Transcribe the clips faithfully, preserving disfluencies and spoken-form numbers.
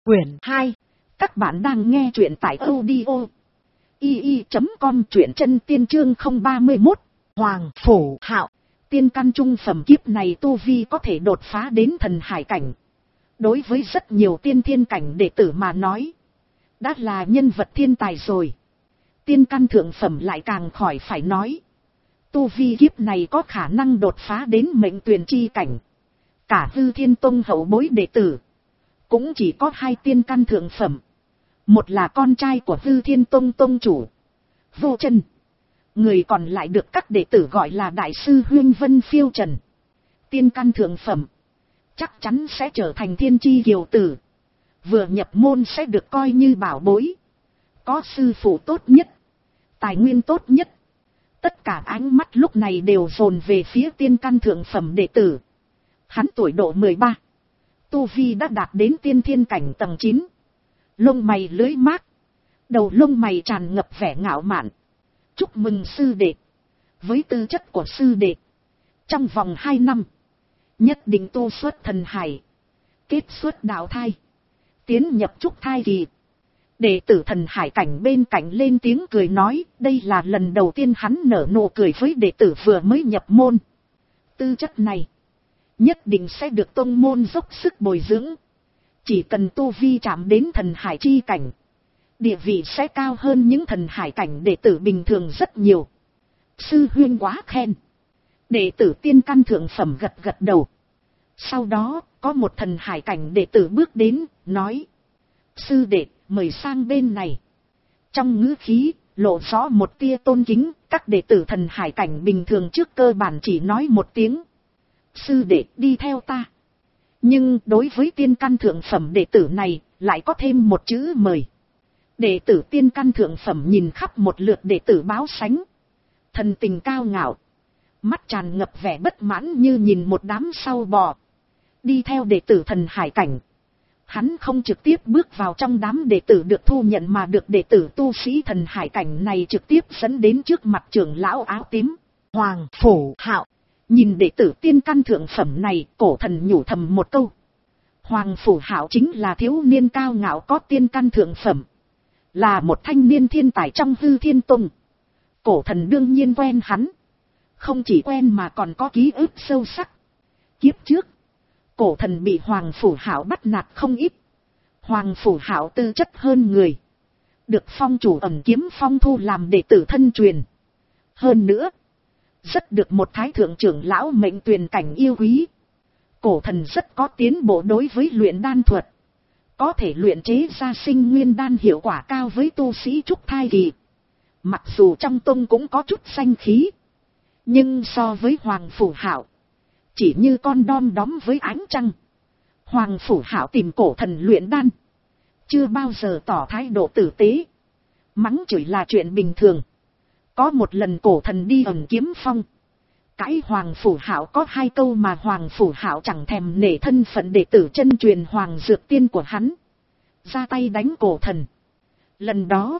Quyển hai. Các bạn đang nghe truyện tại audio i i chấm com, truyện chân tiên chương không ba mươi mốt. Hoàng Phủ Hạo, tiên căn trung phẩm, kiếp này tu vi có thể đột phá đến thần hải cảnh. Đối với rất nhiều tiên thiên cảnh đệ tử mà nói, đã là nhân vật thiên tài rồi. Tiên căn thượng phẩm lại càng khỏi phải nói. Tu vi kiếp này có khả năng đột phá đến mệnh tuyền chi cảnh. Cả Hư Thiên Tông hậu bối đệ tử cũng chỉ có hai tiên căn thượng phẩm. Một là con trai của Hư Thiên Tông tông chủ Vô Chân, người còn lại được các đệ tử gọi là Đại sư Huyên Vân Phiêu Trần. Tiên căn thượng phẩm chắc chắn sẽ trở thành thiên chi kiều tử. Vừa nhập môn sẽ được coi như bảo bối, có sư phụ tốt nhất, tài nguyên tốt nhất. Tất cả ánh mắt lúc này đều dồn về phía tiên căn thượng phẩm đệ tử. Hắn tuổi độ mười ba, tu vi đã đạt đến tiên thiên cảnh tầng chín. Lông mày lưỡi mát, đầu lông mày tràn ngập vẻ ngạo mạn. Chúc mừng sư đệ. Với tư chất của sư đệ, trong vòng hai năm nhất định tu xuất thần hải, kết xuất đạo thai, tiến nhập trúc thai kỳ. Đệ tử thần hải cảnh bên cạnh lên tiếng cười nói, đây là lần đầu tiên hắn nở nụ cười với đệ tử vừa mới nhập môn. Tư chất này nhất định sẽ được tông môn dốc sức bồi dưỡng. Chỉ cần tu vi chạm đến thần hải chi cảnh, địa vị sẽ cao hơn những thần hải cảnh đệ tử bình thường rất nhiều. Sư huynh quá khen. Đệ tử tiên căn thượng phẩm gật gật đầu. Sau đó có một thần hải cảnh đệ tử bước đến, nói: sư đệ, mời sang bên này. Trong ngữ khí lộ rõ một tia tôn kính. Các đệ tử thần hải cảnh bình thường trước cơ bản chỉ nói một tiếng: sư đệ đi theo ta. Nhưng đối với tiên căn thượng phẩm đệ tử này lại có thêm một chữ mời. Đệ tử tiên căn thượng phẩm nhìn khắp một lượt đệ tử báo sánh, thần tình cao ngạo, mắt tràn ngập vẻ bất mãn như nhìn một đám sâu bò. Đi theo đệ tử thần hải cảnh, hắn không trực tiếp bước vào trong đám đệ tử được thu nhận, mà được đệ tử tu sĩ thần hải cảnh này trực tiếp dẫn đến trước mặt trưởng lão áo tím Hoàng Phủ Hạo. Nhìn đệ tử tiên căn thượng phẩm này, cổ thần nhủ thầm một câu. Hoàng Phủ Hạo chính là thiếu niên cao ngạo có tiên căn thượng phẩm, là một thanh niên thiên tài trong Hư Thiên Tông. Cổ thần đương nhiên quen hắn, không chỉ quen mà còn có ký ức sâu sắc. Kiếp trước, cổ thần bị Hoàng Phủ Hạo bắt nạt không ít. Hoàng Phủ Hạo tư chất hơn người, được phong chủ ẩn kiếm phong thu làm đệ tử thân truyền. Hơn nữa, rất được một thái thượng trưởng lão mệnh tuyền cảnh yêu quý. Cổ thần rất có tiến bộ đối với luyện đan thuật, có thể luyện chế ra sinh nguyên đan hiệu quả cao với tu sĩ trúc thai kỳ. Mặc dù trong tông cũng có chút danh khí, nhưng so với Hoàng Phủ Hạo chỉ như con đom đóm với ánh trăng. Hoàng Phủ Hạo tìm cổ thần luyện đan, chưa bao giờ tỏ thái độ tử tế, mắng chửi là chuyện bình thường. Có một lần cổ thần đi ẩn kiếm phong, cãi Hoàng Phủ Hạo có hai câu mà Hoàng Phủ Hạo chẳng thèm nể thân phận đệ tử chân truyền Hoàng Dược Tiên của hắn, ra tay đánh cổ thần. Lần đó,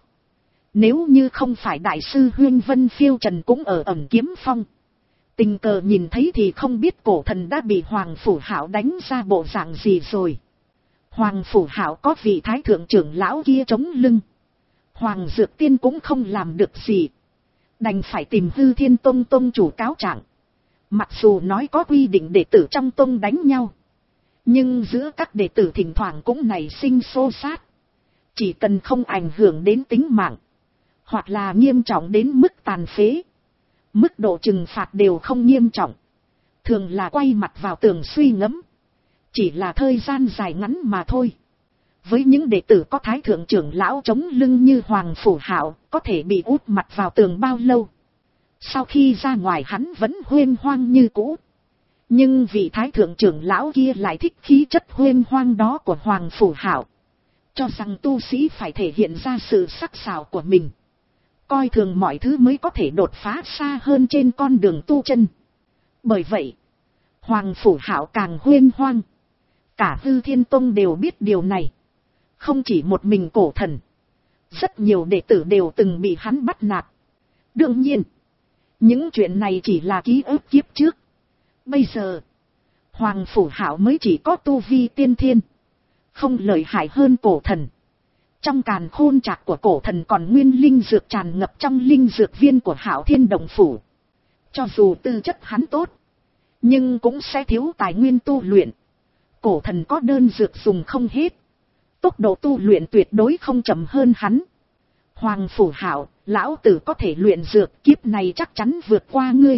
nếu như không phải Đại sư Huyên Vân Phiêu Trần cũng ở ẩn kiếm phong, tình cờ nhìn thấy thì không biết cổ thần đã bị Hoàng Phủ Hạo đánh ra bộ dạng gì rồi. Hoàng Phủ Hạo có vị thái thượng trưởng lão kia chống lưng, Hoàng Dược Tiên cũng không làm được gì, đành phải tìm Hư Thiên Tông tông chủ cáo trạng. Mặc dù nói có quy định đệ tử trong tông đánh nhau, nhưng giữa các đệ tử thỉnh thoảng cũng nảy sinh xô xát. Chỉ cần không ảnh hưởng đến tính mạng, hoặc là nghiêm trọng đến mức tàn phế, mức độ trừng phạt đều không nghiêm trọng, thường là quay mặt vào tường suy ngẫm, chỉ là thời gian dài ngắn mà thôi. Với những đệ tử có thái thượng trưởng lão chống lưng như Hoàng Phủ Hạo, có thể bị úp mặt vào tường bao lâu. Sau khi ra ngoài hắn vẫn huênh hoang như cũ. Nhưng vị thái thượng trưởng lão kia lại thích khí chất huênh hoang đó của Hoàng Phủ Hạo, cho rằng tu sĩ phải thể hiện ra sự sắc sảo của mình, coi thường mọi thứ mới có thể đột phá xa hơn trên con đường tu chân. Bởi vậy, Hoàng Phủ Hạo càng huênh hoang. Cả Hư Thiên Tông đều biết điều này. Không chỉ một mình cổ thần, rất nhiều đệ tử đều từng bị hắn bắt nạt. Đương nhiên, những chuyện này chỉ là ký ức kiếp trước. Bây giờ, Hoàng Phủ Hạo mới chỉ có tu vi tiên thiên, không lợi hại hơn cổ thần. Trong càn khôn trạc của cổ thần còn nguyên linh dược tràn ngập trong linh dược viên của Hạo Thiên Đồng Phủ. Cho dù tư chất hắn tốt, nhưng cũng sẽ thiếu tài nguyên tu luyện. Cổ thần có đơn dược dùng không hết, tốc độ tu luyện tuyệt đối không chậm hơn hắn. Hoàng Phủ Hạo, lão tử có thể luyện dược, kiếp này chắc chắn vượt qua ngươi.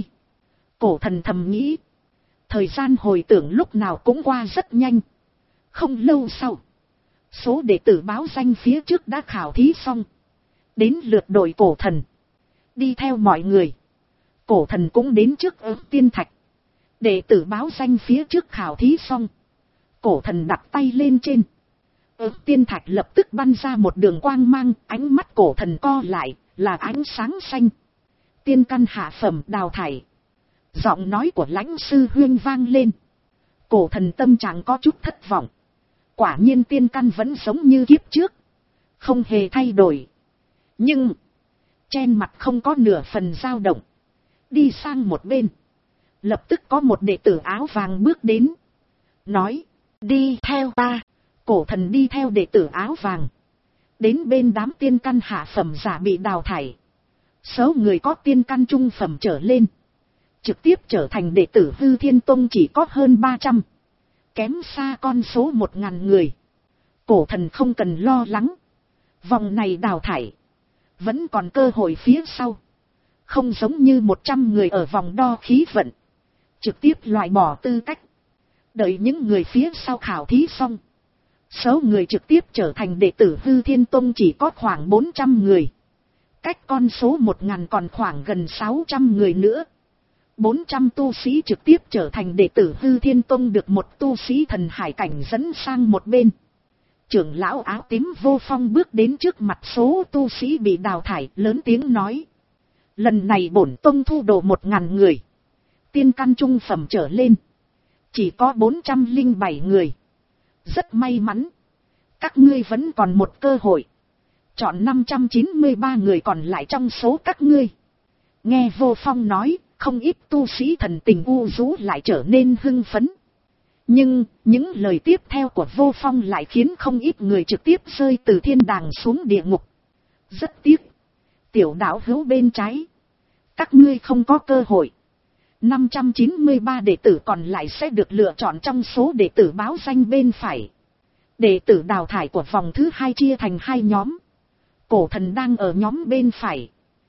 Cổ thần thầm nghĩ. Thời gian hồi tưởng lúc nào cũng qua rất nhanh. Không lâu sau, số đệ tử báo danh phía trước đã khảo thí xong. Đến lượt đội cổ thần. Đi theo mọi người, cổ thần cũng đến trước Ức Tiên Thạch. Đệ tử báo danh phía trước khảo thí xong, cổ thần đặt tay lên trên. Ức Tiên Thạch lập tức bắn ra một đường quang mang, ánh mắt cổ thần co lại, là ánh sáng xanh. Tiên căn hạ phẩm đào thải. Giọng nói của Lãnh Sư Huyên vang lên. Cổ thần tâm trạng có chút thất vọng. Quả nhiên tiên căn vẫn giống như kiếp trước, không hề thay đổi. Nhưng trên mặt không có nửa phần dao động. Đi sang một bên, lập tức có một đệ tử áo vàng bước đến, nói: đi theo ta. Cổ thần đi theo đệ tử áo vàng, đến bên đám tiên căn hạ phẩm giả bị đào thải. Số người có tiên căn trung phẩm trở lên, trực tiếp trở thành đệ tử Hư Thiên Tông chỉ có hơn ba trăm, kém xa con số một ngàn người. Cổ thần không cần lo lắng, vòng này đào thải vẫn còn cơ hội phía sau. Không giống như một trăm người ở vòng đo khí vận, trực tiếp loại bỏ tư cách. Đợi những người phía sau khảo thí xong, số người trực tiếp trở thành đệ tử Hư Thiên Tông chỉ có khoảng bốn trăm người. Cách con số một ngàn còn khoảng gần sáu trăm người nữa. bốn trăm tu sĩ trực tiếp trở thành đệ tử Hư Thiên Tông được một tu sĩ thần hải cảnh dẫn sang một bên. Trưởng lão áo tím Vô Phong bước đến trước mặt số tu sĩ bị đào thải, lớn tiếng nói: lần này bổn tông thu đồ một ngàn người, tiên căn trung phẩm trở lên chỉ có bốn trăm linh bảy người. Rất may mắn, các ngươi vẫn còn một cơ hội, chọn năm trăm chín mươi ba người còn lại trong số các ngươi. Nghe Vô Phong nói, không ít tu sĩ thần tình u rũ lại trở nên hưng phấn. Nhưng những lời tiếp theo của Vô Phong lại khiến không ít người trực tiếp rơi từ thiên đàng xuống địa ngục. Rất tiếc, tiểu đạo hữu bên trái, các ngươi không có cơ hội. năm trăm chín mươi ba đệ tử còn lại sẽ được lựa chọn trong số đệ tử báo danh bên phải. Đệ tử đào thải của vòng thứ hai chia thành hai nhóm. Cổ thần đang ở nhóm bên phải.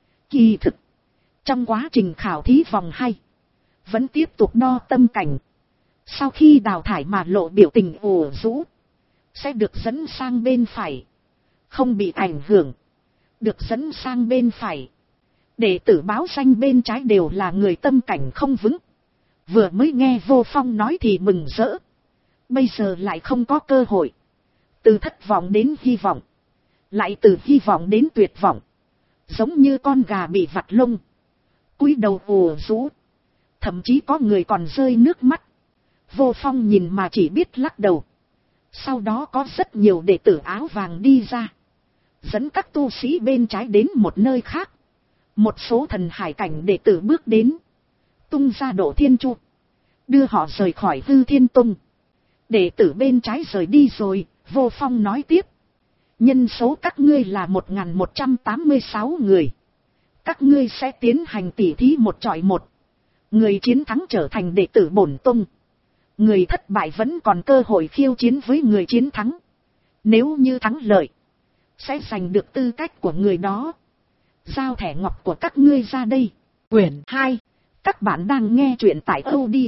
Kỳ thực, trong quá trình khảo thí vòng hai, vẫn tiếp tục đo tâm cảnh. Sau khi đào thải mà lộ biểu tình ủ rũ, sẽ được dẫn sang bên phải. Không bị ảnh hưởng, được dẫn sang bên phải. Đệ tử báo danh bên trái đều là người tâm cảnh không vững. Vừa mới nghe Vô Phong nói thì mừng rỡ. Bây giờ lại không có cơ hội. Từ thất vọng đến hy vọng, lại từ hy vọng đến tuyệt vọng. Giống như con gà bị vặt lông, cúi đầu ù rũ. Thậm chí có người còn rơi nước mắt. Vô Phong nhìn mà chỉ biết lắc đầu. Sau đó có rất nhiều đệ tử áo vàng đi ra, dẫn các tu sĩ bên trái đến một nơi khác. Một số thần hải cảnh đệ tử bước đến, tung ra độ thiên chu, đưa họ rời khỏi Hư Thiên Tông. Đệ tử bên trái rời đi rồi, Vô Phong nói tiếp: nhân số các ngươi là một nghìn một trăm tám mươi sáu người. Các ngươi sẽ tiến hành tỉ thí một chọi một. Người chiến thắng trở thành đệ tử bổn tông. Người thất bại vẫn còn cơ hội khiêu chiến với người chiến thắng. Nếu như thắng lợi, sẽ giành được tư cách của người đó. Giao thẻ ngọc của các ngươi ra đây. Quyển hai. Các bạn đang nghe truyện tại audio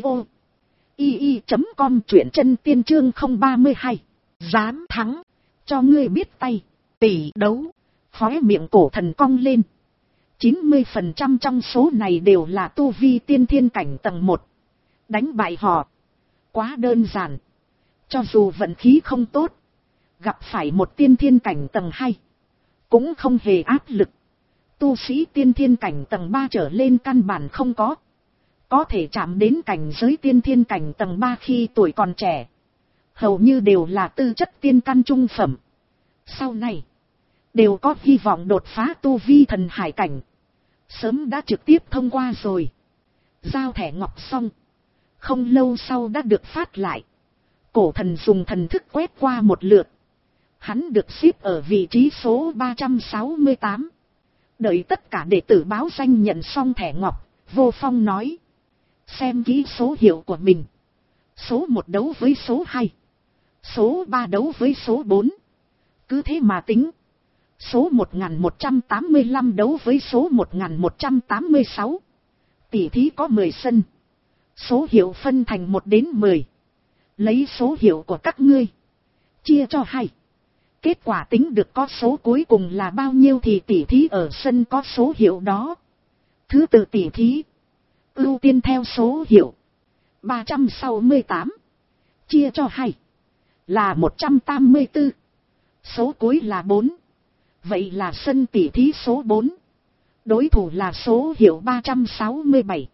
i i chấm com, truyện chân tiên chương không ba hai. Dám thắng, cho ngươi biết tay. Tỷ đấu. Khóe miệng cổ thần cong lên. chín mươi phần trăm trong số này đều là tu vi tiên thiên cảnh tầng một. Đánh bại họ quá đơn giản. Cho dù vận khí không tốt, gặp phải một tiên thiên cảnh tầng hai, cũng không hề áp lực. Tu sĩ tiên thiên cảnh tầng ba trở lên căn bản không có. Có thể chạm đến cảnh giới tiên thiên cảnh tầng ba khi tuổi còn trẻ, hầu như đều là tư chất tiên căn trung phẩm. Sau này, đều có hy vọng đột phá tu vi thần hải cảnh. Sớm đã trực tiếp thông qua rồi. Giao thẻ ngọc xong, không lâu sau đã được phát lại. Cổ thần dùng thần thức quét qua một lượt. Hắn được xếp ở vị trí số ba trăm sáu mươi tám. Đợi tất cả đệ tử báo danh nhận xong thẻ ngọc, Vô Phong nói. Xem kỹ số hiệu của mình. Số một đấu với số hai. Số ba đấu với số bốn. Cứ thế mà tính. Số một nghìn một trăm tám mươi lăm đấu với số một nghìn một trăm tám mươi sáu. Tỷ thí có mười sân. Số hiệu phân thành một đến mười. Lấy số hiệu của các ngươi. Chia cho hai. Kết quả tính được có số cuối cùng là bao nhiêu thì tỷ thí ở sân có số hiệu đó. Thứ tự tỷ thí. Ưu tiên theo số hiệu. ba trăm sáu mươi tám. Chia cho hai. Là một trăm tám mươi tư. Số cuối là bốn. Vậy là sân tỷ thí số bốn. Đối thủ là số hiệu ba trăm sáu mươi bảy.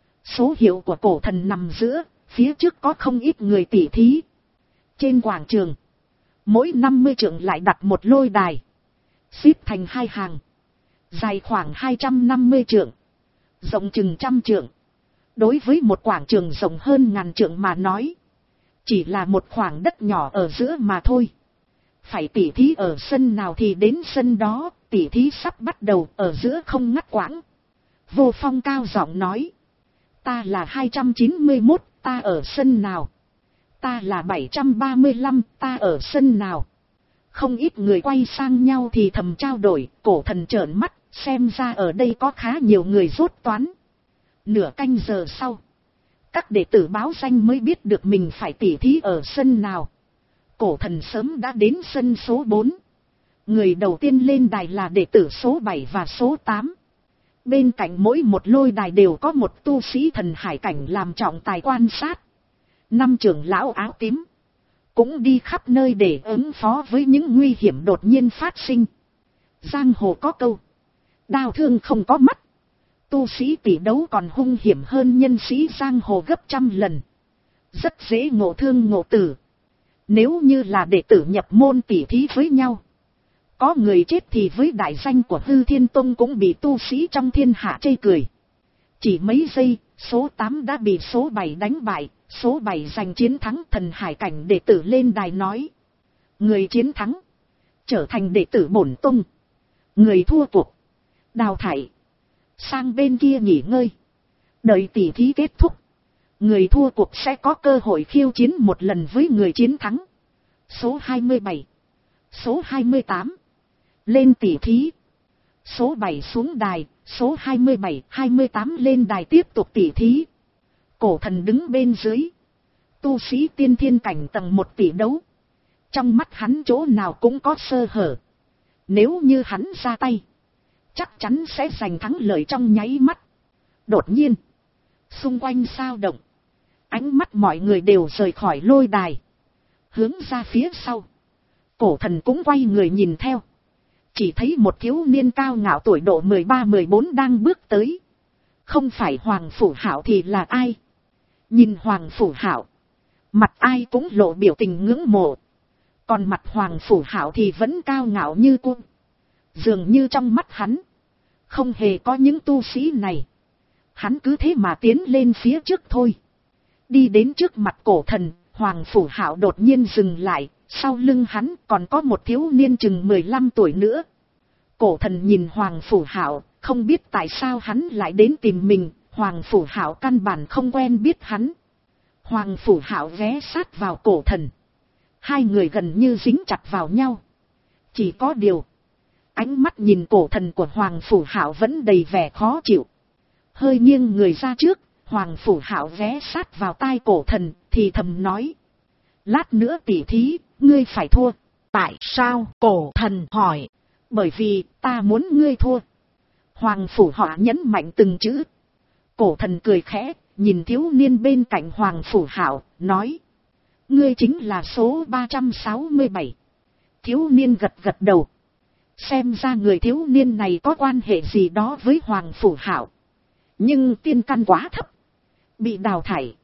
Số hiệu của cổ thần nằm giữa, phía trước có không ít người tỷ thí. Trên quảng trường, mỗi năm mươi trượng lại đặt một lôi đài. Xếp thành hai hàng. Dài khoảng hai trăm năm mươi trượng. Rộng chừng trăm trượng. Đối với một quảng trường rộng hơn ngàn trượng mà nói, chỉ là một khoảng đất nhỏ ở giữa mà thôi. Phải tỉ thí ở sân nào thì đến sân đó, tỉ thí sắp bắt đầu, ở giữa không ngắt quãng. Vô Phong cao giọng nói. Ta là hai trăm chín mươi mốt, ta ở sân nào? Ta là bảy trăm ba mươi lăm, ta ở sân nào? Không ít người quay sang nhau thì thầm trao đổi, cổ thần trợn mắt, xem ra ở đây có khá nhiều người rốt toán. Nửa canh giờ sau, các đệ tử báo danh mới biết được mình phải tỉ thí ở sân nào. Cổ thần sớm đã đến sân số bốn. Người đầu tiên lên đài là đệ tử số bảy và số tám. Bên cạnh mỗi một lôi đài đều có một tu sĩ thần hải cảnh làm trọng tài quan sát. Năm trưởng lão áo tím cũng đi khắp nơi để ứng phó với những nguy hiểm đột nhiên phát sinh. Giang hồ có câu, đao thương không có mắt. Tu sĩ tỷ đấu còn hung hiểm hơn nhân sĩ giang hồ gấp trăm lần. Rất dễ ngộ thương ngộ tử. Nếu như là đệ tử nhập môn tỷ thí với nhau, có người chết thì với đại danh của Hư Thiên Tông cũng bị tu sĩ trong thiên hạ chê cười. Chỉ mấy giây, số tám đã bị số bảy đánh bại, số bảy giành chiến thắng. Thần hải cảnh đệ tử lên đài nói. Người chiến thắng trở thành đệ tử bổn tông. Người thua cuộc đào thải, sang bên kia nghỉ ngơi. Đợi tỷ thí kết thúc, người thua cuộc sẽ có cơ hội khiêu chiến một lần với người chiến thắng. Số hai mươi bảy, số hai mươi tám lên tỷ thí. Số bảy xuống đài, số hai mươi bảy, hai mươi tám lên đài tiếp tục tỷ thí. Cổ thần đứng bên dưới. Tu sĩ tiên thiên cảnh tầng một tỷ đấu. Trong mắt hắn chỗ nào cũng có sơ hở. Nếu như hắn ra tay, chắc chắn sẽ giành thắng lợi trong nháy mắt. Đột nhiên, xung quanh sao động. Ánh mắt mọi người đều rời khỏi lôi đài, hướng ra phía sau. Cổ thần cũng quay người nhìn theo. Chỉ thấy một thiếu niên cao ngạo tuổi độ mười ba mười bốn đang bước tới. Không phải Hoàng Phủ Hạo thì là ai? Nhìn Hoàng Phủ Hạo, mặt ai cũng lộ biểu tình ngưỡng mộ. Còn mặt Hoàng Phủ Hạo thì vẫn cao ngạo như cung. Dường như trong mắt hắn không hề có những tu sĩ này. Hắn cứ thế mà tiến lên phía trước thôi. Đi đến trước mặt cổ thần, Hoàng Phủ Hạo đột nhiên dừng lại. Sau lưng hắn còn có một thiếu niên chừng mười lăm tuổi nữa. Cổ thần nhìn Hoàng Phủ Hạo, không biết tại sao hắn lại đến tìm mình. Hoàng Phủ Hạo căn bản không quen biết hắn. Hoàng Phủ Hạo ghé sát vào cổ thần. Hai người gần như dính chặt vào nhau. Chỉ có điều, ánh mắt nhìn cổ thần của Hoàng Phủ Hạo vẫn đầy vẻ khó chịu. Hơi nghiêng người ra trước, Hoàng Phủ Hạo ghé sát vào tai cổ thần, thì thầm nói. Lát nữa tỉ thí, ngươi phải thua. Tại sao? Cổ thần hỏi. Bởi vì ta muốn ngươi thua. Hoàng Phủ Hạo nhấn mạnh từng chữ. Cổ thần cười khẽ, nhìn thiếu niên bên cạnh Hoàng Phủ Hạo, nói. Ngươi chính là số ba trăm sáu mươi bảy. Thiếu niên gật gật đầu. Xem ra người thiếu niên này có quan hệ gì đó với Hoàng Phủ Hạo. Nhưng tiên căn quá thấp, bị đào thải.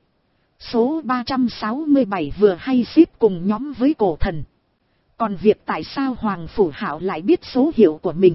Số ba trăm sáu mươi bảy vừa hay xếp cùng nhóm với cổ thần. Còn việc tại sao Hoàng Phủ Hạo lại biết số hiệu của mình,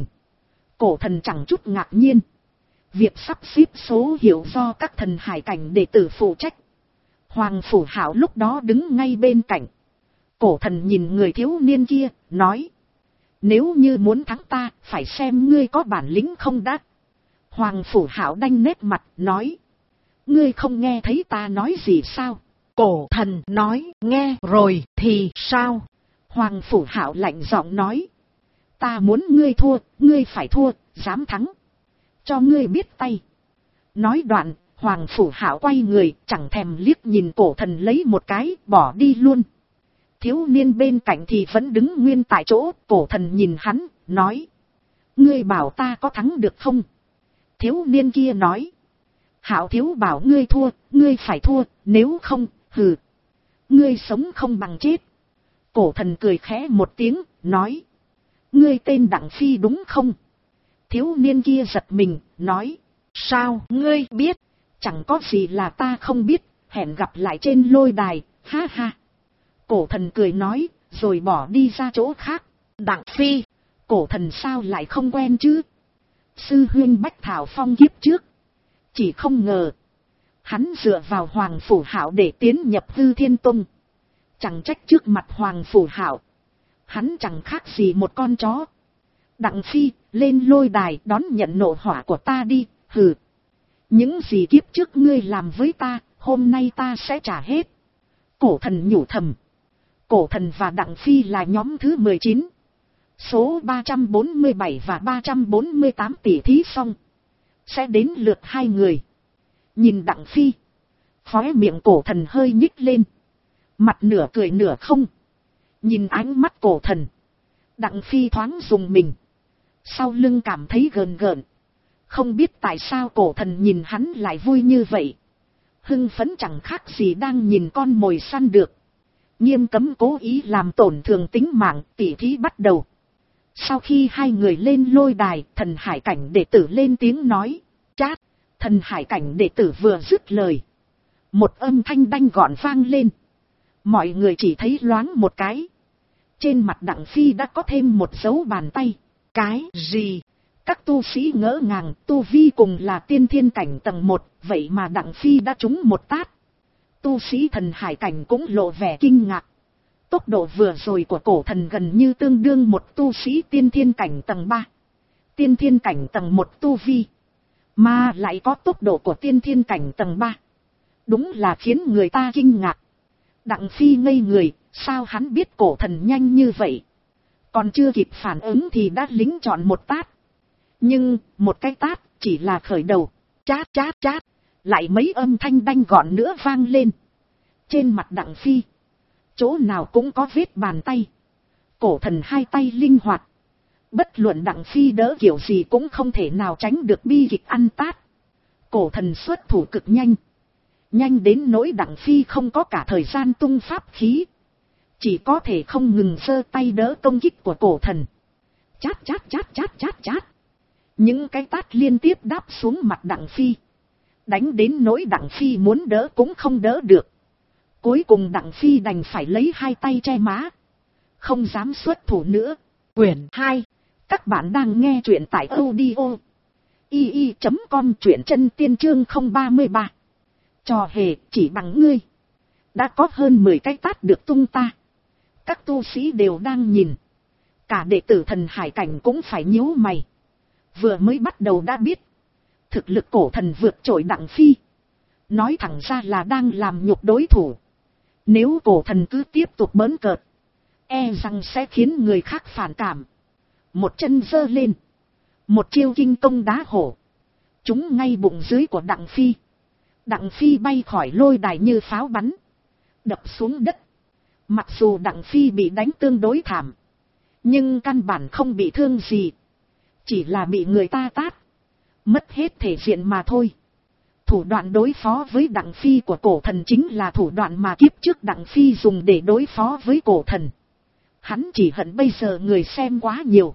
cổ thần chẳng chút ngạc nhiên. Việc sắp xếp số hiệu do các thần hải cảnh đệ tử phụ trách. Hoàng Phủ Hạo lúc đó đứng ngay bên cạnh. Cổ thần nhìn người thiếu niên kia, nói. Nếu như muốn thắng ta, phải xem ngươi có bản lĩnh không đã. Hoàng Phủ Hạo đanh nét mặt, nói. Ngươi không nghe thấy ta nói gì sao? Cổ thần nói, nghe rồi thì sao? Hoàng Phủ Hạo lạnh giọng nói. Ta muốn ngươi thua, ngươi phải thua, dám thắng. Cho ngươi biết tay. Nói đoạn, Hoàng Phủ Hạo quay người, chẳng thèm liếc nhìn cổ thần lấy một cái, bỏ đi luôn. Thiếu niên bên cạnh thì vẫn đứng nguyên tại chỗ, cổ thần nhìn hắn, nói. Ngươi bảo ta có thắng được không? Thiếu niên kia nói. Hạo thiếu bảo ngươi thua, ngươi phải thua, nếu không, hừ. Ngươi sống không bằng chết. Cổ thần cười khẽ một tiếng, nói. Ngươi tên Đặng Phi đúng không? Thiếu niên kia giật mình, nói. Sao ngươi biết? Chẳng có gì là ta không biết, hẹn gặp lại trên lôi đài, ha ha. Cổ thần cười nói, rồi bỏ đi ra chỗ khác. Đặng Phi, cổ thần sao lại không quen chứ? Sư huynh Bách Thảo Phong kiếp trước. Chỉ không ngờ, hắn dựa vào Hoàng Phủ Hạo để tiến nhập Hư Thiên Tông. Chẳng trách trước mặt Hoàng Phủ Hạo, hắn chẳng khác gì một con chó. Đặng Phi, lên lôi đài đón nhận nộ hỏa của ta đi, hừ. Những gì kiếp trước ngươi làm với ta, hôm nay ta sẽ trả hết. Cổ thần nhủ thầm. Cổ thần và Đặng Phi là nhóm thứ mười chín. Số ba trăm bốn mươi bảy và ba trăm bốn mươi tám tỷ thí xong. Sẽ đến lượt hai người. Nhìn Đặng Phi. Khóe miệng cổ thần hơi nhích lên. Mặt nửa cười nửa không. Nhìn ánh mắt cổ thần. Đặng Phi thoáng dùng mình. Sau lưng cảm thấy gờn gợn. Không biết tại sao cổ thần nhìn hắn lại vui như vậy. Hưng phấn chẳng khác gì đang nhìn con mồi săn được. Nghiêm cấm cố ý làm tổn thương tính mạng, tỉ thí bắt đầu. Sau khi hai người lên lôi đài, thần hải cảnh đệ tử lên tiếng nói. Chát, thần hải cảnh đệ tử vừa dứt lời. Một âm thanh đanh gọn vang lên. Mọi người chỉ thấy loáng một cái. Trên mặt Đặng Phi đã có thêm một dấu bàn tay. Cái gì? Các tu sĩ ngỡ ngàng, tu vi cùng là tiên thiên cảnh tầng một, vậy mà Đặng Phi đã trúng một tát. Tu sĩ thần hải cảnh cũng lộ vẻ kinh ngạc. Tốc độ vừa rồi của cổ thần gần như tương đương một tu sĩ tiên thiên cảnh tầng ba. Tiên thiên cảnh tầng một tu vi. Mà lại có tốc độ của tiên thiên cảnh tầng ba. Đúng là khiến người ta kinh ngạc. Đặng Phi ngây người, sao hắn biết cổ thần nhanh như vậy? Còn chưa kịp phản ứng thì đã lính chọn một tát. Nhưng, một cái tát, chỉ là khởi đầu. Chát chát chát, lại mấy âm thanh đanh gọn nữa vang lên. Trên mặt Đặng Phi, chỗ nào cũng có vết bàn tay. Cổ thần hai tay linh hoạt. Bất luận Đặng Phi đỡ kiểu gì cũng không thể nào tránh được bi kịch ăn tát. Cổ thần xuất thủ cực nhanh. Nhanh đến nỗi Đặng Phi không có cả thời gian tung pháp khí. Chỉ có thể không ngừng giơ tay đỡ công kích của cổ thần. Chát chát chát chát chát chát. Những cái tát liên tiếp đáp xuống mặt Đặng Phi. Đánh đến nỗi Đặng Phi muốn đỡ cũng không đỡ được. Cuối cùng Đặng Phi đành phải lấy hai tay che má. Không dám xuất thủ nữa. Quyển hai. Các bạn đang nghe truyện tại audio i i chấm com, truyện chân tiên chương không ba ba. Trò hề chỉ bằng ngươi. Đã có hơn mười cái tát được tung ta. Các tu sĩ đều đang nhìn. Cả đệ tử thần hải cảnh cũng phải nhíu mày. Vừa mới bắt đầu đã biết. Thực lực cổ thần vượt trội Đặng Phi. Nói thẳng ra là đang làm nhục đối thủ. Nếu cổ thần cứ tiếp tục bỡn cợt, e rằng sẽ khiến người khác phản cảm. Một chân giơ lên. Một chiêu kinh công đá hổ. Trúng ngay bụng dưới của Đặng Phi. Đặng Phi bay khỏi lôi đài như pháo bắn. Đập xuống đất. Mặc dù Đặng Phi bị đánh tương đối thảm. Nhưng căn bản không bị thương gì. Chỉ là bị người ta tát. Mất hết thể diện mà thôi. Thủ đoạn đối phó với Đặng Phi của cổ thần chính là thủ đoạn mà kiếp trước Đặng Phi dùng để đối phó với cổ thần. Hắn chỉ hận bây giờ người xem quá nhiều.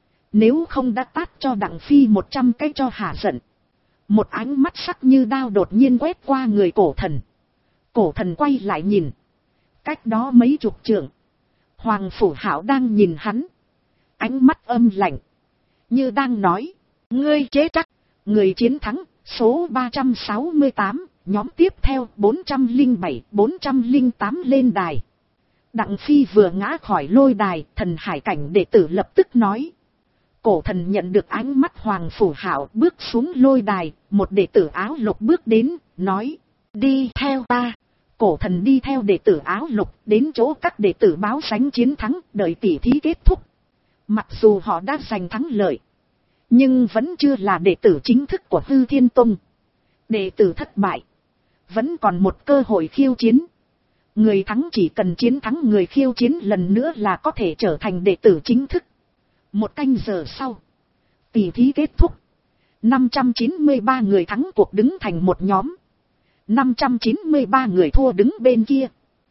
Nếu không đã tát cho Đặng Phi một trăm cái cho hả giận. Một ánh mắt sắc như đao đột nhiên quét qua người cổ thần. Cổ thần quay lại nhìn. Cách đó mấy chục trượng. Hoàng Phủ Hạo đang nhìn hắn. Ánh mắt âm lạnh. Như đang nói. Ngươi chết chắc. Người chiến thắng. Số ba trăm sáu mươi tám. nhóm tiếp theo bốn trăm lẻ bảy bốn trăm lẻ tám lên đài. Đặng Phi vừa ngã khỏi lôi đài, thần hải cảnh đệ tử lập tức nói. Cổ thần nhận được ánh mắt Hoàng Phủ Hạo, bước xuống lôi đài, một đệ tử áo lục bước đến, nói, đi theo ta. Cổ thần đi theo đệ tử áo lục, đến chỗ các đệ tử báo sánh chiến thắng, đợi tỉ thí kết thúc. Mặc dù họ đã giành thắng lợi, nhưng vẫn chưa là đệ tử chính thức của Hư Thiên Tông. Đệ tử thất bại, vẫn còn một cơ hội khiêu chiến. Người thắng chỉ cần chiến thắng người khiêu chiến lần nữa là có thể trở thành đệ tử chính thức. Một canh giờ sau, tỷ thí kết thúc. năm trăm chín mươi ba người thắng cuộc đứng thành một nhóm. năm trăm chín mươi ba người thua đứng bên kia.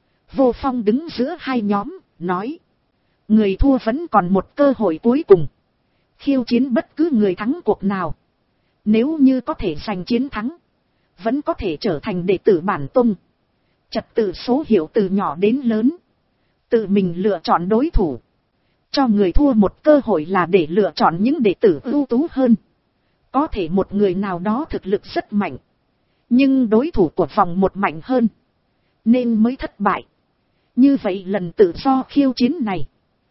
Vô Phong đứng giữa hai nhóm, nói. Người thua vẫn còn một cơ hội cuối cùng. Khiêu chiến bất cứ người thắng cuộc nào. Nếu như có thể giành chiến thắng, vẫn có thể trở thành đệ tử bản tông. Trật tự số hiệu từ nhỏ đến lớn. Tự mình lựa chọn đối thủ. Cho người thua một cơ hội là để lựa chọn những đệ tử ưu tú hơn. Có thể một người nào đó thực lực rất mạnh, nhưng đối thủ của vòng một mạnh hơn, nên mới thất bại. Như vậy lần tự do khiêu chiến này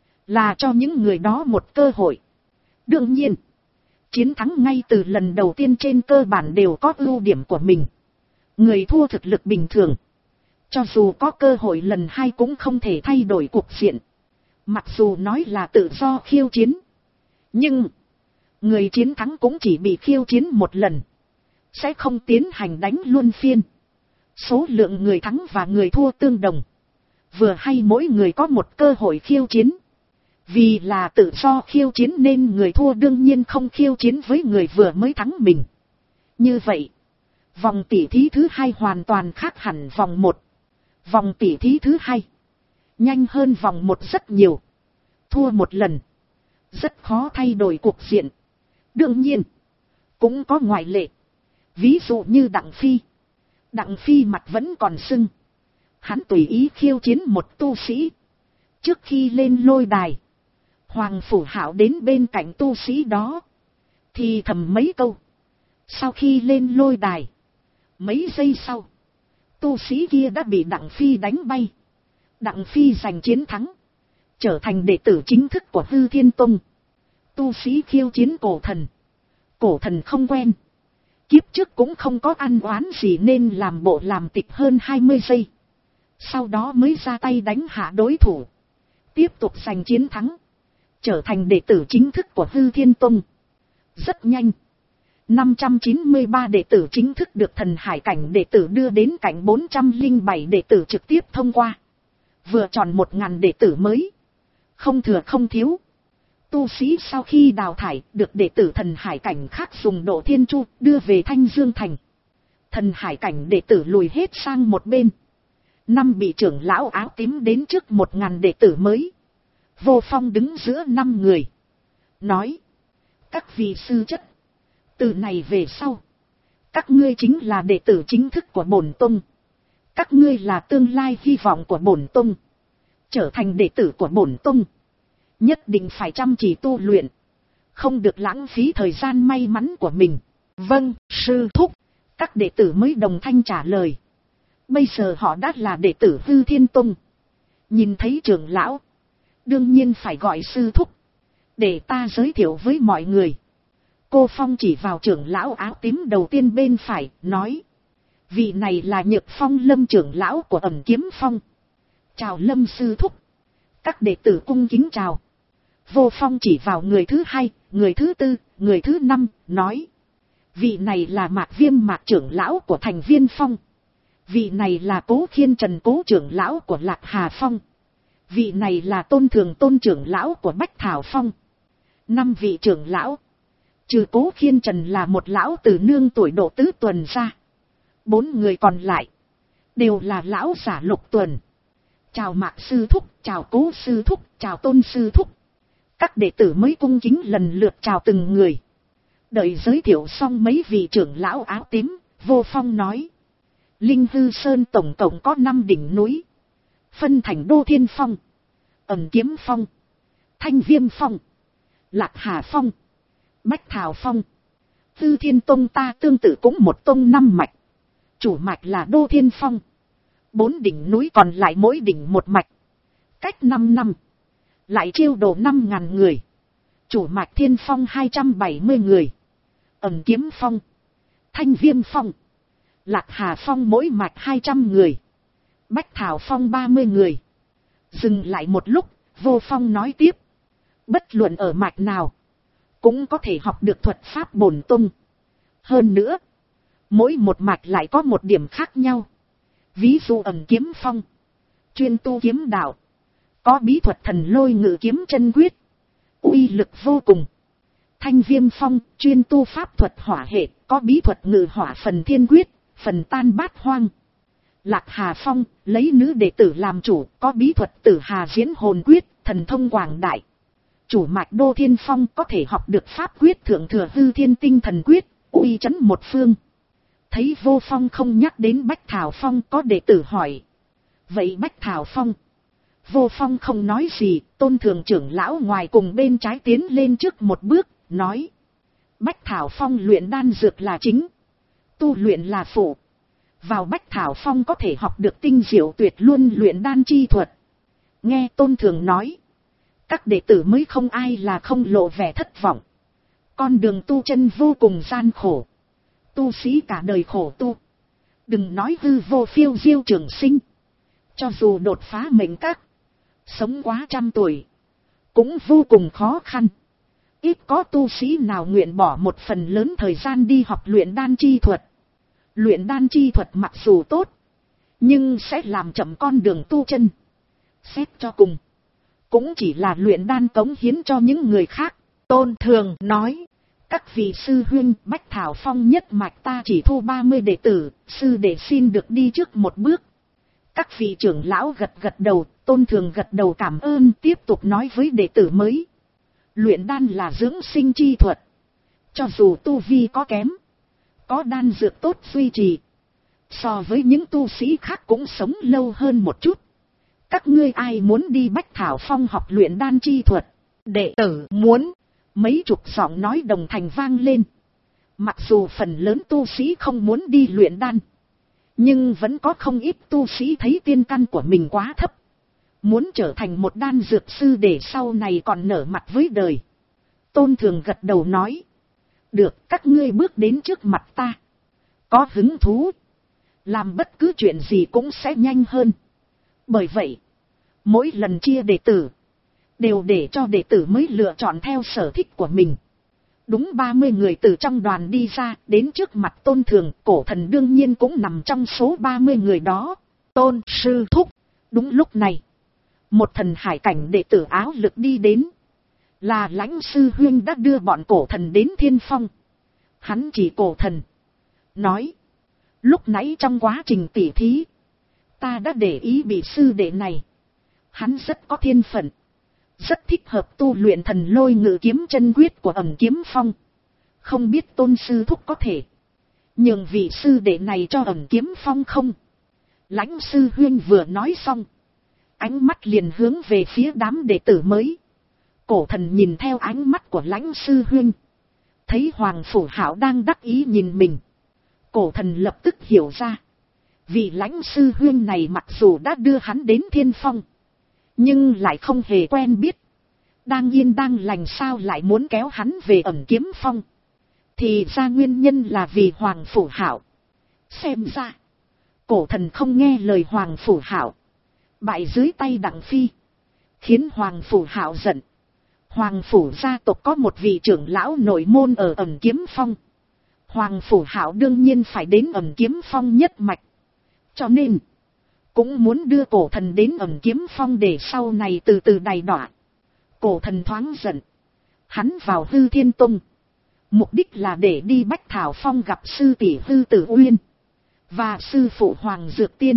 là cho những người đó một cơ hội. Đương nhiên, chiến thắng ngay từ lần đầu tiên trên cơ bản đều có ưu điểm của mình. Người thua thực lực bình thường, cho dù có cơ hội lần hai cũng không thể thay đổi cục diện. Mặc dù nói là tự do khiêu chiến, nhưng người chiến thắng cũng chỉ bị khiêu chiến một lần, sẽ không tiến hành đánh luân phiên. Số lượng người thắng và người thua tương đồng, vừa hay mỗi người có một cơ hội khiêu chiến. Vì là tự do khiêu chiến nên người thua đương nhiên không khiêu chiến với người vừa mới thắng mình. Như vậy, vòng tỉ thí thứ hai hoàn toàn khác hẳn vòng một. Vòng tỉ thí thứ hai nhanh hơn vòng một rất nhiều. Thua một lần, rất khó thay đổi cuộc diện. Đương nhiên, cũng có ngoại lệ. Ví dụ như Đặng Phi. Đặng Phi mặt vẫn còn sưng. Hắn tùy ý khiêu chiến một tu sĩ. Trước khi lên lôi đài, Hoàng Phủ Hạo đến bên cạnh tu sĩ đó, thì thầm mấy câu. Sau khi lên lôi đài, mấy giây sau, tu sĩ kia đã bị Đặng Phi đánh bay. Đặng Phi giành chiến thắng, trở thành đệ tử chính thức của Hư Thiên Tông. Tu sĩ khiêu chiến cổ thần. Cổ thần không quen. Kiếp trước cũng không có ăn oán gì nên làm bộ làm tịch hơn hai mươi giây. Sau đó mới ra tay đánh hạ đối thủ. Tiếp tục giành chiến thắng, trở thành đệ tử chính thức của Hư Thiên Tông. Rất nhanh, năm trăm chín mươi ba đệ tử chính thức được thần hải cảnh đệ tử đưa đến cạnh bốn trăm lẻ bảy đệ tử trực tiếp thông qua. Vừa tròn một ngàn đệ tử mới, không thừa không thiếu. Tu sĩ sau khi đào thải được đệ tử thần hải cảnh khác dùng độ thiên chu đưa về Thanh Dương Thành. Thần hải cảnh đệ tử lùi hết sang một bên. Năm bị trưởng lão áo tím đến trước một ngàn đệ tử mới. Vô Phong đứng giữa năm người, nói: các vị sư chất, từ này về sau, các ngươi chính là đệ tử chính thức của bổn tông. Các ngươi là tương lai hy vọng của bổn tông. Trở thành đệ tử của bổn tông, nhất định phải chăm chỉ tu luyện, không được lãng phí thời gian may mắn của mình. Vâng, sư thúc. Các đệ tử mới đồng thanh trả lời. Bây giờ họ đã là đệ tử Hư Thiên Tông. Nhìn thấy trưởng lão, đương nhiên phải gọi sư thúc. Để ta giới thiệu với mọi người. Cô Phong chỉ vào trưởng lão áo tím đầu tiên bên phải, nói: vị này là Nhược Phong Lâm trưởng lão của Ẩn Kiếm Phong. Chào Lâm sư thúc. Các đệ tử cung kính chào. Vô Phong chỉ vào người thứ hai, người thứ tư, người thứ năm, nói: vị này là Mạc Viêm Mạc trưởng lão của Thành Viên Phong. Vị này là Cố Khiên Trần Cố trưởng lão của Lạc Hà Phong. Vị này là Tôn Thường Tôn trưởng lão của Bách Thảo Phong. Năm vị trưởng lão, trừ Cố Khiên Trần là một lão từ nương tuổi độ tứ tuần ra, bốn người còn lại đều là lão giả lục tuần. Chào Mạc sư thúc, chào Cố sư thúc, chào Tôn sư thúc. Các đệ tử mới cung kính lần lượt chào từng người. Đợi giới thiệu xong mấy vị trưởng lão áo tím, Vô Phong nói: Linh Hư Sơn tổng cộng có năm đỉnh núi, phân thành Đô Thiên Phong, Ẩn Kiếm Phong, Thanh Viêm Phong, Lạc Hà Phong, Bách Thảo Phong. Hư Thiên Tông ta tương tự cũng một tông năm mạch, Chủ mạch là Đô Thiên Phong. Bốn đỉnh núi còn lại mỗi đỉnh một mạch. Cách năm năm. Lại chiêu đồ năm ngàn người. Chủ mạch Thiên Phong hai trăm bảy mươi người. Ẩn Kiếm Phong, Thanh Viêm Phong, Lạc Hà Phong mỗi mạch hai trăm người. Bách Thảo Phong ba mươi người. Dừng lại một lúc, Vô Phong nói tiếp. Bất luận ở mạch nào, cũng có thể học được thuật pháp bổn tông. Hơn nữa, mỗi một mạch lại có một điểm khác nhau. Ví dụ Ẩn Kiếm Phong, chuyên tu kiếm đạo, có bí thuật thần lôi ngự kiếm chân quyết, uy lực vô cùng. Thanh Viêm Phong, chuyên tu pháp thuật hỏa hệ, có bí thuật ngự hỏa phần thiên quyết, phần tan bát hoang. Lạc Hà Phong, lấy nữ đệ tử làm chủ, có bí thuật Tử Hà diễn hồn quyết, thần thông quảng đại. Chủ mạch Đô Thiên Phong có thể học được pháp quyết thượng thừa hư thiên tinh thần quyết, uy chấn một phương. Thấy Vô Phong không nhắc đến Bách Thảo Phong, có đệ tử hỏi. Vậy Bách Thảo Phong? Vô Phong không nói gì, Tôn Thường trưởng lão ngoài cùng bên trái tiến lên trước một bước, nói. Bách Thảo Phong luyện đan dược là chính, tu luyện là phụ. Vào Bách Thảo Phong có thể học được tinh diệu tuyệt luân luyện đan chi thuật. Nghe Tôn Thường nói, các đệ tử mới không ai là không lộ vẻ thất vọng. Con đường tu chân vô cùng gian khổ. Tu sĩ cả đời khổ tu. Đừng nói hư vô phiêu diêu trường sinh. Cho dù đột phá mệnh các, sống quá trăm tuổi, cũng vô cùng khó khăn. Ít có tu sĩ nào nguyện bỏ một phần lớn thời gian đi học luyện đan chi thuật. Luyện đan chi thuật mặc dù tốt, nhưng sẽ làm chậm con đường tu chân. Xét cho cùng, cũng chỉ là luyện đan cống hiến cho những người khác. Tôn Thường nói, các vị sư huynh, Bách Thảo Phong nhất mạch ta chỉ thu ba mươi đệ tử, sư đệ xin được đi trước một bước. Các vị trưởng lão gật gật đầu, Tôn Thường gật đầu cảm ơn, tiếp tục nói với đệ tử mới. Luyện đan là dưỡng sinh chi thuật. Cho dù tu vi có kém, có đan dược tốt duy trì, so với những tu sĩ khác cũng sống lâu hơn một chút. Các ngươi ai muốn đi Bách Thảo Phong học luyện đan chi thuật? Đệ tử muốn. Mấy chục giọng nói đồng thành vang lên. Mặc dù phần lớn tu sĩ không muốn đi luyện đan, nhưng vẫn có không ít tu sĩ thấy tiên căn của mình quá thấp, muốn trở thành một đan dược sư để sau này còn nở mặt với đời. Tôn Thường gật đầu nói. Được, các ngươi bước đến trước mặt ta. Có hứng thú, làm bất cứ chuyện gì cũng sẽ nhanh hơn. Bởi vậy, mỗi lần chia đệ tử, đều để cho đệ tử mới lựa chọn theo sở thích của mình. Đúng ba mươi người từ trong đoàn đi ra, đến trước mặt Tôn Thường, Cổ Thần đương nhiên cũng nằm trong số ba mươi người đó. Tôn sư thúc. Đúng lúc này, một thần hải cảnh đệ tử áo lực đi đến. Là Lãnh sư huynh đã đưa bọn Cổ Thần đến Thiên Phong. Hắn chỉ Cổ Thần, nói. Lúc nãy trong quá trình tỉ thí, ta đã để ý bị sư đệ này. Hắn rất có thiên phận, rất thích hợp tu luyện thần lôi ngự kiếm chân quyết của Ẩn Kiếm Phong. Không biết Tôn sư thúc có thể nhường vị sư đệ này cho Ẩn Kiếm Phong không? Lãnh sư huynh vừa nói xong, ánh mắt liền hướng về phía đám đệ tử mới. Cổ Thần nhìn theo ánh mắt của Lãnh sư huynh, thấy Hoàng Phủ Hạo đang đắc ý nhìn mình. Cổ Thần lập tức hiểu ra, vị Lãnh sư huynh này mặc dù đã đưa hắn đến Thiên Phong, nhưng lại không hề quen biết. Đang yên đang lành sao lại muốn kéo hắn về Ẩn Kiếm Phong? Thì ra nguyên nhân là vì Hoàng Phủ Hạo. Xem ra, Cổ Thần không nghe lời Hoàng Phủ Hạo, bại dưới tay Đặng Phi, khiến Hoàng Phủ Hạo giận. Hoàng Phủ gia tộc có một vị trưởng lão nội môn ở Ẩn Kiếm Phong. Hoàng Phủ Hạo đương nhiên phải đến Ẩn Kiếm Phong nhất mạch. Cho nên, cũng muốn đưa Cổ Thần đến Ẩn Kiếm Phong để sau này từ từ đày đọa. Cổ Thần thoáng giận. Hắn vào Hư Thiên Tông, mục đích là để đi Bách Thảo Phong gặp sư tỷ Hư Tử Uyên và sư phụ Hoàng Dược Tiên.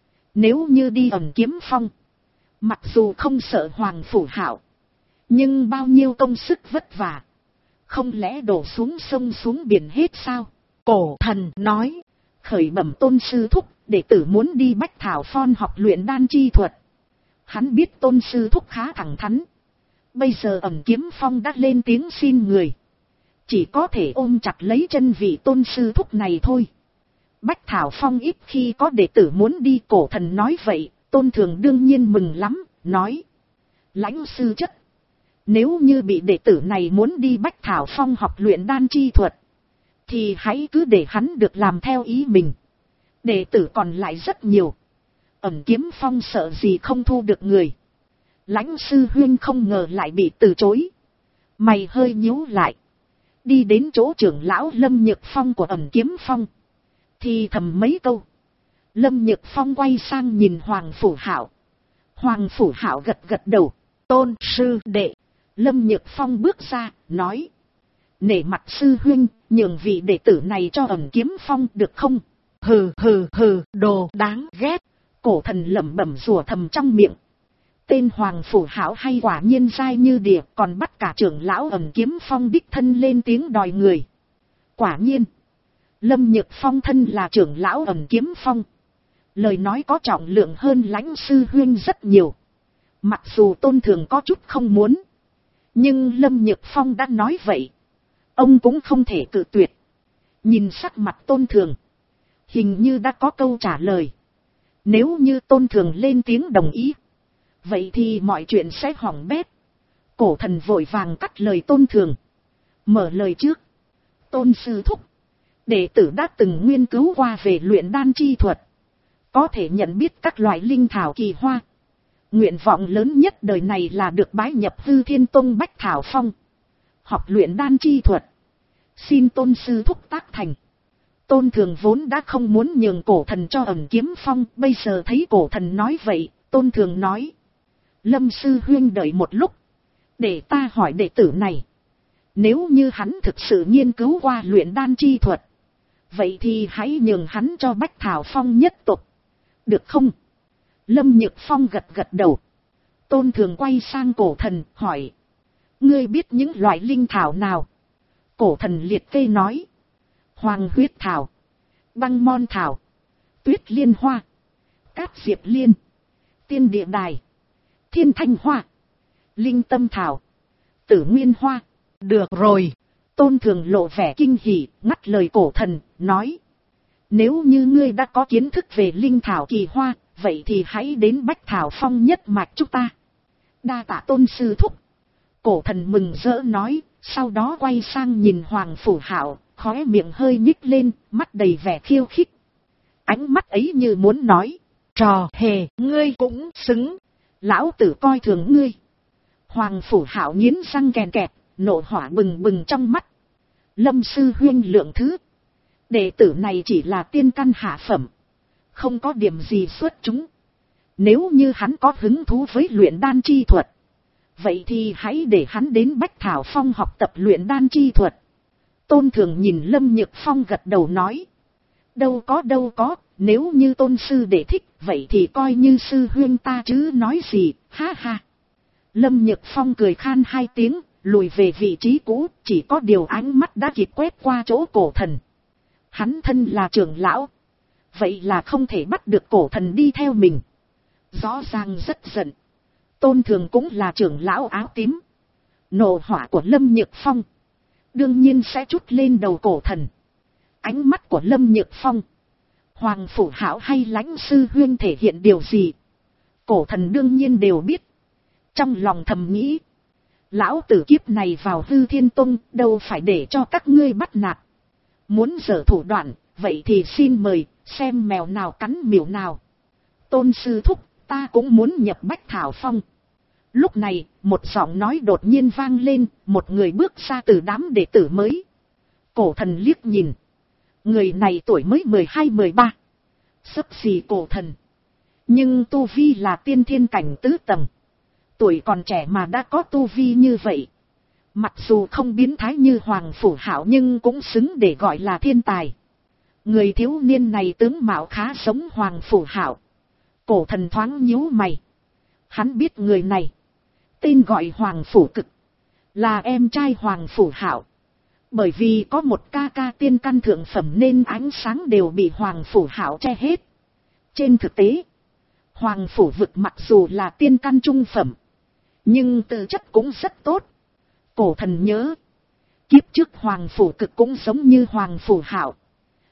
Nếu như đi Ẩn Kiếm Phong, mặc dù không sợ Hoàng Phủ Hạo, nhưng bao nhiêu công sức vất vả, không lẽ đổ xuống sông xuống biển hết sao? Cổ Thần nói. Khởi bẩm Tôn sư thúc, đệ tử muốn đi Bách Thảo Phong học luyện đan chi thuật. Hắn biết Tôn sư thúc khá thẳng thắn. Bây giờ Ẩn Kiếm Phong đã lên tiếng xin người, chỉ có thể ôm chặt lấy chân vị Tôn sư thúc này thôi. Bách Thảo Phong ít khi có đệ tử muốn đi, cổ thần nói vậy, Tôn Thường đương nhiên mừng lắm, nói. Lãnh sư chất, nếu như bị đệ tử này muốn đi Bách Thảo Phong học luyện đan chi thuật, thì hãy cứ để hắn được làm theo ý mình. Đệ tử còn lại rất nhiều. Ẩn Kiếm Phong sợ gì không thu được người. Lãnh sư huynh không ngờ lại bị từ chối. Mày hơi nhíu lại. Đi đến chỗ trưởng lão Lâm Nhược Phong của Ẩn Kiếm Phong. Thì thầm mấy câu. Lâm Nhược Phong quay sang nhìn Hoàng Phủ Hạo. Hoàng Phủ Hạo gật gật đầu. Tôn sư đệ. Lâm Nhược Phong bước ra, nói. Nể mặt sư huynh, nhường vị đệ tử này cho Ẩn Kiếm Phong được không? Hừ hừ hừ, đồ đáng ghét. Cổ thần lẩm bẩm rủa thầm trong miệng. Tên Hoàng Phủ Hạo hay quả nhiên dai như địa, còn bắt cả trưởng lão Ẩn Kiếm Phong đích thân lên tiếng đòi người. Quả nhiên, Lâm Nhược Phong thân là trưởng lão Ẩn Kiếm Phong. Lời nói có trọng lượng hơn Lãnh sư huynh rất nhiều. Mặc dù Tôn Thường có chút không muốn, nhưng Lâm Nhược Phong đã nói vậy, ông cũng không thể cự tuyệt. Nhìn sắc mặt Tôn Thường, hình như đã có câu trả lời. Nếu như Tôn Thường lên tiếng đồng ý, vậy thì mọi chuyện sẽ hỏng bét. Cổ thần vội vàng cắt lời Tôn Thường, mở lời trước. Tôn sư thúc, đệ tử đã từng nghiên cứu qua về luyện đan chi thuật, có thể nhận biết các loại linh thảo kỳ hoa. Nguyện vọng lớn nhất đời này là được bái nhập Hư Thiên Tông Bách Thảo Phong, học luyện đan chi thuật. Xin Tôn sư thúc tác thành. Tôn Thường vốn đã không muốn nhường cổ thần cho Ẩn Kiếm Phong, bây giờ thấy cổ thần nói vậy, Tôn Thường nói. Lâm sư huynh đợi một lúc, để ta hỏi đệ tử này. Nếu như hắn thực sự nghiên cứu qua luyện đan chi thuật, vậy thì hãy nhường hắn cho Bách Thảo Phong nhất tộc, được không? Lâm Nhược Phong gật gật đầu. Tôn Thường quay sang cổ thần, hỏi. Ngươi biết những loại linh thảo nào? Cổ thần liệt kê nói. Hoàng huyết thảo, băng mon thảo, tuyết liên hoa, cát diệp liên, tiên địa đài, thiên thanh hoa, linh tâm thảo, tử nguyên hoa. Được rồi. Tôn Thường lộ vẻ kinh hỉ, ngắt lời cổ thần, nói. Nếu như ngươi đã có kiến thức về linh thảo kỳ hoa, vậy thì hãy đến Bách Thảo Phong nhất mạch chúng ta. Đa tạ Tôn sư thúc. Cổ thần mừng rỡ nói, sau đó quay sang nhìn Hoàng Phủ Hạo, khóe miệng hơi nhích lên, mắt đầy vẻ khiêu khích. Ánh mắt ấy như muốn nói, trò hề, ngươi cũng xứng. Lão tử coi thường ngươi. Hoàng Phủ Hạo nghiến răng kèn kẹt, nộ hỏa bừng bừng trong mắt. Lâm sư huynh lượng thứ. Đệ tử này chỉ là tiên căn hạ phẩm, không có điểm gì xuất chúng. Nếu như hắn có hứng thú với luyện đan chi thuật, vậy thì hãy để hắn đến Bách Thảo Phong học tập luyện đan chi thuật. Tôn Thường nhìn Lâm Nhược Phong gật đầu nói. Đâu có đâu có, nếu như Tôn sư đệ thích, vậy thì coi như sư huynh ta chứ nói gì, ha ha. Lâm Nhược Phong cười khan hai tiếng, lùi về vị trí cũ, chỉ có điều ánh mắt đã kịp quét qua chỗ cổ thần. Hắn thân là trưởng lão, vậy là không thể bắt được cổ thần đi theo mình. Rõ ràng rất giận. Tôn Thường cũng là trưởng lão áo tím. Nộ hỏa của Lâm Nhược Phong đương nhiên sẽ trút lên đầu cổ thần. Ánh mắt của Lâm Nhược Phong, Hoàng Phủ Hạo hay Lãnh sư huynh thể hiện điều gì, cổ thần đương nhiên đều biết. Trong lòng thầm nghĩ, lão tử kiếp này vào Hư Thiên Tông đâu phải để cho các ngươi bắt nạt. Muốn giở thủ đoạn, vậy thì xin mời, xem mèo nào cắn miểu nào. Tôn sư thúc, ta cũng muốn nhập Bách Thảo Phong. Lúc này, một giọng nói đột nhiên vang lên, một người bước ra từ đám đệ tử mới. Cổ thần liếc nhìn. Người này tuổi mới mười hai mười ba. Xấp xì cổ thần. Nhưng tu vi là tiên thiên cảnh tứ tầng. Tuổi còn trẻ mà đã có tu vi như vậy. Mặc dù không biến thái như Hoàng Phủ Hạo nhưng cũng xứng để gọi là thiên tài. Người thiếu niên này tướng mạo khá giống Hoàng Phủ Hạo. Cổ thần thoáng nhíu mày. Hắn biết người này, tên gọi Hoàng Phủ Cực, là em trai Hoàng Phủ Hạo. Bởi vì có một ca ca tiên căn thượng phẩm nên ánh sáng đều bị Hoàng Phủ Hạo che hết. Trên thực tế, Hoàng Phủ Vực mặc dù là tiên căn trung phẩm, nhưng tư chất cũng rất tốt. Cổ thần nhớ, kiếp trước Hoàng Phủ Cực cũng giống như Hoàng Phủ Hạo,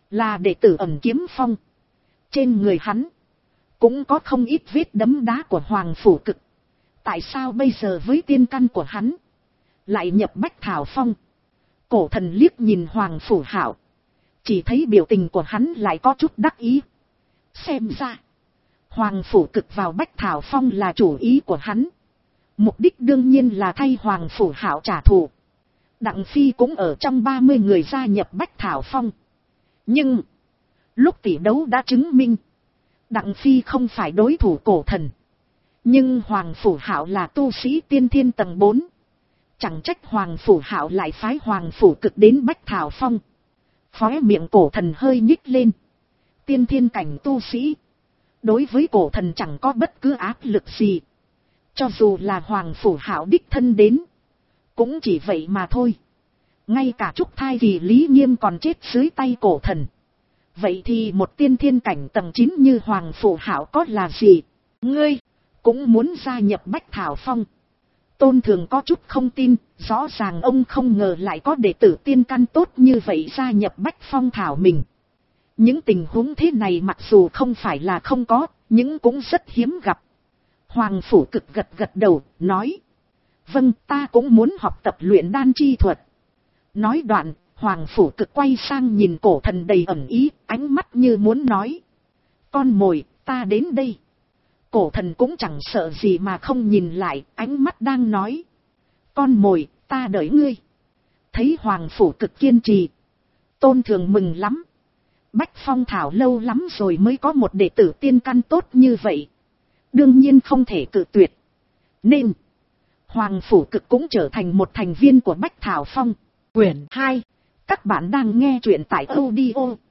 là đệ tử ẩn kiếm phong. Trên người hắn, cũng có không ít vết đấm đá của Hoàng Phủ Cực. Tại sao bây giờ với tiên căn của hắn, lại nhập Bách Thảo Phong? Cổ thần liếc nhìn Hoàng Phủ Hạo, chỉ thấy biểu tình của hắn lại có chút đắc ý. Xem ra, Hoàng Phủ Cực vào Bách Thảo Phong là chủ ý của hắn. Mục đích đương nhiên là thay Hoàng Phủ Hạo trả thù. Đặng Phi cũng ở trong ba mươi người gia nhập Bách Thảo Phong. Nhưng, lúc tỷ đấu đã chứng minh, Đặng Phi không phải đối thủ cổ thần. Nhưng Hoàng Phủ Hạo là tu sĩ tiên thiên tầng bốn. Chẳng trách Hoàng Phủ Hạo lại phái Hoàng Phủ Cực đến Bách Thảo Phong. Khóe miệng cổ thần hơi nhích lên. Tiên thiên cảnh tu sĩ, đối với cổ thần chẳng có bất cứ áp lực gì. Cho dù là Hoàng Phủ Hạo đích thân đến, cũng chỉ vậy mà thôi. Ngay cả Trúc Thai Kỳ Lý Nghiêm còn chết dưới tay cổ thần. Vậy thì một tiên thiên cảnh tầng chín như Hoàng Phủ Hạo có là gì? Ngươi cũng muốn gia nhập Bách Thảo Phong? Tôn Thường có chút không tin, rõ ràng ông không ngờ lại có đệ tử tiên căn tốt như vậy gia nhập Bách Phong Thảo mình. Những tình huống thế này mặc dù không phải là không có, nhưng cũng rất hiếm gặp. Hoàng Phủ Cực gật gật đầu, nói: Vâng, ta cũng muốn học tập luyện đan chi thuật. Nói đoạn, Hoàng Phủ Cực quay sang nhìn cổ thần đầy ẩn ý, ánh mắt như muốn nói: Con mồi, ta đến đây. Cổ thần cũng chẳng sợ gì mà không nhìn lại, ánh mắt đang nói: Con mồi, ta đợi ngươi. Thấy Hoàng Phủ Cực kiên trì, Tôn Thường mừng lắm. Bách Phong Thảo lâu lắm rồi mới có một đệ tử tiên căn tốt như vậy, đương nhiên không thể cự tuyệt. Nên Hoàng Phủ Cực cũng trở thành một thành viên của Bách Thảo Phong. Quyển hai. Các bạn đang nghe truyện tại audio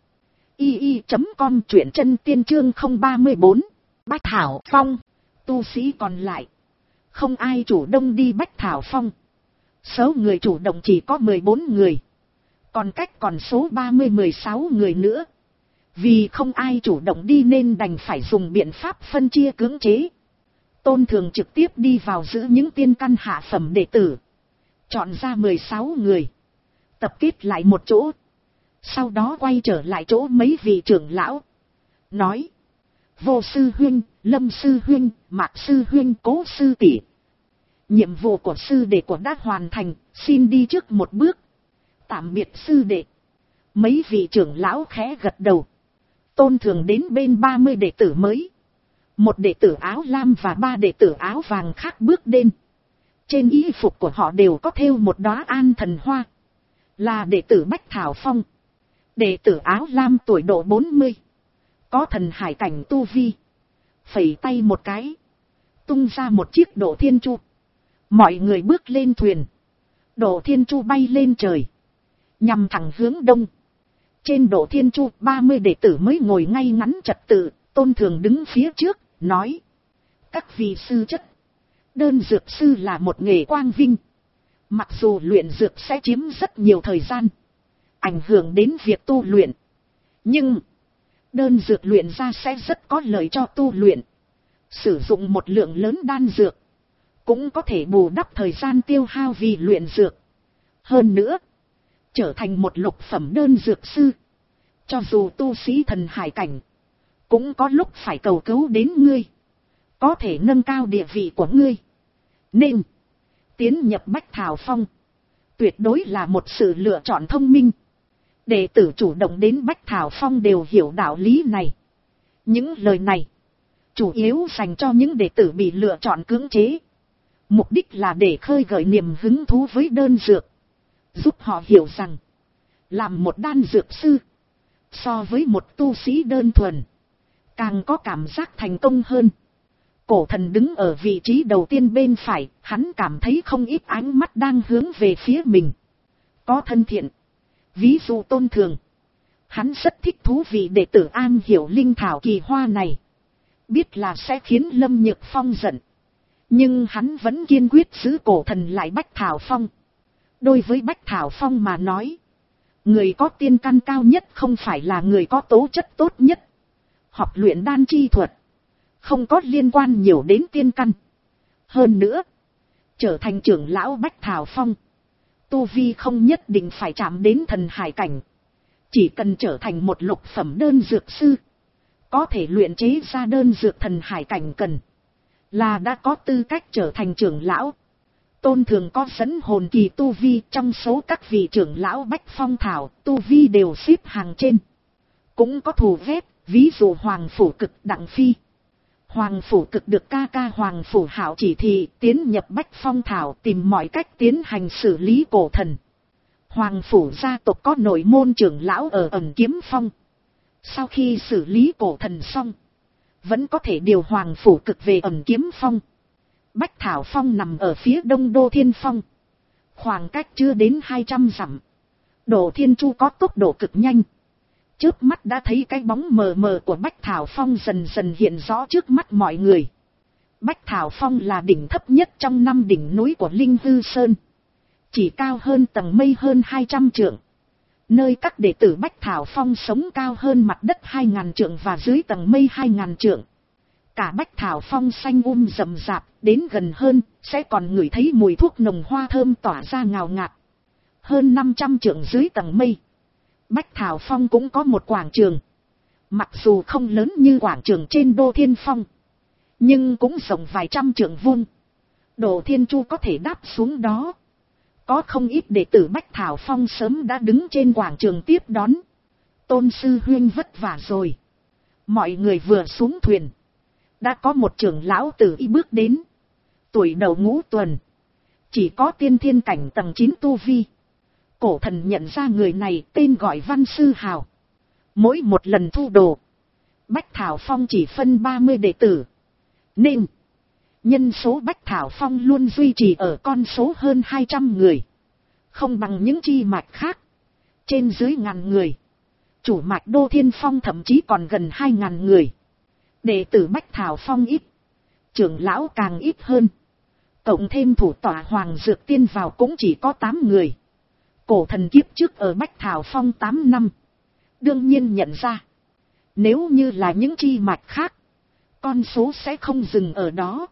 i i chấm com, truyện chân tiên chương không ba mươi bốn. Bách Thảo Phong. Tu sĩ còn lại, không ai chủ động đi Bách Thảo Phong. Số người chủ động chỉ có mười bốn người. Còn cách còn số ba mươi mười sáu người nữa. Vì không ai chủ động đi nên đành phải dùng biện pháp phân chia cưỡng chế. Tôn Thường trực tiếp đi vào giữa những tiên căn hạ phẩm đệ tử, chọn ra mười sáu người, tập kết lại một chỗ. Sau đó quay trở lại chỗ mấy vị trưởng lão, nói: Vô sư huynh, Lâm sư huynh, Mạc sư huynh, Cố sư tỷ, nhiệm vụ của sư đệ của đã hoàn thành, xin đi trước một bước. Tạm biệt sư đệ. Mấy vị trưởng lão khẽ gật đầu. Tôn Thường đến bên ba mươi đệ tử mới. Một đệ tử áo lam và ba đệ tử áo vàng khác bước đến. Trên y phục của họ đều có thêu một đóa an thần hoa, là đệ tử Bách Thảo Phong. Đệ tử áo lam tuổi độ bốn mươi, có thần hải cảnh tu vi, phẩy tay một cái, tung ra một chiếc Độ Thiên Chu. Mọi người bước lên thuyền. Độ Thiên Chu bay lên trời, nhằm thẳng hướng đông. Trên Độ Thiên Chu, ba mươi đệ tử mới ngồi ngay ngắn trật tự. Tôn Thường đứng phía trước, nói: Các vị sư chất, đơn dược sư là một nghề quang vinh. Mặc dù luyện dược sẽ chiếm rất nhiều thời gian, ảnh hưởng đến việc tu luyện, nhưng đơn dược luyện ra sẽ rất có lợi cho tu luyện. Sử dụng một lượng lớn đan dược, cũng có thể bù đắp thời gian tiêu hao vì luyện dược. Hơn nữa, trở thành một lục phẩm đơn dược sư, cho dù tu sĩ thần hải cảnh, cũng có lúc phải cầu cứu đến ngươi, có thể nâng cao địa vị của ngươi. Nên tiến nhập Bách Thảo Phong tuyệt đối là một sự lựa chọn thông minh. Đệ tử chủ động đến Bách Thảo Phong đều hiểu đạo lý này. Những lời này chủ yếu dành cho những đệ tử bị lựa chọn cưỡng chế. Mục đích là để khơi gợi niềm hứng thú với đơn dược, giúp họ hiểu rằng làm một đan dược sư so với một tu sĩ đơn thuần càng có cảm giác thành công hơn. Cổ thần đứng ở vị trí đầu tiên bên phải, hắn cảm thấy không ít ánh mắt đang hướng về phía mình. Có thân thiện, ví dụ Tôn Thường. Hắn rất thích thú vị đệ tử am hiểu linh thảo kỳ hoa này. Biết là sẽ khiến Lâm Nhược Phong giận, nhưng hắn vẫn kiên quyết giữ cổ thần lại Bách Thảo Phong. Đối với Bách Thảo Phong mà nói, người có tiên căn cao nhất không phải là người có tố chất tốt nhất. Học luyện đan chi thuật không có liên quan nhiều đến tiên căn. Hơn nữa, trở thành trưởng lão Bách Thảo Phong, tu vi không nhất định phải chạm đến thần hải cảnh. Chỉ cần trở thành một lục phẩm đơn dược sư, có thể luyện chế ra đơn dược thần hải cảnh cần, là đã có tư cách trở thành trưởng lão. Tôn Thường có dẫn hồn kỳ tu vi, trong số các vị trưởng lão Bách Phong Thảo, tu vi đều xếp hàng trên. Cũng có thù ghét, ví dụ Hoàng Phủ Cực Đặng Phi. Hoàng Phủ Cực được ca ca Hoàng Phủ Hạo chỉ thị tiến nhập Bách Phong Thảo, tìm mọi cách tiến hành xử lý cổ thần. Hoàng Phủ gia tộc có nội môn trưởng lão ở Ẩn Kiếm Phong. Sau khi xử lý cổ thần xong, vẫn có thể điều Hoàng Phủ Cực về Ẩn Kiếm Phong. Bách Thảo Phong nằm ở phía đông Đô Thiên Phong, khoảng cách chưa đến hai trăm dặm. Đỗ Thiên Chu có tốc độ cực nhanh, trước mắt đã thấy cái bóng mờ mờ của Bách Thảo Phong dần dần hiện rõ trước mắt mọi người. Bách Thảo Phong là đỉnh thấp nhất trong năm đỉnh núi của Linh Hư Sơn, chỉ cao hơn tầng mây hơn hai trăm trượng. Nơi các đệ tử Bách Thảo Phong sống cao hơn mặt đất hai nghìn trượng và dưới tầng mây hai nghìn trượng. Cả Bách Thảo Phong xanh um rậm rạp, đến gần hơn, sẽ còn ngửi thấy mùi thuốc nồng hoa thơm tỏa ra ngào ngạt. Hơn năm trăm trượng dưới tầng mây, Bách Thảo Phong cũng có một quảng trường. Mặc dù không lớn như quảng trường trên Đô Thiên Phong, nhưng cũng rộng vài trăm trượng vuông. Đỗ Thiên Chu có thể đáp xuống đó. Có không ít đệ tử Bách Thảo Phong sớm đã đứng trên quảng trường tiếp đón. Tôn sư huynh vất vả rồi. Mọi người vừa xuống thuyền, đã có một trưởng lão tử y bước đến. Tuổi đầu ngũ tuần, chỉ có tiên thiên cảnh tầng chín tu vi. Cổ thần nhận ra người này, tên gọi Văn Sư Hào. Mỗi một lần thu đồ, Bách Thảo Phong chỉ phân ba mươi đệ tử, nên nhân số Bách Thảo Phong luôn duy trì ở con số hơn hai trăm người. Không bằng những chi mạch khác, trên dưới ngàn người. Chủ mạch Đô Thiên Phong thậm chí còn gần hai ngàn người. Đệ tử Bách Thảo Phong ít, trưởng lão càng ít hơn. Cộng thêm thủ tọa Hoàng Dược Tiên vào cũng chỉ có tám người. Cổ thần kiếp trước ở Bách Thảo Phong tám năm, đương nhiên nhận ra, nếu như là những chi mạch khác, con số sẽ không dừng ở đó.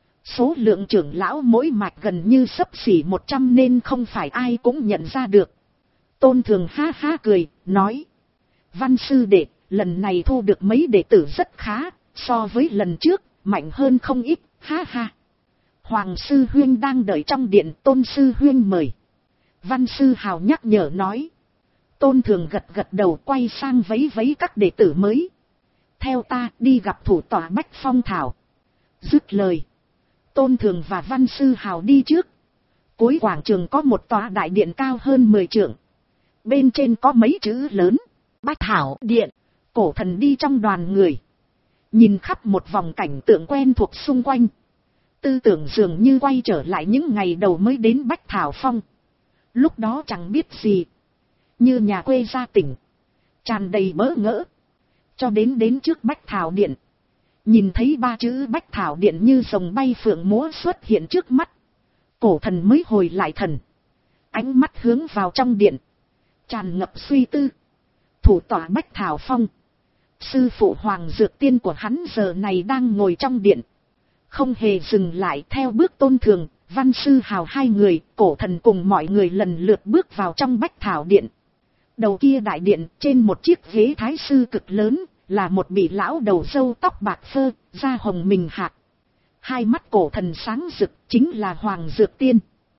Số lượng trưởng lão mỗi mạch gần như xấp xỉ một trăm nên không phải ai cũng nhận ra được. Tôn Thường ha ha cười, nói: Văn sư đệ, lần này thu được mấy đệ tử rất khá, so với lần trước, mạnh hơn không ít, ha ha. Hoàng sư huynh đang đợi trong điện, Tôn sư huynh mời. Văn Sư Hào nhắc nhở nói. Tôn Thường gật gật đầu, quay sang vấy vấy các đệ tử mới. Theo ta đi gặp thủ tọa Bách Phong Thảo. Dứt lời, Tôn Thường và Văn Sư Hào đi trước. Cuối quảng trường có một tòa đại điện cao hơn mười trượng. Bên trên có mấy chữ lớn: Bách Thảo Điện. Cổ thần đi trong đoàn người, nhìn khắp một vòng cảnh tượng quen thuộc xung quanh. Tư tưởng dường như quay trở lại những ngày đầu mới đến Bách Thảo Phong. Lúc đó chẳng biết gì, như nhà quê gia tỉnh, tràn đầy bỡ ngỡ. Cho đến đến trước Bách Thảo Điện, nhìn thấy ba chữ Bách Thảo Điện như rồng bay phượng múa xuất hiện trước mắt. Cổ thần mới hồi lại thần, ánh mắt hướng vào trong điện, tràn ngập suy tư. Thủ tọa Bách Thảo Phong, sư phụ Hoàng Dược Tiên của hắn giờ này đang ngồi trong điện, không hề dừng lại. Theo bước Tôn Thường, Văn Sư Hào hai người, cổ thần cùng mọi người lần lượt bước vào trong Bách Thảo Điện. Đầu kia đại điện, trên một chiếc ghế thái sư cực lớn, là một vị lão đầu râu tóc bạc phơ, da hồng mình hạc. Hai mắt cổ thần sáng rực, chính là Hoàng Dược Tiên.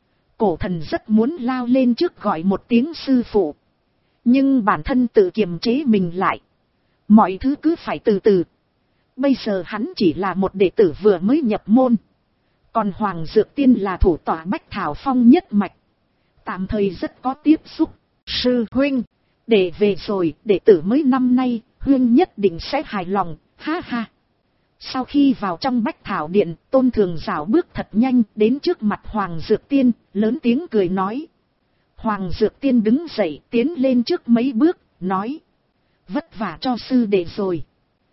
Cổ thần rất muốn lao lên trước gọi một tiếng sư phụ, nhưng bản thân tự kiềm chế mình lại. Mọi thứ cứ phải từ từ. Bây giờ hắn chỉ là một đệ tử vừa mới nhập môn, còn Hoàng Dược Tiên là thủ tọa Bách Thảo Phong nhất mạch, tạm thời rất có tiếp xúc. Sư huynh, để về rồi, đệ tử mới năm nay, huynh nhất định sẽ hài lòng, ha ha. Sau khi vào trong Bách Thảo Điện, Tôn Thường dạo bước thật nhanh đến trước mặt Hoàng Dược Tiên, lớn tiếng cười nói. Hoàng Dược Tiên đứng dậy, tiến lên trước mấy bước, nói: Vất vả cho sư đệ rồi.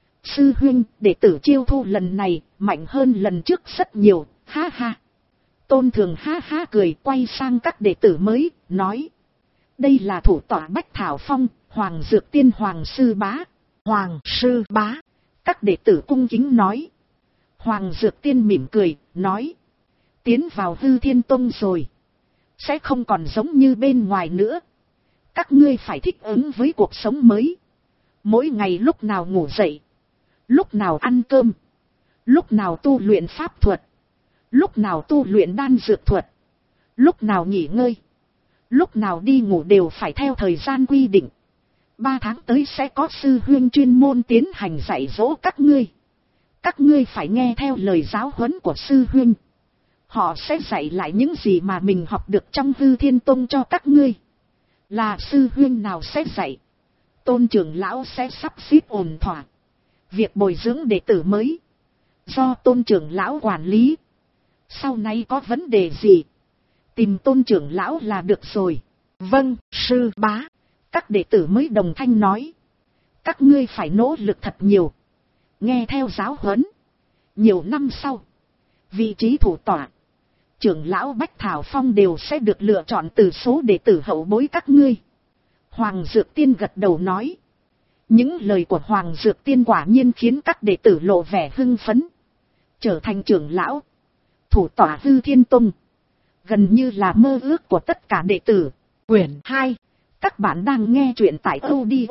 Sư huynh, đệ tử chiêu thu lần này, mạnh hơn lần trước rất nhiều, ha ha. Tôn Thường ha ha cười, quay sang các đệ tử mới, nói: Đây là thủ tọa Bách Thảo Phong, Hoàng Dược Tiên Hoàng Sư Bá. Hoàng Sư Bá. Các đệ tử cung kính nói. Hoàng Dược Tiên mỉm cười, nói: Tiến vào Hư Thiên Tông rồi, sẽ không còn giống như bên ngoài nữa. Các ngươi phải thích ứng với cuộc sống mới. Mỗi ngày lúc nào ngủ dậy, lúc nào ăn cơm, lúc nào tu luyện pháp thuật, lúc nào tu luyện đan dược thuật, lúc nào nghỉ ngơi, lúc nào đi ngủ đều phải theo thời gian quy định. Ba tháng tới sẽ có sư huynh chuyên môn tiến hành dạy dỗ các ngươi. Các ngươi phải nghe theo lời giáo huấn của sư huynh. Họ sẽ dạy lại những gì mà mình học được trong Hư Thiên Tông cho các ngươi. Là sư huynh nào sẽ dạy, Tôn trưởng lão sẽ sắp xếp ổn thỏa. Việc bồi dưỡng đệ tử mới do Tôn trưởng lão quản lý. Sau này có vấn đề gì, tìm Tôn trưởng lão là được rồi. Vâng, sư bá. Các đệ tử mới đồng thanh nói. Các ngươi phải nỗ lực thật nhiều, nghe theo giáo huấn. Nhiều năm sau, vị trí thủ tọa, trưởng lão Bách Thảo Phong đều sẽ được lựa chọn từ số đệ tử hậu bối các ngươi. Hoàng Dược Tiên gật đầu nói. Những lời của Hoàng Dược Tiên quả nhiên khiến các đệ tử lộ vẻ hưng phấn. Trở thành trưởng lão, thủ tọa Hư Thiên Tông, gần như là mơ ước của tất cả đệ tử. Quyển hai. Các bạn đang nghe truyện tại audio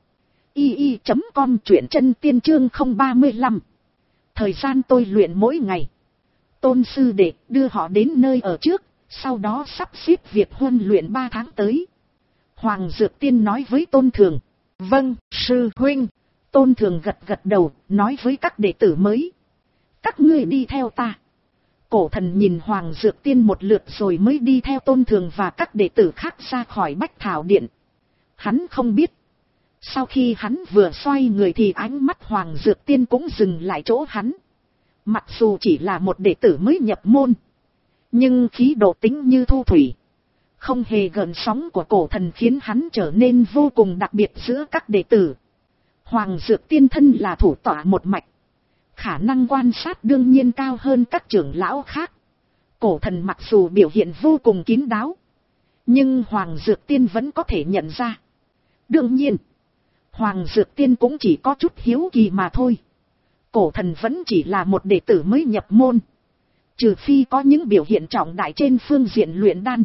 i i chấm com, truyện chân tiên chương không ba lăm. Thời gian tôi luyện mỗi ngày. Tôn sư đệ đưa họ đến nơi ở trước, sau đó sắp xếp việc huấn luyện ba tháng tới. Hoàng Dược Tiên nói với Tôn Thường. Vâng, sư huynh. Tôn Thường gật gật đầu, nói với các đệ tử mới. Các ngươi đi theo ta. Cổ Thần nhìn Hoàng Dược Tiên một lượt rồi mới đi theo Tôn Thường và các đệ tử khác ra khỏi Bách Thảo Điện. Hắn không biết, sau khi hắn vừa xoay người thì ánh mắt Hoàng Dược Tiên cũng dừng lại chỗ hắn. Mặc dù chỉ là một đệ tử mới nhập môn, nhưng khí độ tính như thu thủy, không hề gợn sóng của Cổ Thần khiến hắn trở nên vô cùng đặc biệt giữa các đệ tử. Hoàng Dược Tiên thân là thủ tọa một mạch, khả năng quan sát đương nhiên cao hơn các trưởng lão khác. Cổ Thần mặc dù biểu hiện vô cùng kín đáo, nhưng Hoàng Dược Tiên vẫn có thể nhận ra. Đương nhiên, Hoàng Dược Tiên cũng chỉ có chút hiếu kỳ mà thôi. Cổ Thần vẫn chỉ là một đệ tử mới nhập môn, trừ phi có những biểu hiện trọng đại trên phương diện luyện đan.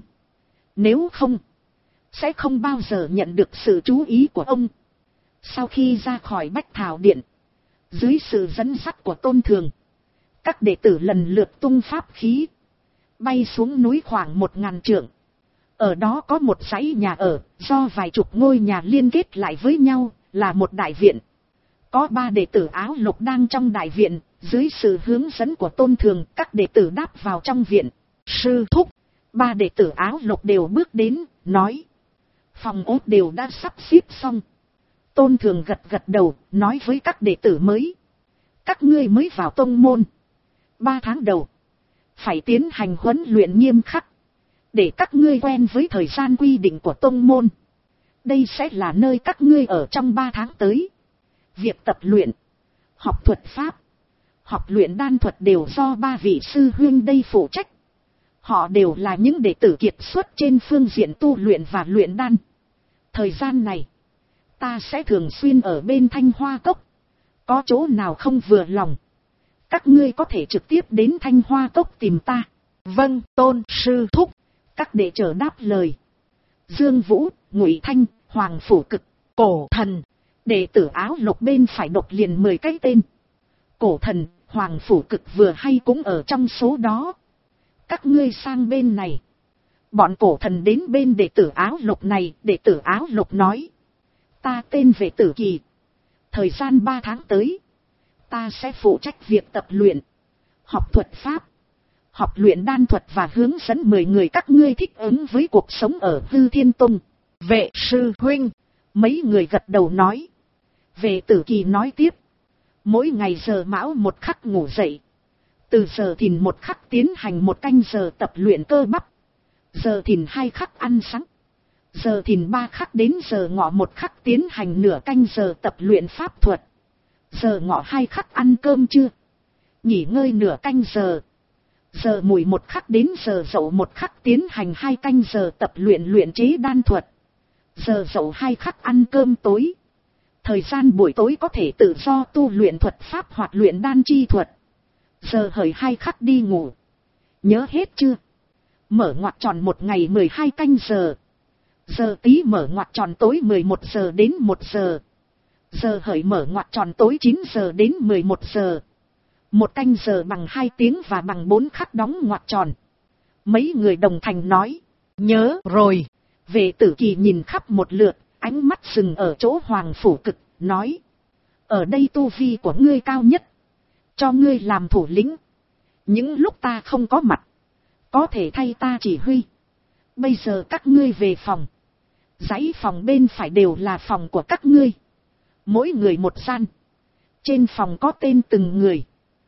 Nếu không, sẽ không bao giờ nhận được sự chú ý của ông. Sau khi ra khỏi Bách Thảo Điện, dưới sự dẫn dắt của Tôn Thường, các đệ tử lần lượt tung pháp khí, bay xuống núi khoảng một ngàn trượng. Ở đó có một dãy nhà ở, do vài chục ngôi nhà liên kết lại với nhau, là một đại viện. Có ba đệ tử áo lục đang trong đại viện, dưới sự hướng dẫn của Tôn Thường, các đệ tử đáp vào trong viện. Sư thúc, ba đệ tử áo lục đều bước đến, nói. Phòng ốt đều đã sắp xếp xong. Tôn Thường gật gật đầu, nói với các đệ tử mới. Các ngươi mới vào tông môn. Ba tháng đầu, phải tiến hành huấn luyện nghiêm khắc, để các ngươi quen với thời gian quy định của tông môn. Đây sẽ là nơi các ngươi ở trong ba tháng tới. Việc tập luyện, học thuật pháp, học luyện đan thuật đều do ba vị sư huynh đây phụ trách. Họ đều là những đệ tử kiệt xuất trên phương diện tu luyện và luyện đan. Thời gian này, ta sẽ thường xuyên ở bên Thanh Hoa Cốc. Có chỗ nào không vừa lòng, các ngươi có thể trực tiếp đến Thanh Hoa Cốc tìm ta. Vâng, Tôn sư thúc. Các đệ tử đáp lời. Dương Vũ, Ngụy Thanh, Hoàng Phủ Cực, Cổ Thần. Đệ tử áo lục bên phải đột liền mười cái tên. Cổ Thần, Hoàng Phủ Cực vừa hay cũng ở trong số đó. Các ngươi sang bên này. Bọn Cổ Thần đến bên đệ tử áo lục này. Đệ tử áo lục nói. Ta tên Vệ Tử Kỳ. Thời gian ba tháng tới, ta sẽ phụ trách việc tập luyện, học thuật pháp, học luyện đan thuật và hướng dẫn mười người các ngươi thích ứng với cuộc sống ở Hư Thiên Tông. Vệ sư huynh. Mấy người gật đầu nói. Vệ Tử Kỳ nói tiếp. Mỗi ngày giờ mão một khắc ngủ dậy, từ giờ thìn một khắc tiến hành một canh giờ tập luyện cơ bắp, giờ thìn hai khắc ăn sáng, giờ thìn ba khắc đến giờ ngọ một khắc tiến hành nửa canh giờ tập luyện pháp thuật, giờ ngọ hai khắc ăn cơm trưa, nghỉ ngơi nửa canh giờ, giờ mùi một khắc đến giờ dậu một khắc tiến hành hai canh giờ tập luyện luyện chế đan thuật, giờ dậu hai khắc ăn cơm tối. Thời gian buổi tối có thể tự do tu luyện thuật pháp hoặc luyện đan chi thuật. Giờ hởi hai khắc đi ngủ. Nhớ hết chưa? Mở ngoặc tròn một ngày mười hai canh giờ. Giờ tí mở ngoặc tròn tối mười một giờ đến một giờ. Giờ hởi mở ngoặc tròn tối chín giờ đến mười một giờ. Một canh giờ bằng hai tiếng và bằng bốn khắc đóng ngoặc tròn. Mấy người đồng thành nói. Nhớ rồi. Vệ tử kỳ nhìn khắp một lượt, ánh mắt dừng ở chỗ Hoàng Phủ Cực, nói. Ở đây tu vi của ngươi cao nhất. Cho ngươi làm thủ lĩnh. Những lúc ta không có mặt, có thể thay ta chỉ huy. Bây giờ các ngươi về phòng. Dãy phòng bên phải đều là phòng của các ngươi. Mỗi người một gian. Trên phòng có tên từng người.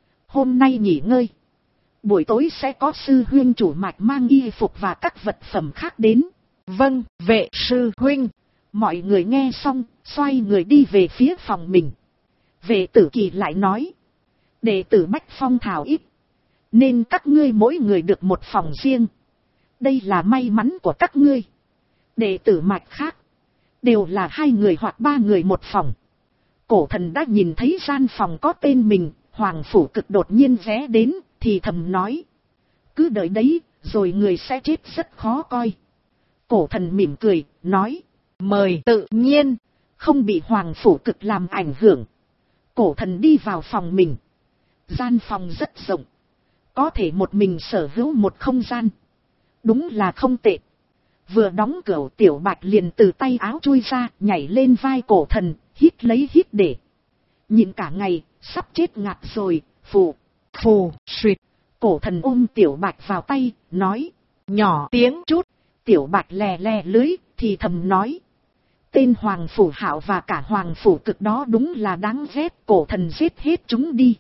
Hôm nay nghỉ ngơi. Buổi tối sẽ có sư huynh chủ mạch mang y phục và các vật phẩm khác đến. Vâng, vệ sư huynh. Mọi người nghe xong, xoay người đi về phía phòng mình. Vệ tử kỳ lại nói. Đệ tử Bách Phong thảo ít, nên các ngươi mỗi người được một phòng riêng. Đây là may mắn của các ngươi. Đệ tử mạch khác, đều là hai người hoặc ba người một phòng. Cổ thần đã nhìn thấy gian phòng có tên mình, Hoàng Phủ Cực đột nhiên ghé đến, thì thầm nói. Cứ đợi đấy, rồi người sẽ chết rất khó coi. Cổ thần mỉm cười, nói. Mời. Tự nhiên, không bị Hoàng Phủ Cực làm ảnh hưởng. Cổ thần đi vào phòng mình. Gian phòng rất rộng. Có thể một mình sở hữu một không gian. Đúng là không tệ. Vừa đóng cửa Tiểu Bạch liền từ tay áo chui ra, nhảy lên vai cổ thần, hít lấy hít để. Nhìn cả ngày, sắp chết ngạt rồi, phù, phù, suyệt. Cổ thần ôm Tiểu Bạch vào tay, nói. Nhỏ tiếng chút. Tiểu Bạch lè lè lưới, thì thầm nói. Tên Hoàng Phủ Hạo và cả Hoàng Phủ Cực đó đúng là đáng ghét, cổ thần giết hết chúng đi.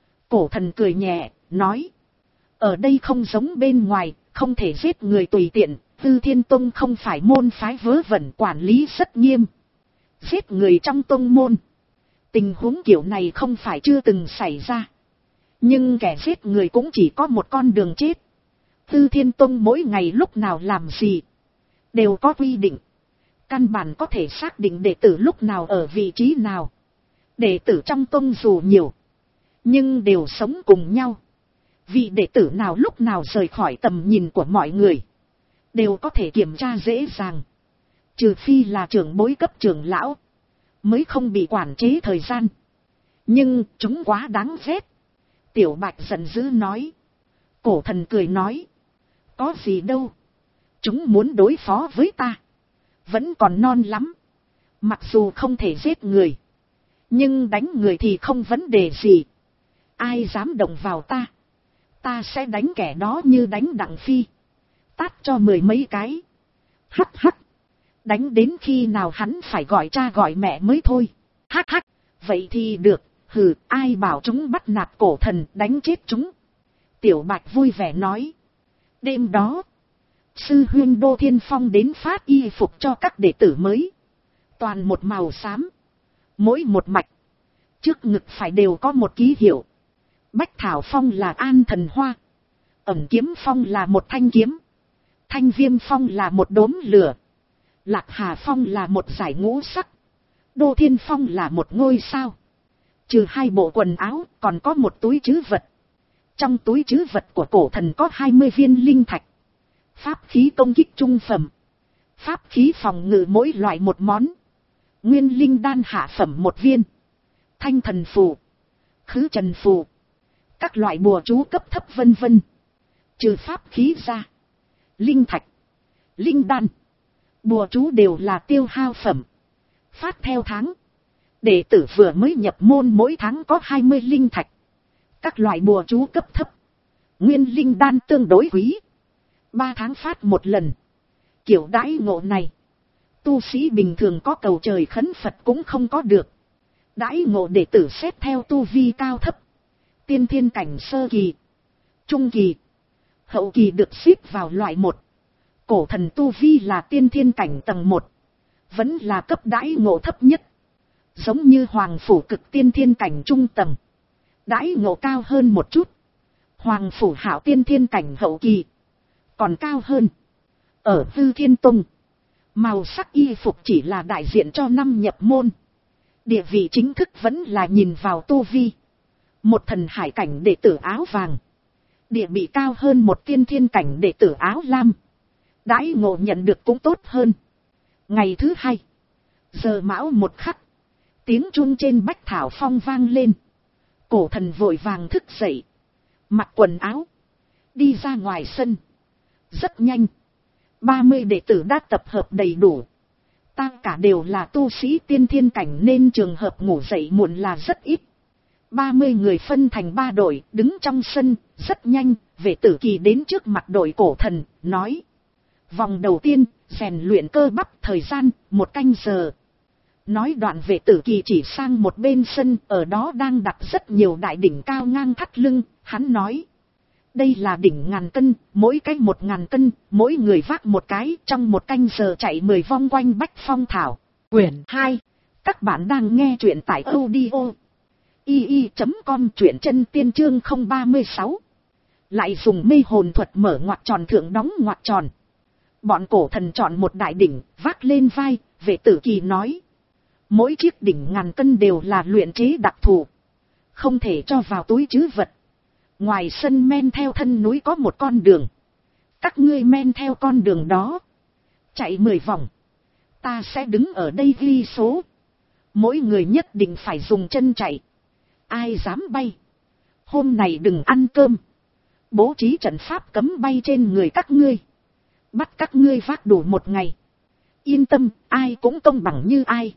Cổ thần cười nhẹ, nói. Ở đây không giống bên ngoài, không thể giết người tùy tiện. Tư Thiên Tông không phải môn phái vớ vẩn, quản lý rất nghiêm. Giết người trong tông môn. Tình huống kiểu này không phải chưa từng xảy ra. Nhưng kẻ giết người cũng chỉ có một con đường chết. Tư Thiên Tông mỗi ngày lúc nào làm gì, đều có quy định. Căn bản có thể xác định đệ tử lúc nào ở vị trí nào. Đệ tử trong tông dù nhiều, nhưng đều sống cùng nhau. Vị đệ tử nào lúc nào rời khỏi tầm nhìn của mọi người, đều có thể kiểm tra dễ dàng. Trừ phi là trưởng bối cấp trưởng lão, mới không bị quản chế thời gian. Nhưng chúng quá đáng ghét. Tiểu Bạch giận dữ nói. Cổ thần cười nói. Có gì đâu. Chúng muốn đối phó với ta, vẫn còn non lắm. Mặc dù không thể giết người, nhưng đánh người thì không vấn đề gì. Ai dám động vào ta, ta sẽ đánh kẻ đó như đánh Đặng Phi, tát cho mười mấy cái. Hắc hắc. Đánh đến khi nào hắn phải gọi cha gọi mẹ mới thôi. Hắc hắc. Vậy thì được. Hừ, ai bảo chúng bắt nạt cổ thần, đánh chết chúng. Tiểu Bạch vui vẻ nói. Đêm đó, sư huynh Đô Thiên Phong đến phát y phục cho các đệ tử mới. Toàn một màu xám, mỗi một mạch, trước ngực phải đều có một ký hiệu. Bách Thảo Phong là An Thần Hoa, Ẩn Kiếm Phong là một thanh kiếm, Thanh Viêm Phong là một đốm lửa, Lạc Hà Phong là một dải ngũ sắc, Đô Thiên Phong là một ngôi sao. Trừ hai bộ quần áo, còn có một túi trữ vật. Trong túi trữ vật của cổ thần có hai mươi viên linh thạch, pháp khí công kích trung phẩm, pháp khí phòng ngự mỗi loại một món, nguyên linh đan hạ phẩm một viên, thanh thần phù, khứ trần phù, các loại bùa chú cấp thấp vân vân. Trừ pháp khí ra, linh thạch, linh đan, bùa chú đều là tiêu hao phẩm, phát theo tháng. Đệ tử vừa mới nhập môn mỗi tháng có hai mươi linh thạch. Các loại bùa chú cấp thấp, nguyên linh đan tương đối quý, ba tháng phát một lần. Kiểu đãi ngộ này, tu sĩ bình thường có cầu trời khấn Phật cũng không có được. Đãi ngộ đệ tử xét theo tu vi cao thấp. Tiên thiên cảnh sơ kỳ, trung kỳ, hậu kỳ được xếp vào loại một. Cổ thần tu vi là tiên thiên cảnh tầng một, vẫn là cấp đãi ngộ thấp nhất. Giống như Hoàng Phủ Cực tiên thiên cảnh trung tầng, đãi ngộ cao hơn một chút. Hoàng Phủ Hạo tiên thiên cảnh hậu kỳ, còn cao hơn. Ở Tư Thiên Tông, màu sắc y phục chỉ là đại diện cho năm nhập môn. Địa vị chính thức vẫn là nhìn vào tu vi. Một thần hải cảnh đệ tử áo vàng, địa vị cao hơn một tiên thiên cảnh đệ tử áo lam, đãi ngộ nhận được cũng tốt hơn. Ngày thứ hai, giờ mão một khắc, tiếng chuông trên bách thảo phong vang lên. Cổ thần vội vàng thức dậy, mặc quần áo, đi ra ngoài sân. Rất nhanh, ba mươi đệ tử đã tập hợp đầy đủ. Ta cả đều là tu sĩ tiên thiên cảnh nên trường hợp ngủ dậy muộn là rất ít. ba mươi người phân thành ba đội, đứng trong sân. Rất nhanh, Vệ Tử Kỳ đến trước mặt đội cổ thần, nói: vòng đầu tiên, rèn luyện cơ bắp, thời gian, một canh giờ. Nói đoạn Vệ Tử Kỳ chỉ sang một bên sân, ở đó đang đặt rất nhiều đại đỉnh cao ngang thắt lưng. Hắn nói: đây là đỉnh ngàn cân, mỗi cái một ngàn cân, mỗi người vác một cái, trong một canh giờ chạy mười vòng quanh Bách Phong Thảo. Quyển hai, các bạn đang nghe truyện tại audio i i chấm com, truyện chân tiên chương không ba mươi sáu. Lại dùng mê hồn thuật mở ngoặc tròn thượng đóng ngoặc tròn. Bọn cổ thần chọn một đại đỉnh, vác lên vai. Vệ Tử Kỳ nói: mỗi chiếc đỉnh ngàn cân đều là luyện chế đặc thù, không thể cho vào túi trữ vật. Ngoài sân men theo thân núi có một con đường, các ngươi men theo con đường đó, chạy mười vòng. Ta sẽ đứng ở đây ghi số, mỗi người nhất định phải dùng chân chạy, ai dám bay, hôm nay đừng ăn cơm. Bố trí trận pháp cấm bay trên người các ngươi, bắt các ngươi vác đủ một ngày. Yên tâm, ai cũng công bằng như ai.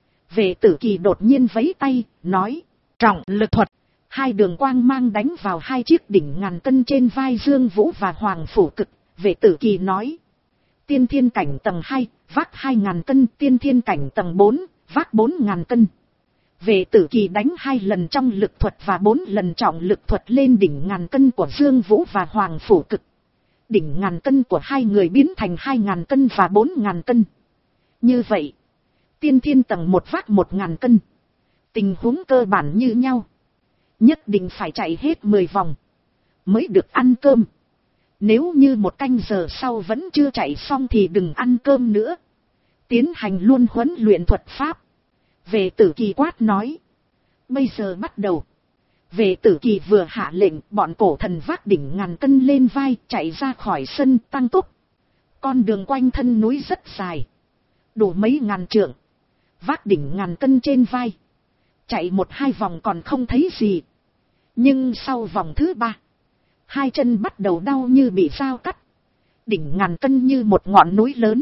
Vệ Tử Kỳ đột nhiên vẫy tay, nói: trọng lực thuật. Hai đường quang mang đánh vào hai chiếc đỉnh ngàn cân trên vai Dương Vũ và Hoàng Phủ Cực. Vệ Tử Kỳ nói: tiên thiên cảnh tầng hai, vác hai ngàn cân, tiên thiên cảnh tầng bốn, vác bốn ngàn cân. Vệ Tử Kỳ đánh hai lần trong lực thuật và bốn lần trọng lực thuật lên đỉnh ngàn cân của Dương Vũ và Hoàng Phủ Cực. Đỉnh ngàn cân của hai người biến thành hai ngàn cân và bốn ngàn cân. Như vậy, tiên thiên tầng một vác một ngàn cân. Tình huống cơ bản như nhau. Nhất định phải chạy hết mười vòng mới được ăn cơm. Nếu như một canh giờ sau vẫn chưa chạy xong thì đừng ăn cơm nữa. Tiến hành luôn huấn luyện thuật pháp. Vệ Tử Kỳ quát nói: bây giờ bắt đầu. Vệ Tử Kỳ vừa hạ lệnh, bọn cổ thần vác đỉnh ngàn cân lên vai, chạy ra khỏi sân tăng tốc. Con đường quanh thân núi rất dài, đủ mấy ngàn trượng. Vác đỉnh ngàn cân trên vai, chạy một hai vòng còn không thấy gì. Nhưng sau vòng thứ ba, hai chân bắt đầu đau như bị dao cắt. Đỉnh ngàn cân như một ngọn núi lớn,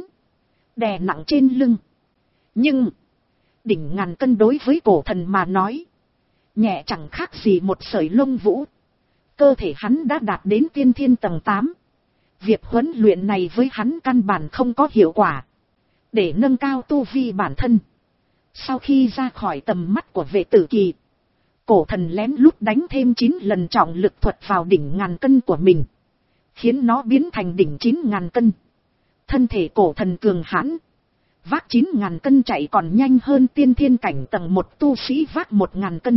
đè nặng trên lưng. Nhưng đỉnh ngàn cân đối với cổ thần mà nói, nhẹ chẳng khác gì một sợi lông vũ. Cơ thể hắn đã đạt đến tiên thiên tầng tám. Việc huấn luyện này với hắn căn bản không có hiệu quả. Để nâng cao tu vi bản thân, sau khi ra khỏi tầm mắt của Vệ Tử Kỳ, cổ thần lén lút đánh thêm chín lần trọng lực thuật vào đỉnh ngàn cân của mình, khiến nó biến thành đỉnh chín ngàn cân. Thân thể cổ thần cường hãn, vác chín ngàn cân chạy còn nhanh hơn tiên thiên cảnh tầng một tu sĩ vác một ngàn cân.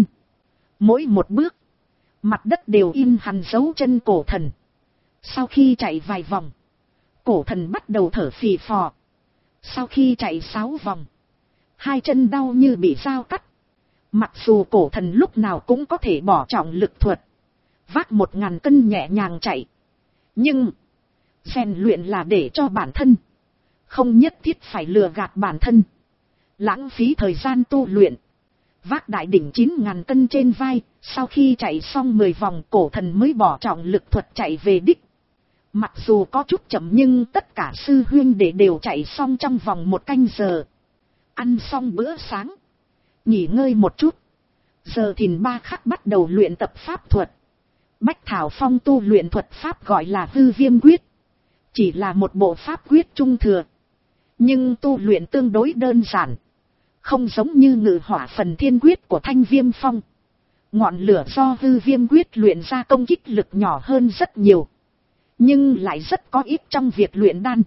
Mỗi một bước, mặt đất đều in hằn dấu chân cổ thần. Sau khi chạy vài vòng, cổ thần bắt đầu thở phì phò. Sau khi chạy sáu vòng, hai chân đau như bị dao cắt. Mặc dù cổ thần lúc nào cũng có thể bỏ trọng lực thuật, vác một ngàn cân nhẹ nhàng chạy, nhưng rèn luyện là để cho bản thân, không nhất thiết phải lừa gạt bản thân, lãng phí thời gian tu luyện. Vác đại đỉnh chín ngàn cân trên vai, sau khi chạy xong mười vòng, cổ thần mới bỏ trọng lực thuật chạy về đích. Mặc dù có chút chậm nhưng tất cả sư huynh đệ đều chạy xong trong vòng một canh giờ. Ăn xong bữa sáng, nghỉ ngơi một chút, giờ thìn ba khắc bắt đầu luyện tập pháp thuật. Bách Thảo Phong tu luyện thuật pháp gọi là hư viêm quyết, chỉ là một bộ pháp quyết trung thừa, nhưng tu luyện tương đối đơn giản, không giống như ngự hỏa phần thiên quyết của Thanh Viêm Phong. Ngọn lửa do hư viêm quyết luyện ra công kích lực nhỏ hơn rất nhiều, nhưng lại rất có ích trong việc luyện đan.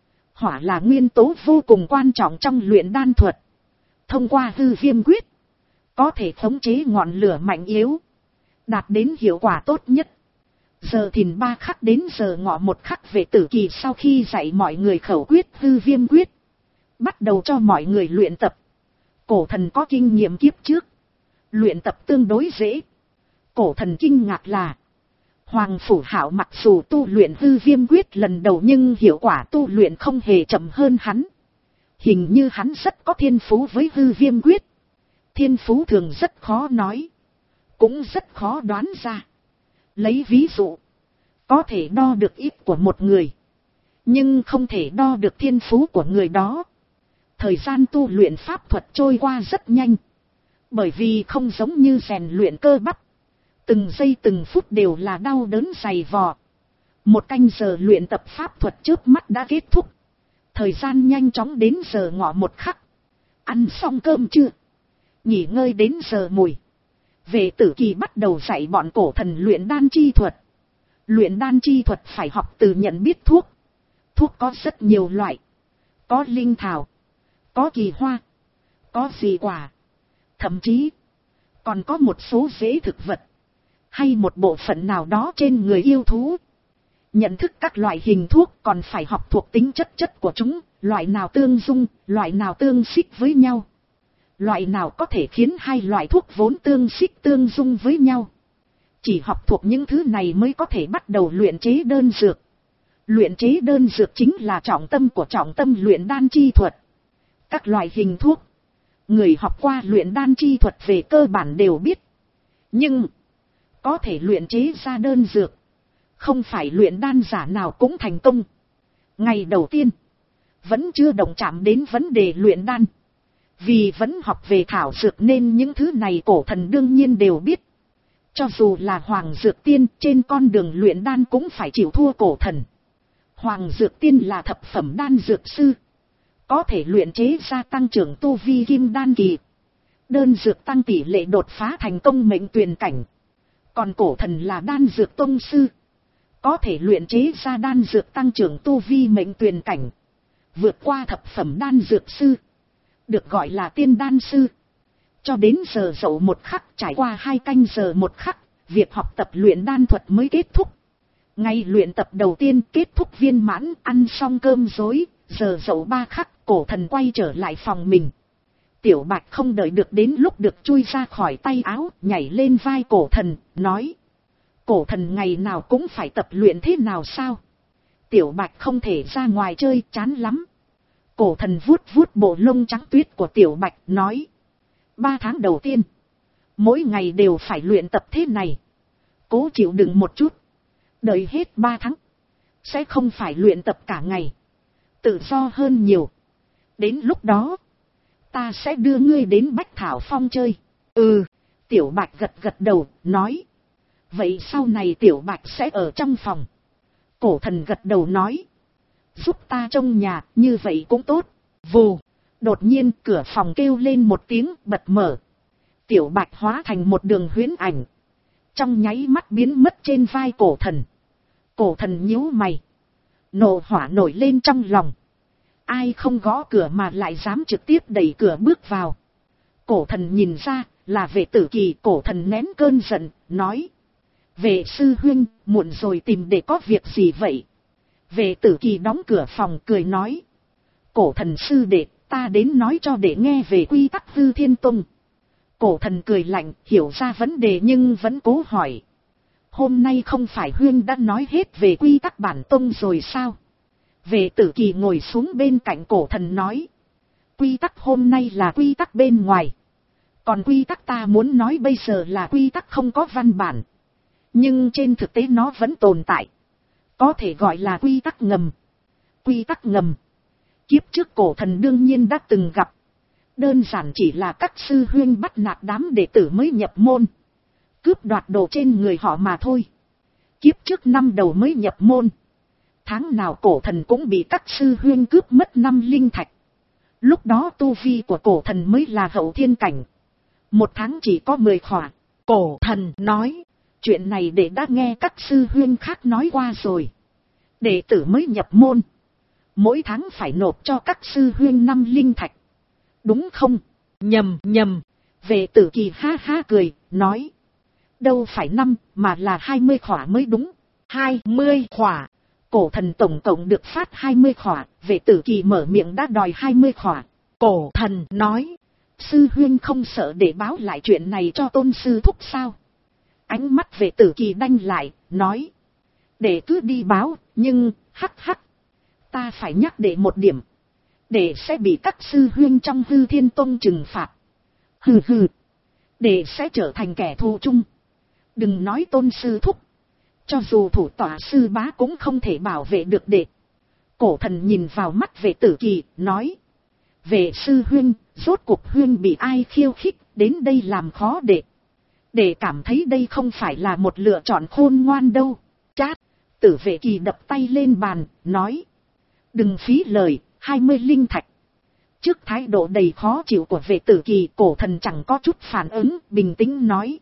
Hỏa là nguyên tố vô cùng quan trọng trong luyện đan thuật. Thông qua hư viêm quyết, có thể khống chế ngọn lửa mạnh yếu, đạt đến hiệu quả tốt nhất. Giờ thìn ba khắc đến giờ ngọ một khắc, Vệ Tử Kỳ sau khi dạy mọi người khẩu quyết hư viêm quyết, bắt đầu cho mọi người luyện tập. Cổ thần có kinh nghiệm kiếp trước, luyện tập tương đối dễ. Cổ thần kinh ngạc là, Hoàng Phủ Hạo mặc dù tu luyện hư viêm quyết lần đầu nhưng hiệu quả tu luyện không hề chậm hơn hắn. Hình như hắn rất có thiên phú với hư viêm quyết. Thiên phú thường rất khó nói. Cũng rất khó đoán ra. Lấy ví dụ. Có thể đo được ít của một người. Nhưng không thể đo được thiên phú của người đó. Thời gian tu luyện pháp thuật trôi qua rất nhanh. Bởi vì không giống như rèn luyện cơ bắp. Từng giây từng phút đều là đau đớn dày vò. Một canh giờ luyện tập pháp thuật trước mắt đã kết thúc. Thời gian nhanh chóng đến giờ ngọ một khắc. Ăn xong cơm chưa? Nghỉ ngơi đến giờ mùi. Vệ tử kỳ bắt đầu dạy bọn cổ thần luyện đan chi thuật. Luyện đan chi thuật phải học từ nhận biết thuốc. Thuốc có rất nhiều loại. Có linh thảo. Có kỳ hoa. Có dị quả. Thậm chí còn có một số rễ thực vật. Hay một bộ phận nào đó trên người yêu thú. Nhận thức các loại hình thuốc còn phải học thuộc tính chất chất của chúng. Loại nào tương dung, loại nào tương xích với nhau. Loại nào có thể khiến hai loại thuốc vốn tương xích tương dung với nhau. Chỉ học thuộc những thứ này mới có thể bắt đầu luyện chế đơn dược. Luyện chế đơn dược chính là trọng tâm của trọng tâm luyện đan chi thuật. Các loại hình thuốc. Người học qua luyện đan chi thuật về cơ bản đều biết. Nhưng có thể luyện chế ra đơn dược. Không phải luyện đan giả nào cũng thành công. Ngày đầu tiên. Vẫn chưa động chạm đến vấn đề luyện đan. Vì vẫn học về thảo dược nên những thứ này cổ thần đương nhiên đều biết. Cho dù là Hoàng Dược Tiên trên con đường luyện đan cũng phải chịu thua cổ thần. Hoàng Dược Tiên là thập phẩm đan dược sư. Có thể luyện chế ra tăng trưởng tu vi kim đan kỳ. Đơn dược tăng tỷ lệ đột phá thành công mệnh tuyền cảnh. Còn cổ thần là đan dược tông sư. Có thể luyện chế ra đan dược tăng trưởng tu vi mệnh tuyền cảnh. Vượt qua thập phẩm đan dược sư. Được gọi là tiên đan sư. Cho đến giờ dậu một khắc, trải qua hai canh giờ một khắc, việc học tập luyện đan thuật mới kết thúc. Ngày luyện tập đầu tiên kết thúc viên mãn, ăn xong cơm rối, giờ dậu ba khắc, cổ thần quay trở lại phòng mình. Tiểu Bạch không đợi được đến lúc được chui ra khỏi tay áo, nhảy lên vai cổ thần, nói. Cổ thần ngày nào cũng phải tập luyện thế nào sao? Tiểu Bạch không thể ra ngoài chơi, chán lắm. Cổ thần vuốt vuốt bộ lông trắng tuyết của Tiểu Bạch, nói. Ba tháng đầu tiên, mỗi ngày đều phải luyện tập thế này. Cố chịu đựng một chút. Đợi hết ba tháng, sẽ không phải luyện tập cả ngày. Tự do hơn nhiều. Đến lúc đó, ta sẽ đưa ngươi đến Bách Thảo Phong chơi. Ừ, Tiểu Bạch gật gật đầu, nói. Vậy sau này Tiểu Bạch sẽ ở trong phòng. Cổ thần gật đầu nói. Giúp ta trông nhà, như vậy cũng tốt. Vù, đột nhiên cửa phòng kêu lên một tiếng, bật mở. Tiểu Bạch hóa thành một đường huyễn ảnh. Trong nháy mắt biến mất trên vai cổ thần. Cổ thần nhíu mày. Nộ hỏa nổi lên trong lòng. Ai không gõ cửa mà lại dám trực tiếp đẩy cửa bước vào. Cổ thần nhìn ra, là Vệ Tử Kỳ. Cổ thần nén cơn giận, nói. Vệ sư huynh, muộn rồi tìm để có việc gì vậy? Vệ Tử Kỳ đóng cửa phòng cười nói. Cổ thần sư đệ, ta đến nói cho đệ nghe về quy tắc Hư Thiên Tông. Cổ thần cười lạnh, hiểu ra vấn đề nhưng vẫn cố hỏi. Hôm nay không phải huynh đã nói hết về quy tắc bản tông rồi sao? Vệ Tử Kỳ ngồi xuống bên cạnh cổ thần nói. Quy tắc hôm nay là quy tắc bên ngoài. Còn quy tắc ta muốn nói bây giờ là quy tắc không có văn bản. Nhưng trên thực tế nó vẫn tồn tại. Có thể gọi là quy tắc ngầm. Quy tắc ngầm. Kiếp trước cổ thần đương nhiên đã từng gặp. Đơn giản chỉ là các sư huynh bắt nạt đám đệ tử mới nhập môn. Cướp đoạt đồ trên người họ mà thôi. Kiếp trước năm đầu mới nhập môn. Tháng nào cổ thần cũng bị các sư huynh cướp mất năm linh thạch. Lúc đó tu vi của cổ thần mới là hậu thiên cảnh. Một tháng chỉ có mười khỏa. Cổ thần nói. Chuyện này đệ đã nghe các sư huynh khác nói qua rồi. Đệ tử mới nhập môn. Mỗi tháng phải nộp cho các sư huynh năm linh thạch. Đúng không? Nhầm nhầm. Vệ Tử Kỳ ha ha cười, nói. Đâu phải năm, mà là hai mươi khỏa mới đúng. Hai mươi khỏa. Cổ thần tổng cộng được phát hai mươi khỏa. Vệ Tử Kỳ mở miệng đã đòi hai mươi khỏa. Cổ thần nói. Sư huynh không sợ để báo lại chuyện này cho tôn sư thúc sao? Ánh mắt Vệ Tử Kỳ đanh lại, nói. Để cứ đi báo, nhưng, hắc hắc. Ta phải nhắc để một điểm. Đệ sẽ bị các sư huynh trong Hư Thiên Tông trừng phạt. Hừ hừ. Đệ sẽ trở thành kẻ thù chung. Đừng nói Tôn sư thúc. Cho dù thủ tọa sư bá cũng không thể bảo vệ được đệ. Cổ thần nhìn vào mắt Vệ Tử Kỳ, nói. Vệ sư huynh, rốt cuộc huynh bị ai khiêu khích, đến đây làm khó đệ. Đệ cảm thấy đây không phải là một lựa chọn khôn ngoan đâu. Chát, Tử Vệ Kỳ đập tay lên bàn, nói. Đừng phí lời, hai mươi linh thạch. Trước thái độ đầy khó chịu của Vệ Tử Kỳ, cổ thần chẳng có chút phản ứng, bình tĩnh nói.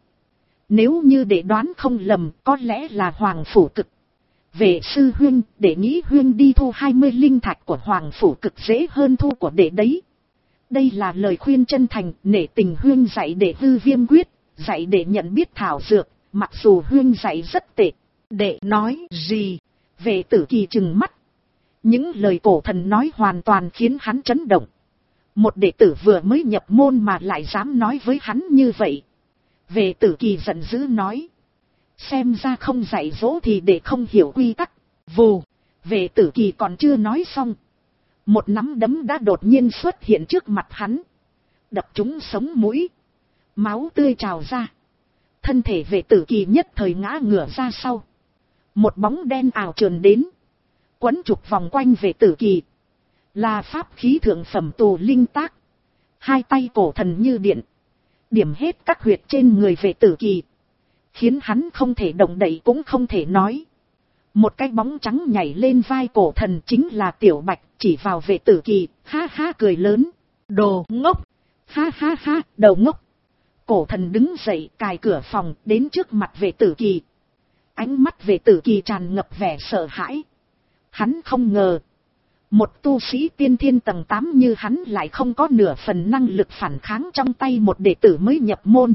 Nếu như đệ đoán không lầm, có lẽ là Hoàng Phủ Cực. Vệ sư huynh, để nghĩ huynh đi thu hai mươi linh thạch của Hoàng Phủ Cực dễ hơn thu của đệ đấy. Đây là lời khuyên chân thành, nể tình huynh dạy đệ hư viêm quyết, dạy đệ nhận biết thảo dược, mặc dù huynh dạy rất tệ. Đệ nói gì? Vệ Tử Kỳ trừng mắt. Những lời cổ thần nói hoàn toàn khiến hắn chấn động. Một đệ tử vừa mới nhập môn mà lại dám nói với hắn như vậy. Vệ Tử Kỳ giận dữ nói. Xem ra không dạy dỗ thì để không hiểu quy tắc. Vù, Vệ Tử Kỳ còn chưa nói xong. Một nắm đấm đã đột nhiên xuất hiện trước mặt hắn. Đập trúng sống mũi. Máu tươi trào ra. Thân thể Vệ Tử Kỳ nhất thời ngã ngửa ra sau. Một bóng đen ảo trườn đến. Quấn trục vòng quanh Vệ Tử Kỳ. Là pháp khí thượng phẩm tù linh tác. Hai tay cổ thần như điện. Điểm hết các huyệt trên người Vệ Tử Kỳ. Khiến hắn không thể động đậy cũng không thể nói. Một cái bóng trắng nhảy lên vai cổ thần chính là Tiểu Bạch, chỉ vào Vệ Tử Kỳ, ha ha cười lớn. Đồ ngốc! Ha ha ha, đầu ngốc! Cổ thần đứng dậy cài cửa phòng đến trước mặt Vệ Tử Kỳ. Ánh mắt Vệ Tử Kỳ tràn ngập vẻ sợ hãi. Hắn không ngờ. Một tu sĩ tiên thiên tầng tám như hắn lại không có nửa phần năng lực phản kháng trong tay một đệ tử mới nhập môn.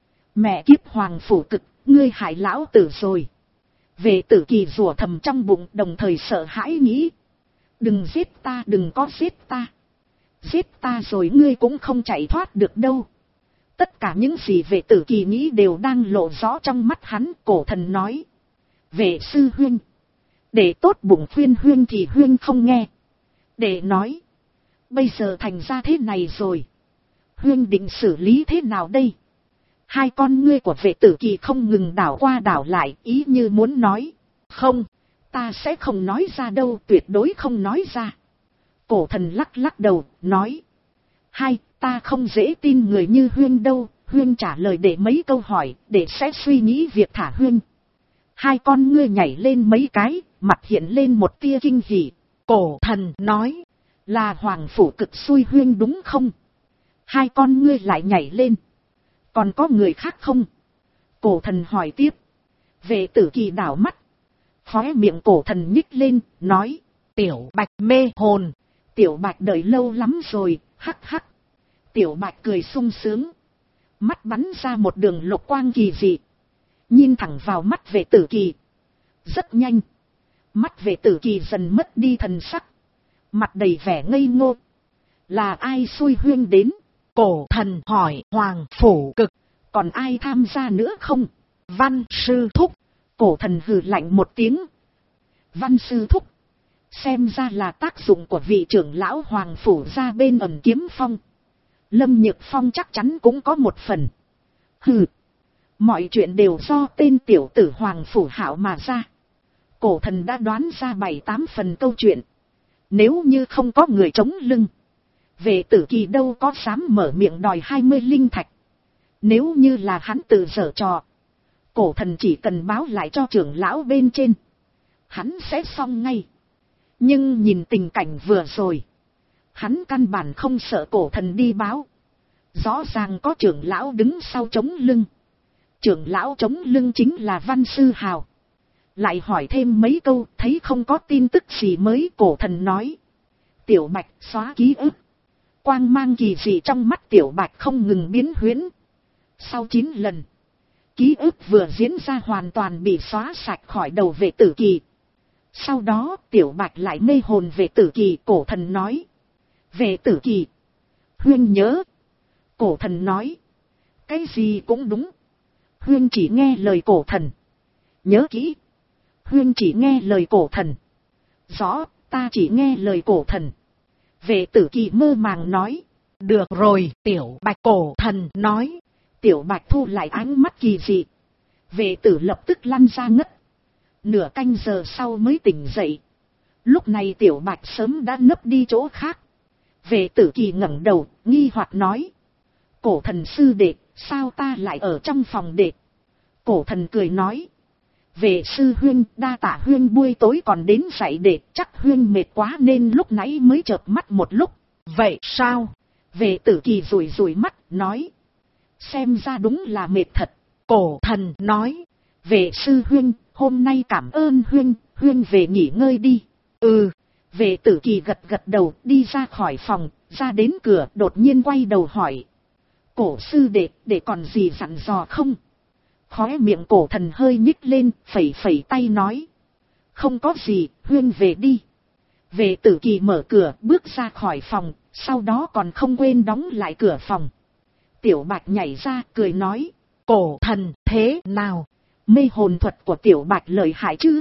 Mẹ kiếp Hoàng Phủ Cực, ngươi hại lão tử rồi. Vệ Tử Kỳ rủa thầm trong bụng đồng thời sợ hãi nghĩ. Đừng giết ta, đừng có giết ta. Giết ta rồi ngươi cũng không chạy thoát được đâu. Tất cả những gì Vệ Tử Kỳ nghĩ đều đang lộ rõ trong mắt hắn. Cổ thần nói. Vệ sư huynh. Để tốt bụng khuyên huynh thì huynh không nghe. Để nói. Bây giờ thành ra thế này rồi. Huynh định xử lý thế nào đây? Hai con ngươi của Vệ Tử Kỳ không ngừng đảo qua đảo lại, ý như muốn nói. Không, ta sẽ không nói ra đâu, tuyệt đối không nói ra. Cổ thần lắc lắc đầu, nói. Hai, ta không dễ tin người như huynh đâu, huynh trả lời để mấy câu hỏi, để sẽ suy nghĩ việc thả huynh. Hai con ngươi nhảy lên mấy cái, mặt hiện lên một tia kinh hỉ. Cổ thần nói, là Hoàng Phủ Cực xui huynh đúng không? Hai con ngươi lại nhảy lên. Còn có người khác không? Cổ thần hỏi tiếp. Vệ Tử Kỳ đảo mắt. Khóe miệng cổ thần nhích lên, nói. Tiểu Bạch mê hồn. Tiểu Bạch đợi lâu lắm rồi, hắc hắc. Tiểu Bạch cười sung sướng. Mắt bắn ra một đường lục quang kỳ dị. Nhìn thẳng vào mắt Vệ Tử Kỳ. Rất nhanh. Mắt Vệ Tử Kỳ dần mất đi thần sắc. Mặt đầy vẻ ngây ngô. Là ai xui huynh đến? Cổ thần hỏi. Hoàng Phủ Cực. Còn ai tham gia nữa không? Văn sư thúc. Cổ thần hừ lạnh một tiếng. Văn sư thúc. Xem ra là tác dụng của vị trưởng lão Hoàng Phủ ra bên ẩn kiếm phong. Lâm Nhược Phong chắc chắn cũng có một phần. Hừ. Mọi chuyện đều do tên tiểu tử Hoàng Phủ Hạo mà ra. Cổ thần đã đoán ra bảy tám phần câu chuyện. Nếu như không có người chống lưng. Vệ Tử Kỳ đâu có dám mở miệng đòi hai mươi linh thạch. Nếu như là hắn tự giở trò. Cổ thần chỉ cần báo lại cho trưởng lão bên trên. Hắn sẽ xong ngay. Nhưng nhìn tình cảnh vừa rồi. Hắn căn bản không sợ cổ thần đi báo. Rõ ràng có trưởng lão đứng sau chống lưng. Trưởng lão chống lưng chính là Văn Sư Hào. Lại hỏi thêm mấy câu, thấy không có tin tức gì mới, cổ thần nói. Tiểu Bạch xóa ký ức. Quang mang kỳ dị trong mắt Tiểu Bạch không ngừng biến huyễn. Sau chín lần, ký ức vừa diễn ra hoàn toàn bị xóa sạch khỏi đầu Vệ Tử Kỳ. Sau đó Tiểu Bạch lại mê hồn Vệ Tử Kỳ. Cổ thần nói. Vệ Tử Kỳ. Huynh nhớ. Cổ thần nói. Cái gì cũng đúng. Huynh chỉ nghe lời cổ thần. Nhớ kỹ. Huynh chỉ nghe lời cổ thần. Rõ, ta chỉ nghe lời cổ thần. Vệ tử kỳ mơ màng nói. Được rồi, tiểu bạch. Cổ thần nói. Tiểu bạch thu lại ánh mắt kỳ dị. Vệ tử lập tức lăn ra ngất. Nửa canh giờ sau mới tỉnh dậy. Lúc này tiểu bạch sớm đã nấp đi chỗ khác. Vệ tử kỳ ngẩng đầu, nghi hoặc nói. Cổ thần sư đệ, sao ta lại ở trong phòng đệ? Cổ thần cười nói. Vệ sư huynh, đa tạ huynh buổi tối còn đến dạy đệ, chắc huynh mệt quá nên lúc nãy mới chợp mắt một lúc. Vậy sao? Vệ tử kỳ rủi rủi mắt, nói. Xem ra đúng là mệt thật. Cổ thần nói. Vệ sư huynh, hôm nay cảm ơn huynh, huynh về nghỉ ngơi đi. Ừ. Vệ tử kỳ gật gật đầu, đi ra khỏi phòng, ra đến cửa, đột nhiên quay đầu hỏi. Cổ sư đệ, để còn gì dặn dò không? Khóe miệng cổ thần hơi nhích lên, phẩy phẩy tay nói. Không có gì, huynh về đi. Vệ tử kỳ mở cửa, bước ra khỏi phòng, sau đó còn không quên đóng lại cửa phòng. Tiểu bạch nhảy ra, cười nói. Cổ thần, thế nào? Mê hồn thuật của tiểu bạch lợi hại chứ?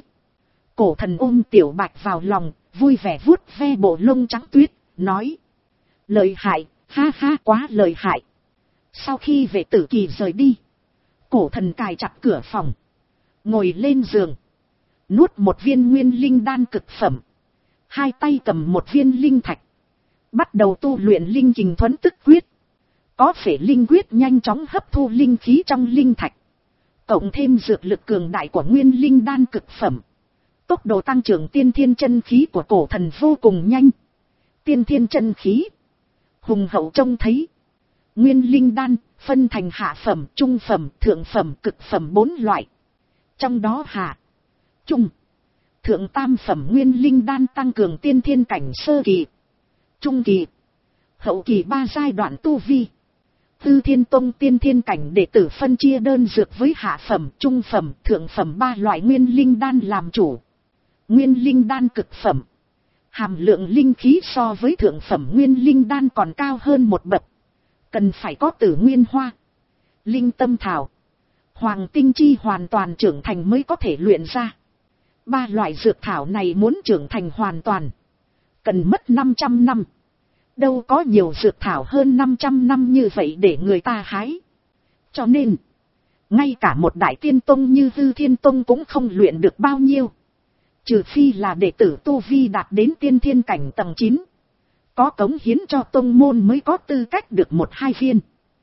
Cổ thần ôm tiểu bạch vào lòng, vui vẻ vuốt ve bộ lông trắng tuyết, nói. Lợi hại, ha ha, quá lợi hại. Sau khi vệ tử kỳ rời đi, cổ thần cài chặt cửa phòng, ngồi lên giường, nuốt một viên nguyên linh đan cực phẩm, hai tay cầm một viên linh thạch, bắt đầu tu luyện linh kình thuấn tức quyết. Có phể linh quyết nhanh chóng hấp thu linh khí trong linh thạch, cộng thêm dược lực cường đại của nguyên linh đan cực phẩm. Tốc độ tăng trưởng tiên thiên chân khí của cổ thần vô cùng nhanh. Tiên thiên chân khí hùng hậu trông thấy. Nguyên linh đan phân thành hạ phẩm, trung phẩm, thượng phẩm, cực phẩm bốn loại. Trong đó hạ, trung, thượng tam phẩm nguyên linh đan tăng cường tiên thiên cảnh sơ kỳ, trung kỳ, hậu kỳ ba giai đoạn tu vi. Tư Thiên Tông tiên thiên cảnh đệ tử phân chia đơn dược với hạ phẩm, trung phẩm, thượng phẩm ba loại nguyên linh đan làm chủ. Nguyên linh đan cực phẩm, hàm lượng linh khí so với thượng phẩm nguyên linh đan còn cao hơn một bậc. Cần phải có tử nguyên hoa, linh tâm thảo, hoàng tinh chi hoàn toàn trưởng thành mới có thể luyện ra. Ba loại dược thảo này muốn trưởng thành hoàn toàn, cần mất năm trăm năm. Đâu có nhiều dược thảo hơn năm trăm năm như vậy để người ta hái. Cho nên, ngay cả một đại tiên tông như Hư Thiên Tông cũng không luyện được bao nhiêu. Trừ phi là đệ tử tu vi đạt đến tiên thiên cảnh tầng chín. Có cống hiến cho tông môn mới có tư cách được một hai viên.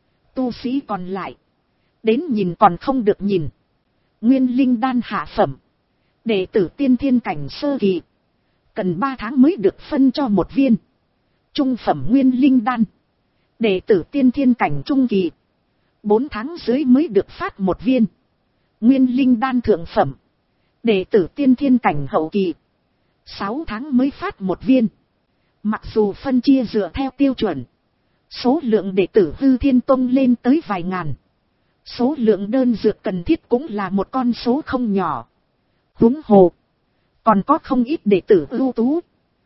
Tu sĩ còn lại, đến nhìn còn không được nhìn. Nguyên linh đan hạ phẩm, đệ tử tiên thiên cảnh sơ kỳ, cần ba tháng mới được phân cho một viên. Trung phẩm nguyên linh đan, đệ tử tiên thiên cảnh trung kỳ, bốn tháng dưới mới được phát một viên. Nguyên linh đan thượng phẩm, đệ tử tiên thiên cảnh hậu kỳ, sáu tháng mới phát một viên. Mặc dù phân chia dựa theo tiêu chuẩn, số lượng đệ tử Hư Thiên Tông lên tới vài ngàn, số lượng đơn dược cần thiết cũng là một con số không nhỏ. Huống hồ, còn có không ít đệ tử ưu tú.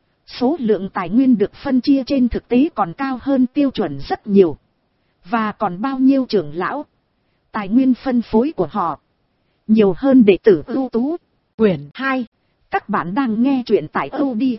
Số lượng tài nguyên được phân chia trên thực tế còn cao hơn tiêu chuẩn rất nhiều. Và còn bao nhiêu trưởng lão, tài nguyên phân phối của họ nhiều hơn đệ tử ưu tú. Quyển hai, các bạn đang nghe truyện tại audio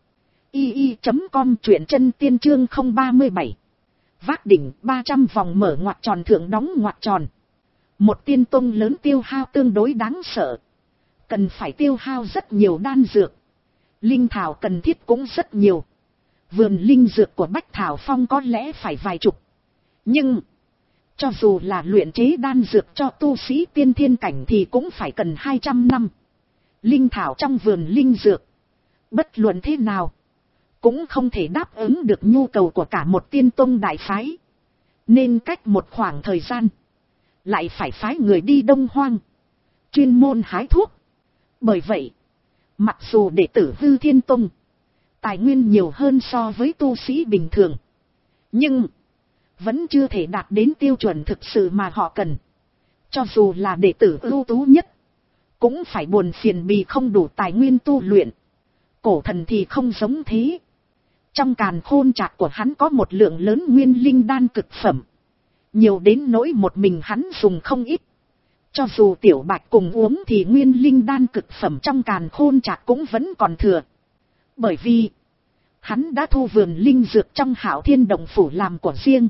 i i chấm com, truyện chân tiên chương không ba mươi bảy. Vác đỉnh ba trăm vòng mở ngoặc tròn thượng đóng ngoặc tròn. Một tiên tông lớn tiêu hao tương đối đáng sợ, cần phải tiêu hao rất nhiều đan dược. Linh thảo cần thiết cũng rất nhiều. Vườn linh dược của Bách Thảo Phong có lẽ phải vài chục. Nhưng, cho dù là luyện chế đan dược cho tu sĩ tiên thiên cảnh thì cũng phải cần hai trăm năm. Linh thảo trong vườn linh dược, bất luận thế nào, cũng không thể đáp ứng được nhu cầu của cả một tiên tông đại phái. Nên cách một khoảng thời gian, lại phải phái người đi Đông Hoang, chuyên môn hái thuốc. Bởi vậy, mặc dù đệ tử Hư Thiên Tông tài nguyên nhiều hơn so với tu sĩ bình thường, nhưng vẫn chưa thể đạt đến tiêu chuẩn thực sự mà họ cần. Cho dù là đệ tử ưu tú nhất, cũng phải buồn phiền vì không đủ tài nguyên tu luyện. Cổ thần thì không giống thế. Trong càn khôn trạc của hắn có một lượng lớn nguyên linh đan cực phẩm, nhiều đến nỗi một mình hắn dùng không ít. Cho dù tiểu bạch cùng uống thì nguyên linh đan cực phẩm trong càn khôn trạc cũng vẫn còn thừa. Bởi vì Hắn đã thu vườn linh dược trong Hạo Thiên Động Phủ làm của riêng.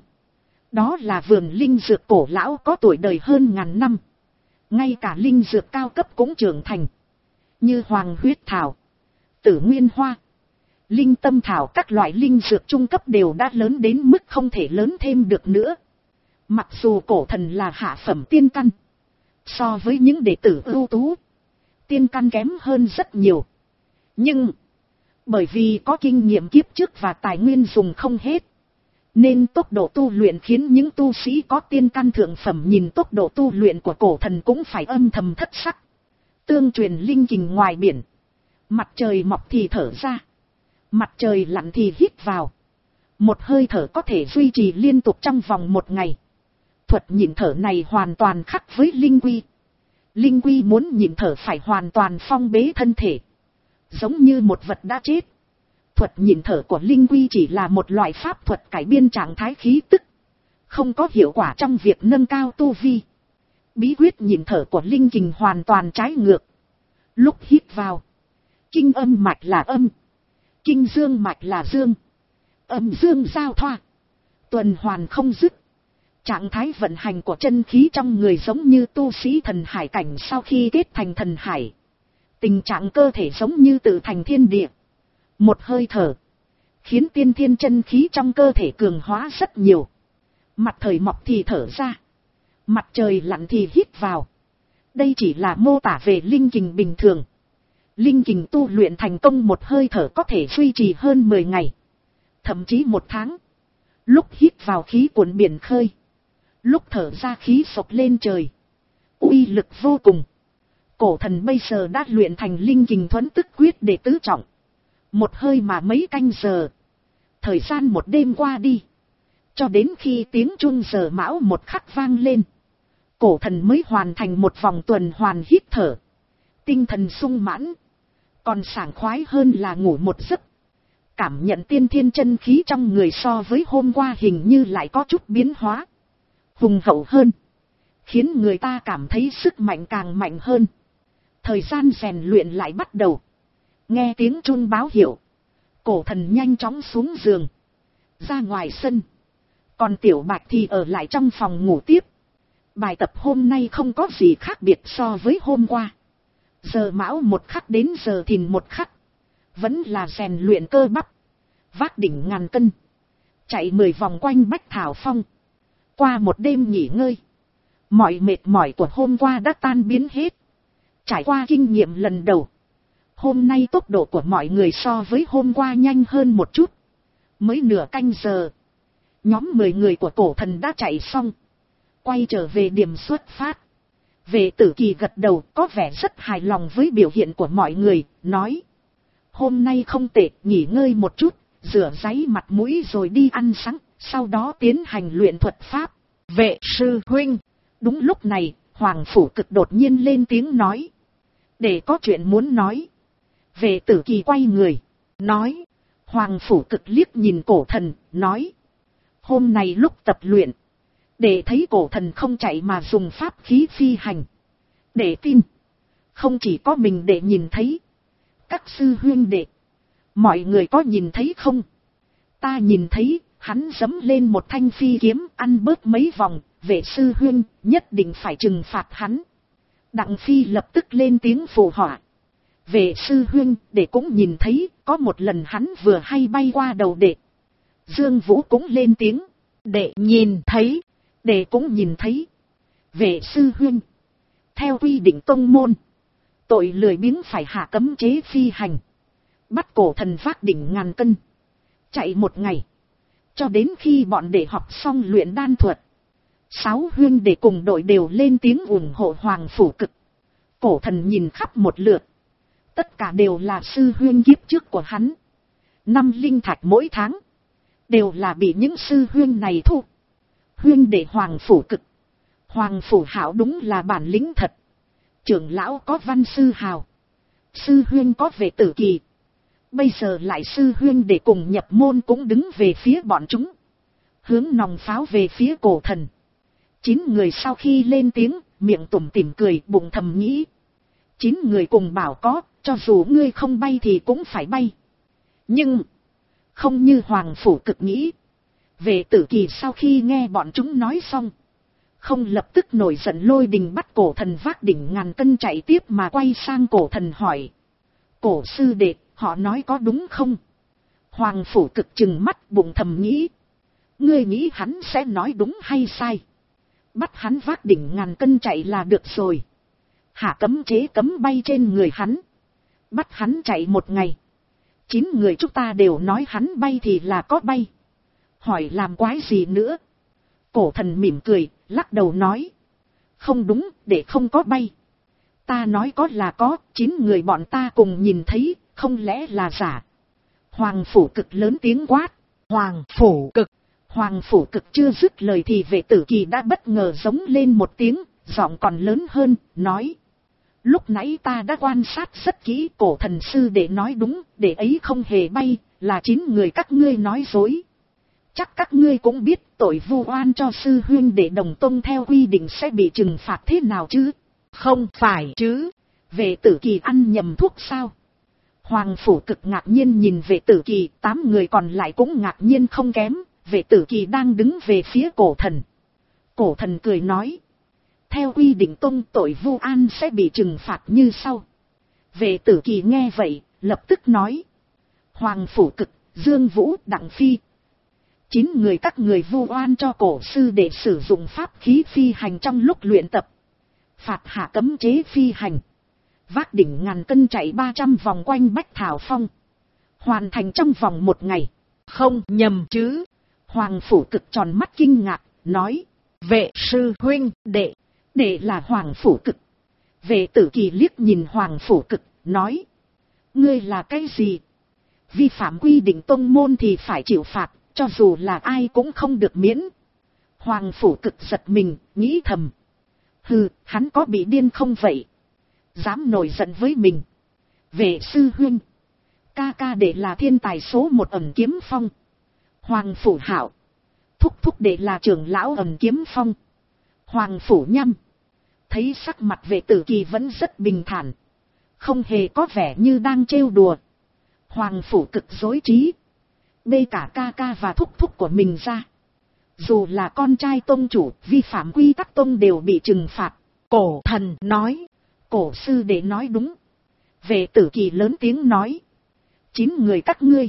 Đó là vườn linh dược cổ lão có tuổi đời hơn ngàn năm. Ngay cả linh dược cao cấp cũng trưởng thành. Như hoàng huyết thảo, tử nguyên hoa, linh tâm thảo, các loại linh dược trung cấp đều đã lớn đến mức không thể lớn thêm được nữa. Mặc dù cổ thần là hạ phẩm tiên căn, so với những đệ tử ưu tú, tiên căn kém hơn rất nhiều. Nhưng, bởi vì có kinh nghiệm kiếp trước và tài nguyên dùng không hết, nên tốc độ tu luyện khiến những tu sĩ có tiên căn thượng phẩm nhìn tốc độ tu luyện của cổ thần cũng phải âm thầm thất sắc. Tương truyền linh kình ngoài biển, mặt trời mọc thì thở ra, mặt trời lặn thì hít vào. Một hơi thở có thể duy trì liên tục trong vòng một ngày. Thuật nhịn thở này hoàn toàn khác với linh quy. Linh quy muốn nhịn thở phải hoàn toàn phong bế thân thể, giống như một vật đã chết. Thuật nhịn thở của linh quy chỉ là một loại pháp thuật cải biên trạng thái khí tức, không có hiệu quả trong việc nâng cao tu vi. Bí quyết nhịn thở của linh kình hoàn toàn trái ngược. Lúc hít vào, kinh âm mạch là âm, kinh dương mạch là dương, âm dương giao thoa, tuần hoàn không dứt. Trạng thái vận hành của chân khí trong người giống như tu sĩ thần hải cảnh sau khi kết thành thần hải. Tình trạng cơ thể giống như tự thành thiên địa. Một hơi thở khiến tiên thiên chân khí trong cơ thể cường hóa rất nhiều. Mặt trời mọc thì thở ra, mặt trời lặn thì hít vào. Đây chỉ là mô tả về linh kình bình thường. Linh kình tu luyện thành công một hơi thở có thể duy trì hơn mười ngày, thậm chí một tháng. Lúc hít vào khí cuộn biển khơi, lúc thở ra khí sộc lên trời, uy lực vô cùng. Cổ thần bây giờ đã luyện thành linh kình thuẫn tức quyết để tứ trọng. Một hơi mà mấy canh giờ. Thời gian một đêm qua đi, cho đến khi tiếng chuông giờ mão một khắc vang lên, cổ thần mới hoàn thành một vòng tuần hoàn hít thở. Tinh thần sung mãn, còn sảng khoái hơn là ngủ một giấc. Cảm nhận tiên thiên chân khí trong người so với hôm qua hình như lại có chút biến hóa, hùng hậu hơn, khiến người ta cảm thấy sức mạnh càng mạnh hơn. Thời gian rèn luyện lại bắt đầu. Nghe tiếng chuông báo hiệu, cổ thần nhanh chóng xuống giường, ra ngoài sân. Còn Tiểu Bạch thì ở lại trong phòng ngủ tiếp. Bài tập hôm nay không có gì khác biệt so với hôm qua. Giờ mão một khắc đến giờ thìn một khắc, vẫn là rèn luyện cơ bắp, vác đỉnh ngàn cân, chạy mười vòng quanh Bách Thảo Phong. Qua một đêm nghỉ ngơi, mọi mệt mỏi của hôm qua đã tan biến hết. Trải qua kinh nghiệm lần đầu, hôm nay tốc độ của mọi người so với hôm qua nhanh hơn một chút. Mới nửa canh giờ, nhóm mười người của cổ thần đã chạy xong, quay trở về điểm xuất phát. Vệ Tử Kỳ gật đầu, có vẻ rất hài lòng với biểu hiện của mọi người, nói: hôm nay không tệ, nghỉ ngơi một chút, rửa ráy mặt mũi rồi đi ăn sáng, sau đó tiến hành luyện thuật pháp. Vệ sư huynh. Đúng lúc này, Hoàng Phủ Cực đột nhiên lên tiếng nói: để có chuyện muốn nói. Vệ Tử Kỳ quay người, nói. Hoàng Phủ Cực liếc nhìn cổ thần, nói: hôm nay lúc tập luyện, để thấy cổ thần không chạy mà dùng pháp khí phi hành. Để tin, không chỉ có mình để nhìn thấy. Các sư huynh đệ, mọi người có nhìn thấy không? Ta nhìn thấy, hắn giẫm lên một thanh phi kiếm, ăn bớt mấy vòng. Vệ sư huynh, nhất định phải trừng phạt hắn. Đặng Phi lập tức lên tiếng phụ họa. Vệ sư huynh, đệ cũng nhìn thấy, có một lần hắn vừa hay bay qua đầu đệ. Dương Vũ cũng lên tiếng. Đệ nhìn thấy, đệ cũng nhìn thấy. Vệ sư huynh, theo quy định tông môn, tội lười biếng phải hạ cấm chế phi hành. Bắt cổ thần vác đỉnh ngàn cân, chạy một ngày, cho đến khi bọn đệ học xong luyện đan thuật. Sáu huynh đệ cùng đội đều lên tiếng ủng hộ Hoàng Phủ Cực. Cổ thần nhìn khắp một lượt, tất cả đều là sư huynh kiếp trước của hắn. Năm linh thạch mỗi tháng, đều là bị những sư huynh này thu. Huynh đệ Hoàng Phủ Cực, Hoàng Phủ Hạo đúng là bản lĩnh thật. Trưởng lão có Văn Sư Hào, sư huynh có Vệ Tử Kỳ, bây giờ lại sư huynh để cùng nhập môn cũng đứng về phía bọn chúng, hướng nòng pháo về phía cổ thần. Chín người sau khi lên tiếng, miệng tủm tỉm cười, bụng thầm nghĩ. Chín người cùng bảo có, cho dù ngươi không bay thì cũng phải bay. Nhưng, Không như Hoàng Phủ Cực nghĩ. Vệ Tử Kỳ sau khi nghe bọn chúng nói xong, không lập tức nổi giận lôi đình bắt cổ thần vác đỉnh ngàn cân chạy tiếp mà quay sang cổ thần hỏi. Cổ sư đệ, họ nói có đúng không? Hoàng Phủ Cực trừng mắt bụng thầm nghĩ. Ngươi nghĩ hắn sẽ nói đúng hay sai? Bắt hắn vác đỉnh ngàn cân chạy là được rồi. Hạ cấm chế cấm bay trên người hắn. Bắt hắn chạy một ngày. Chín người chúng ta đều nói hắn bay thì là có bay. Hỏi làm quái gì nữa? Cổ thần mỉm cười, lắc đầu nói. Không đúng, để không có bay. Ta nói có là có, chín người bọn ta cùng nhìn thấy, không lẽ là giả? Hoàng Phủ Cực lớn tiếng quát. Hoàng Phủ Cực. Hoàng Phủ Cực chưa dứt lời thì Vệ Tử Kỳ đã bất ngờ giống lên một tiếng, giọng còn lớn hơn, nói. Lúc nãy ta đã quan sát rất kỹ, cổ thần sư để nói đúng, để ấy không hề bay, là chín người các ngươi nói dối. Chắc các ngươi cũng biết tội vu oan cho sư huynh để đồng tông theo quy định sẽ bị trừng phạt thế nào chứ? Không phải chứ? Vệ Tử Kỳ ăn nhầm thuốc sao? Hoàng Phủ Cực ngạc nhiên nhìn Vệ Tử Kỳ, tám người còn lại cũng ngạc nhiên không kém. Vệ Tử Kỳ đang đứng về phía cổ thần. Cổ thần cười nói. Theo quy định tông tội vu an sẽ bị trừng phạt như sau. Vệ Tử Kỳ nghe vậy, lập tức nói. Hoàng Phủ Cực, Dương Vũ, Đặng Phi. Chín người các người vu oan cho cổ sư để sử dụng pháp khí phi hành trong lúc luyện tập. Phạt hạ cấm chế phi hành. Vác đỉnh ngàn cân chạy ba trăm vòng quanh Bách Thảo Phong. Hoàn thành trong vòng một ngày. Không nhầm chứ? Hoàng Phủ Cực tròn mắt kinh ngạc, nói. Vệ sư huynh đệ. Đệ là Hoàng Phủ Cực. Vệ Tử Kỳ liếc nhìn Hoàng Phủ Cực, nói. Ngươi là cái gì? Vi phạm quy định tông môn thì phải chịu phạt, cho dù là ai cũng không được miễn. Hoàng Phủ Cực giật mình, nghĩ thầm. Hừ, hắn có bị điên không vậy? Dám nổi giận với mình. Vệ sư huynh. Ca ca đệ là thiên tài số một ẩn kiếm phong. Hoàng Phủ Hạo. Thúc thúc đệ là trưởng lão ẩn kiếm phong. Hoàng Phủ Nhâm. Thấy sắc mặt Vệ Tử Kỳ vẫn rất bình thản. Không hề có vẻ như đang trêu đùa. Hoàng Phủ Cực dối trí. Bê cả ca ca và thúc thúc của mình ra. Dù là con trai tông chủ, vi phạm quy tắc tông đều bị trừng phạt. Cổ thần nói. Cổ sư đệ nói đúng. Vệ Tử Kỳ lớn tiếng nói. Chín người các ngươi.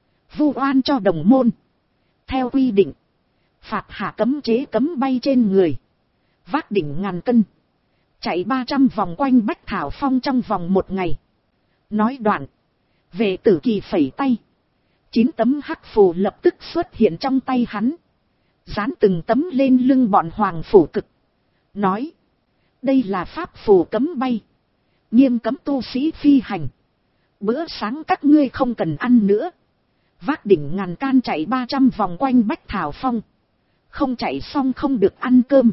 Vu oan cho đồng môn. Theo quy định. Phạt hạ cấm chế cấm bay trên người. Vác đỉnh ngàn cân. Chạy ba trăm vòng quanh Bách Thảo Phong trong vòng một ngày. Nói đoạn. Vệ Tử Kỳ phẩy tay. Chín tấm hắc phù lập tức xuất hiện trong tay hắn. Dán từng tấm lên lưng bọn Hoàng Phủ Cực. Nói. Đây là pháp phù cấm bay. Nghiêm cấm tu sĩ phi hành. Bữa sáng các ngươi không cần ăn nữa. Vác đỉnh ngàn can chạy ba trăm vòng quanh Bách Thảo Phong. Không chạy xong không được ăn cơm.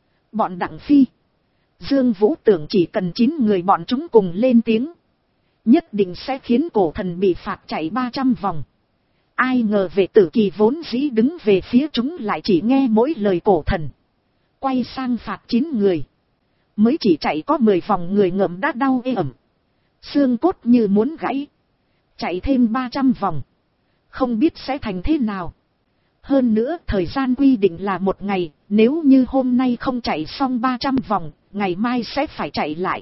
Bọn Đặng Phi. Dương Vũ tưởng chỉ cần chín người bọn chúng cùng lên tiếng. Nhất định sẽ khiến cổ thần bị phạt chạy ba trăm vòng. Ai ngờ Vệ Tử Kỳ vốn dĩ đứng về phía chúng lại chỉ nghe mỗi lời cổ thần. Quay sang phạt chín người. Mới chỉ chạy có mười vòng người ngợm đã đau ê ẩm. Xương cốt như muốn gãy. Chạy thêm ba trăm vòng. Không biết sẽ thành thế nào. Hơn nữa thời gian quy định là một ngày. Nếu như hôm nay không chạy xong ba trăm vòng, ngày mai sẽ phải chạy lại.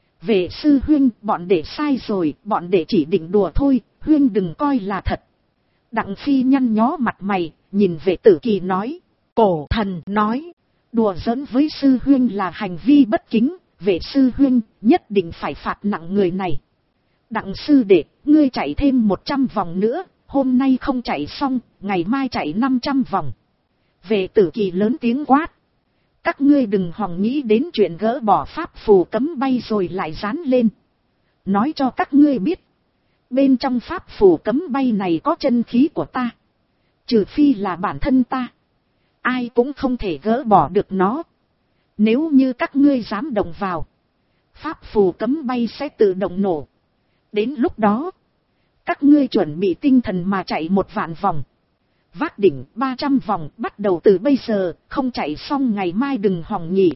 Vệ sư huynh, bọn đệ sai rồi, bọn đệ chỉ định đùa thôi, huynh đừng coi là thật. Đặng Phi nhăn nhó mặt mày, nhìn Vệ Tử Kỳ nói. Cổ thần nói. Đùa giỡn với sư huynh là hành vi bất kính, Vệ sư huynh nhất định phải phạt nặng người này. Đặng sư đệ, ngươi chạy thêm một trăm vòng nữa, hôm nay không chạy xong, ngày mai chạy năm trăm vòng. Vệ Tử Kỳ lớn tiếng quát. Các ngươi đừng hòng nghĩ đến chuyện gỡ bỏ pháp phù cấm bay rồi lại dán lên. Nói cho các ngươi biết. Bên trong pháp phù cấm bay này có chân khí của ta. Trừ phi là bản thân ta. Ai cũng không thể gỡ bỏ được nó. Nếu như các ngươi dám động vào. Pháp phù cấm bay sẽ tự động nổ. Đến lúc đó. Các ngươi chuẩn bị tinh thần mà chạy một vạn vòng. Vác đỉnh ba trăm vòng bắt đầu từ bây giờ. Không chạy xong ngày mai đừng hòng nhỉ.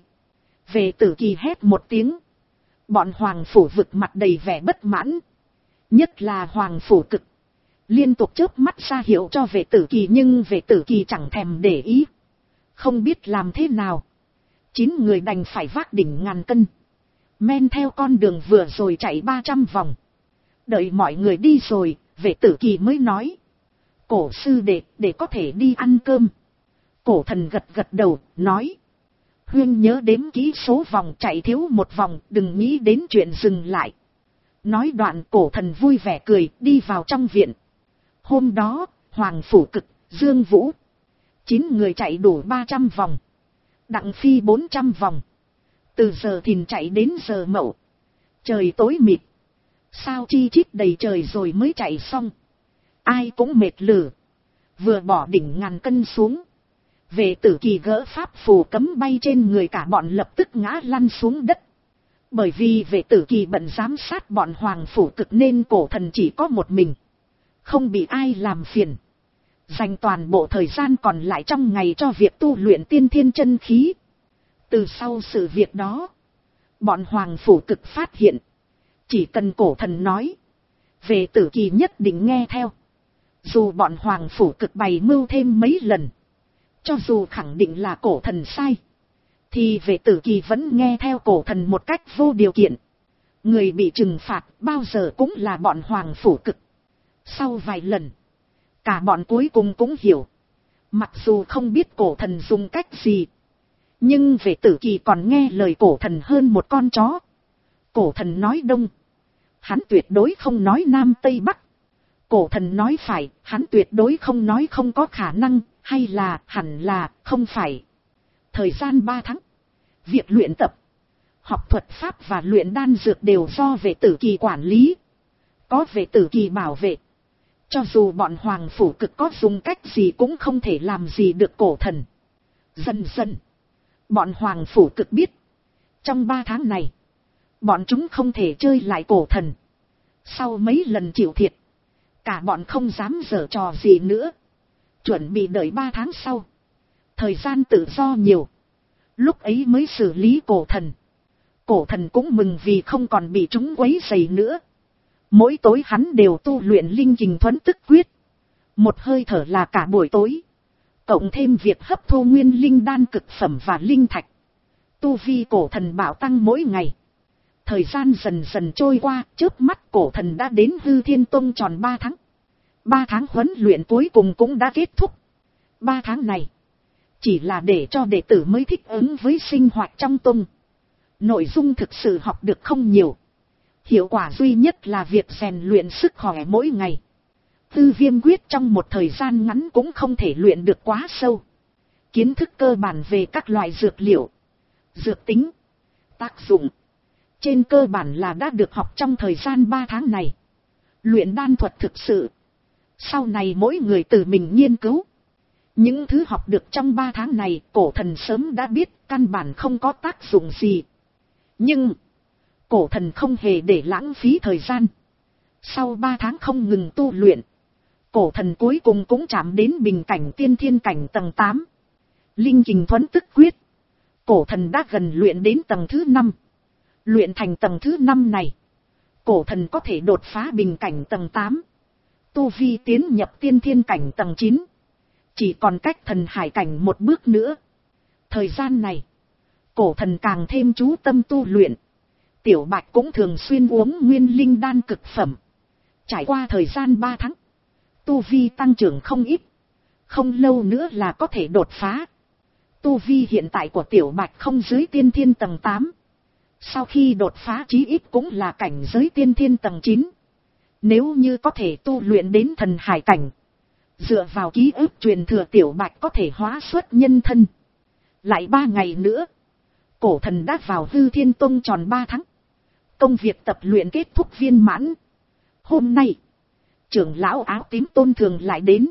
Vệ Tử Kỳ hét một tiếng. Bọn Hoàng Phủ Vực mặt đầy vẻ bất mãn. Nhất là Hoàng Phủ Cực. liên tục chớp mắt ra hiệu cho vệ tử kỳ, nhưng vệ tử kỳ chẳng thèm để ý, không biết làm thế nào. Chín người đành phải vác đỉnh ngàn cân, men theo con đường vừa rồi chạy ba trăm vòng. Đợi mọi người đi rồi, vệ tử kỳ mới nói, cổ sư đệ, để có thể đi ăn cơm. Cổ thần gật gật đầu, nói, huyên nhớ đếm kỹ số vòng, chạy thiếu một vòng, đừng nghĩ đến chuyện dừng lại. Nói đoạn cổ thần vui vẻ cười, đi vào trong viện. Hôm đó, Hoàng Phủ Cực, Dương Vũ, chín người chạy đủ ba trăm vòng. Đặng Phi bốn trăm vòng. Từ giờ thìn chạy đến giờ mậu. Trời tối mịt. Sao chi chít đầy trời rồi mới chạy xong. Ai cũng mệt lử. Vừa bỏ đỉnh ngàn cân xuống. Vệ tử kỳ gỡ pháp phù cấm bay trên người cả bọn, lập tức ngã lăn xuống đất. Bởi vì vệ tử kỳ bận giám sát bọn Hoàng Phủ Cực nên cổ thần chỉ có một mình, không bị ai làm phiền. Dành toàn bộ thời gian còn lại trong ngày cho việc tu luyện tiên thiên chân khí. Từ sau sự việc đó, bọn Hoàng Phủ Cực phát hiện, chỉ cần cổ thần nói, vệ tử kỳ nhất định nghe theo. Dù bọn Hoàng Phủ Cực bày mưu thêm mấy lần, cho dù khẳng định là cổ thần sai, thì vệ tử kỳ vẫn nghe theo cổ thần một cách vô điều kiện. Người bị trừng phạt bao giờ cũng là bọn Hoàng Phủ Cực. Sau vài lần, cả bọn cuối cùng cũng hiểu. Mặc dù không biết cổ thần dùng cách gì, nhưng vệ tử kỳ còn nghe lời cổ thần hơn một con chó. Cổ thần nói đông, hắn tuyệt đối không nói nam tây bắc. Cổ thần nói phải, hắn tuyệt đối không nói không có khả năng, hay là, hẳn là, không phải. Thời gian ba tháng, việc luyện tập, học thuật pháp và luyện đan dược đều do vệ tử kỳ quản lý. Có vệ tử kỳ bảo vệ, cho dù bọn Hoàng Phủ Cực có dùng cách gì cũng không thể làm gì được cổ thần. Dần dần, bọn Hoàng Phủ Cực biết, trong ba tháng này, bọn chúng không thể chơi lại cổ thần. Sau mấy lần chịu thiệt, cả bọn không dám giở trò gì nữa, chuẩn bị đợi ba tháng sau, thời gian tự do nhiều, lúc ấy mới xử lý cổ thần. Cổ thần cũng mừng vì không còn bị chúng quấy rầy nữa. Mỗi tối hắn đều tu luyện linh kình thuấn tức quyết, một hơi thở là cả buổi tối, cộng thêm việc hấp thu nguyên linh đan cực phẩm và linh thạch. Tu vi cổ thần bảo tăng mỗi ngày. Thời gian dần dần trôi qua, chớp mắt cổ thần đã đến Hư Thiên Tông tròn ba tháng. Ba tháng huấn luyện cuối cùng cũng đã kết thúc. Ba tháng này, chỉ là để cho đệ tử mới thích ứng với sinh hoạt trong tông. Nội dung thực sự học được không nhiều. Hiệu quả duy nhất là việc rèn luyện sức khỏe mỗi ngày. Tư viêm quyết trong một thời gian ngắn cũng không thể luyện được quá sâu. Kiến thức cơ bản về các loại dược liệu, dược tính, tác dụng, trên cơ bản là đã được học trong thời gian ba tháng này. Luyện đan thuật thực sự, sau này mỗi người tự mình nghiên cứu. Những thứ học được trong ba tháng này cổ thần sớm đã biết căn bản không có tác dụng gì. Nhưng cổ thần không hề để lãng phí thời gian. Sau ba tháng không ngừng tu luyện, cổ thần cuối cùng cũng chạm đến bình cảnh tiên thiên cảnh tầng tám. Linh kình thuấn tức quyết, cổ thần đã gần luyện đến tầng thứ năm. Luyện thành tầng thứ năm này, cổ thần có thể đột phá bình cảnh tầng tám. Tu vi tiến nhập tiên thiên cảnh tầng chín. Chỉ còn cách thần hải cảnh một bước nữa. Thời gian này, cổ thần càng thêm chú tâm tu luyện. Tiểu Bạch cũng thường xuyên uống nguyên linh đan cực phẩm. Trải qua thời gian ba tháng, tu vi tăng trưởng không ít. Không lâu nữa là có thể đột phá. Tu vi hiện tại của Tiểu Bạch không dưới tiên thiên tầng tám. Sau khi đột phá chí ít cũng là cảnh giới tiên thiên tầng chín. Nếu như có thể tu luyện đến thần hải cảnh, dựa vào ký ức truyền thừa Tiểu Bạch có thể hóa xuất nhân thân. Lại ba ngày nữa, cổ thần đã vào Hư Thiên Tông tròn ba tháng. Công việc tập luyện kết thúc viên mãn. Hôm nay, trưởng lão áo tím Tôn Thường lại đến.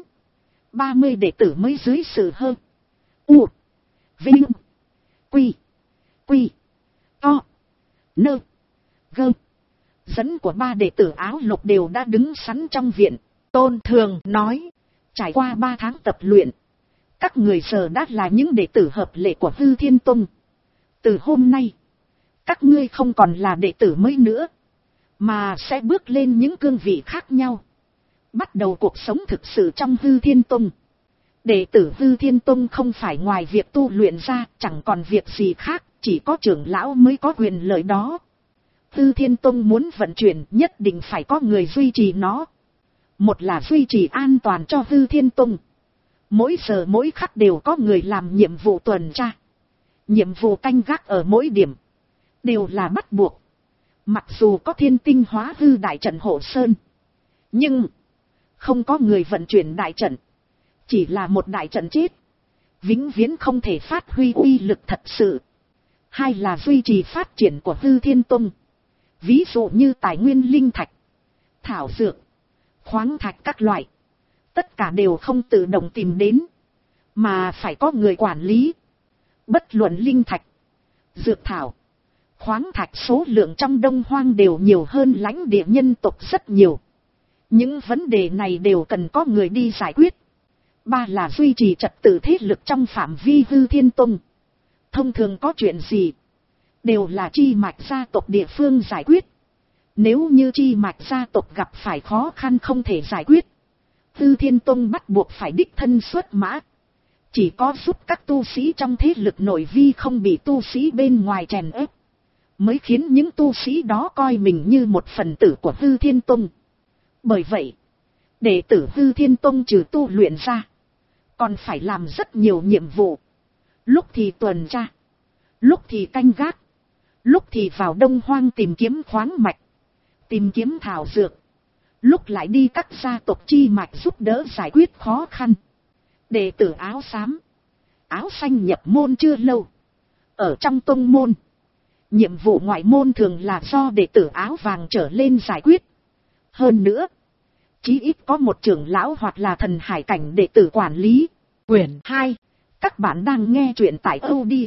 ba mươi đệ tử mới dưới sự hơ. U. Vinh. Quy. Quy. To. Nơ. Gơ. Dẫn của ba đệ tử áo lục đều đã đứng sẵn trong viện. Tôn Thường nói, trải qua ba tháng tập luyện, các người giờ đã là những đệ tử hợp lệ của Hư Thiên Tông. Từ hôm nay, các ngươi không còn là đệ tử mới nữa, mà sẽ bước lên những cương vị khác nhau. Bắt đầu cuộc sống thực sự trong Hư Thiên Tông. Đệ tử Hư Thiên Tông không phải ngoài việc tu luyện ra, chẳng còn việc gì khác, chỉ có trưởng lão mới có quyền lợi đó. Hư Thiên Tông muốn vận chuyển nhất định phải có người duy trì nó. Một là duy trì an toàn cho Hư Thiên Tông. Mỗi giờ mỗi khắc đều có người làm nhiệm vụ tuần tra. Nhiệm vụ canh gác ở mỗi điểm. Đều là bắt buộc. Mặc dù có thiên tinh hóa hư đại trận hộ sơn. Nhưng không có người vận chuyển đại trận. Chỉ là một đại trận chết. Vĩnh viễn không thể phát huy uy lực thật sự. Hai là duy trì phát triển của Hư Thiên Tông. Ví dụ như tài nguyên linh thạch, thảo dược, khoáng thạch các loại. Tất cả đều không tự động tìm đến. Mà phải có người quản lý. Bất luận linh thạch, dược thảo, khoáng thạch số lượng trong Đông Hoang đều nhiều hơn lãnh địa nhân tộc rất nhiều. Những vấn đề này đều cần có người đi giải quyết. Ba là duy trì trật tự thế lực trong phạm vi Hư Thiên Tông. Thông thường có chuyện gì, đều là chi mạch gia tộc địa phương giải quyết. Nếu như chi mạch gia tộc gặp phải khó khăn không thể giải quyết, Hư Thiên Tông bắt buộc phải đích thân xuất mã. Chỉ có giúp các tu sĩ trong thế lực nội vi không bị tu sĩ bên ngoài chèn ép, mới khiến những tu sĩ đó coi mình như một phần tử của Hư Thiên Tông. Bởi vậy, đệ tử Hư Thiên Tông trừ tu luyện ra, còn phải làm rất nhiều nhiệm vụ. Lúc thì tuần tra, lúc thì canh gác, lúc thì vào Đông Hoang tìm kiếm khoáng mạch, tìm kiếm thảo dược, lúc lại đi các gia tộc chi mạch giúp đỡ giải quyết khó khăn. Đệ tử áo xám, áo xanh nhập môn chưa lâu. Ở trong tông môn, nhiệm vụ ngoại môn thường là do đệ tử áo vàng trở lên giải quyết. Hơn nữa, chí ít có một trưởng lão hoặc là thần hải cảnh đệ tử quản lý. Quyển hai. Các bạn đang nghe truyện tại audio